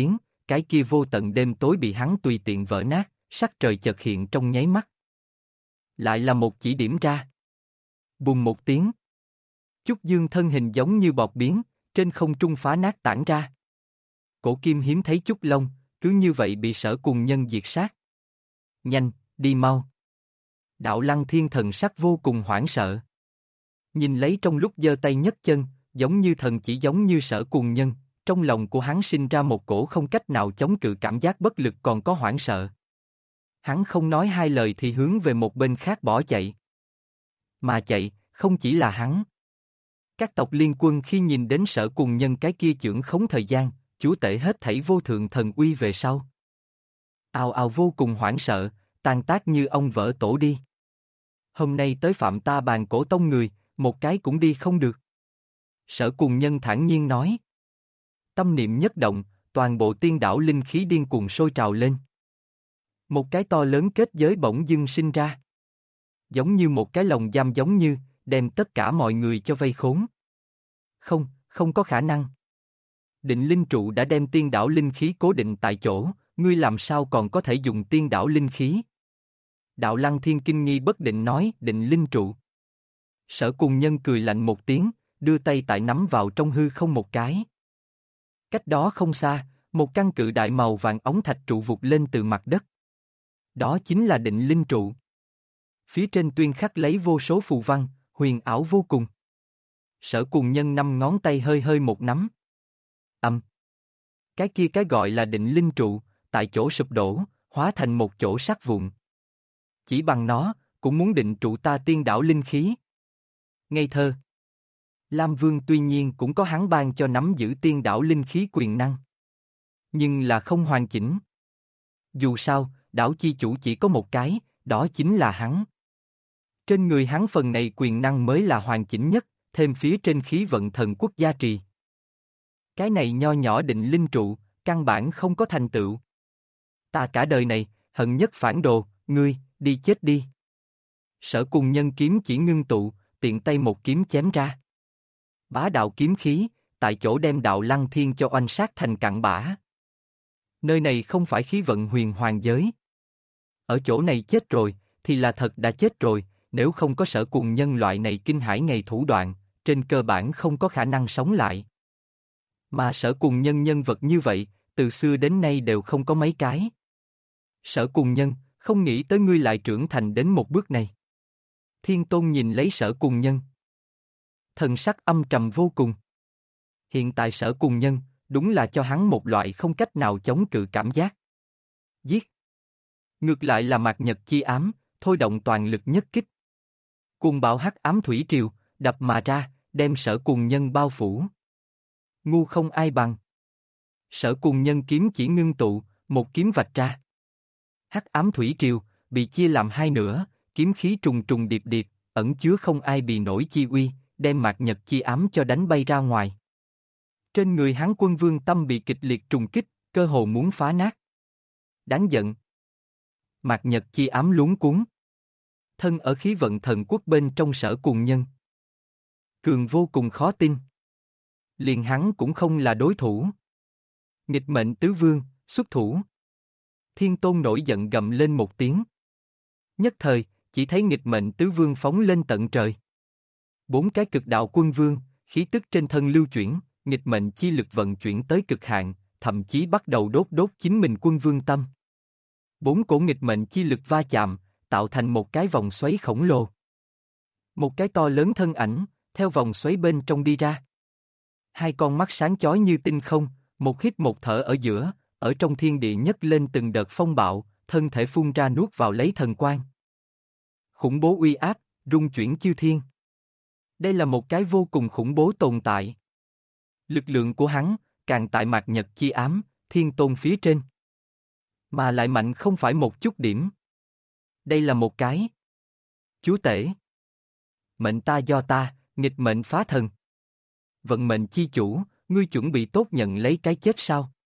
cái kia vô tận đêm tối bị hắn tùy tiện vỡ nát, sắc trời chợt hiện trong nháy mắt. Lại là một chỉ điểm ra. Bùng một tiếng. Chúc Dương thân hình giống như bọt biến, trên không trung phá nát tản ra. Cổ kim hiếm thấy Chúc Long, cứ như vậy bị Sở Cùng Nhân diệt sát. Nhanh, đi mau. Đạo Lăng Thiên thần sắc vô cùng hoảng sợ. Nhìn lấy trong lúc giơ tay nhấc chân, giống như thần chỉ giống như Sở Cùng Nhân, trong lòng của hắn sinh ra một cổ không cách nào chống cự cảm giác bất lực còn có hoảng sợ. Hắn không nói hai lời thì hướng về một bên khác bỏ chạy. Mà chạy, không chỉ là hắn. Các tộc liên quân khi nhìn đến Sở Cùng Nhân cái kia chưởng khống thời gian, chúa tể hết thảy vô thượng thần uy về sau. Ào ào vô cùng hoảng sợ, tan tác như ông vỡ tổ đi. Hôm nay tới phạm ta bàn cổ tông người, một cái cũng đi không được. Sở Cùng Nhân thản nhiên nói. Tâm niệm nhất động, toàn bộ tiên đảo linh khí điên cuồng sôi trào lên. Một cái to lớn kết giới bỗng dưng sinh ra. Giống như một cái lồng giam giống như, đem tất cả mọi người cho vây khốn. Không, không có khả năng. Định linh trụ đã đem tiên đảo linh khí cố định tại chỗ, ngươi làm sao còn có thể dùng tiên đảo linh khí? Đạo Lăng Thiên kinh nghi bất định nói định linh trụ. Sở Cùng Nhân cười lạnh một tiếng, đưa tay tại nắm vào trong hư không một cái. Cách đó không xa, một căn cự đại màu vàng ống thạch trụ vụt lên từ mặt đất. Đó chính là định linh trụ. Phía trên tuyên khắc lấy vô số phù văn, huyền ảo vô cùng. Sở Cùng Nhân năm ngón tay hơi hơi một nắm. Cái kia cái gọi là định linh trụ, tại chỗ sụp đổ, hóa thành một chỗ sắt vụn. Chỉ bằng nó, cũng muốn định trụ ta tiên đảo linh khí. Ngây thơ. Lam Vương tuy nhiên cũng có hắn ban cho nắm giữ tiên đảo linh khí quyền năng. Nhưng là không hoàn chỉnh. Dù sao, đảo chi chủ chỉ có một cái, đó chính là hắn. Trên người hắn phần này quyền năng mới là hoàn chỉnh nhất, thêm phía trên khí vận thần quốc gia trì. Cái này nho nhỏ định linh trụ, căn bản không có thành tựu. Ta cả đời này, hận nhất phản đồ, ngươi, đi chết đi. Sở Cùng Nhân kiếm chỉ ngưng tụ, tiện tay một kiếm chém ra. Bá đạo kiếm khí, tại chỗ đem Đạo Lăng Thiên cho oanh sát thành cặn bã. Nơi này không phải khí vận huyền hoàng giới. Ở chỗ này chết rồi, thì là thật đã chết rồi, nếu không có Sở Cùng Nhân loại này kinh hãi ngày thủ đoạn, trên cơ bản không có khả năng sống lại. Mà Sở Cùng Nhân nhân vật như vậy, từ xưa đến nay đều không có mấy cái. Sở Cùng Nhân, không nghĩ tới ngươi lại trưởng thành đến một bước này. Thiên Tôn nhìn lấy Sở Cùng Nhân. Thần sắc âm trầm vô cùng. Hiện tại Sở Cùng Nhân, đúng là cho hắn một loại không cách nào chống cự cảm giác. Giết. Ngược lại là Mạt Nhật chi ám, thôi động toàn lực nhất kích. Cuồng bạo hắc ám thủy triều, đập mà ra, đem Sở Cùng Nhân bao phủ. Ngu không ai bằng. Sở Cùng Nhân kiếm chỉ ngưng tụ, một kiếm vạch ra. Hắc ám thủy triều, bị chia làm hai nửa, kiếm khí trùng trùng điệp điệp, ẩn chứa không ai bì nổi chi uy, đem Mạt Nhật chi ám cho đánh bay ra ngoài. Trên người hắn Quân Vương tâm bị kịch liệt trùng kích, cơ hồ muốn phá nát. Đáng giận. Mạt Nhật chi ám luống cuống. Thân ở khí vận thần quốc bên trong Sở Cùng Nhân. Cường vô cùng khó tin. Liền hắn cũng không là đối thủ. Nghịch mệnh tứ vương, xuất thủ. Thiên Tôn nổi giận gầm lên một tiếng. Nhất thời, chỉ thấy nghịch mệnh tứ vương phóng lên tận trời. Bốn cái cực đạo quân vương, khí tức trên thân lưu chuyển, nghịch mệnh chi lực vận chuyển tới cực hạn, thậm chí bắt đầu đốt đốt chính mình quân vương tâm. Bốn cổ nghịch mệnh chi lực va chạm, tạo thành một cái vòng xoáy khổng lồ. Một cái to lớn thân ảnh, theo vòng xoáy bên trong đi ra. Hai con mắt sáng chói như tinh không, một hít một thở ở giữa, ở trong thiên địa nhấc lên từng đợt phong bạo, thân thể phun ra nuốt vào lấy thần quang. Khủng bố uy áp, rung chuyển chư thiên. Đây là một cái vô cùng khủng bố tồn tại. Lực lượng của hắn, càng tại Mạt Nhật chi ám, Thiên Tôn phía trên. Mà lại mạnh không phải một chút điểm. Đây là một cái. Chúa tể. Mệnh ta do ta, nghịch mệnh phá thần. Vận mệnh chi chủ, ngươi chuẩn bị tốt nhận lấy cái chết sao?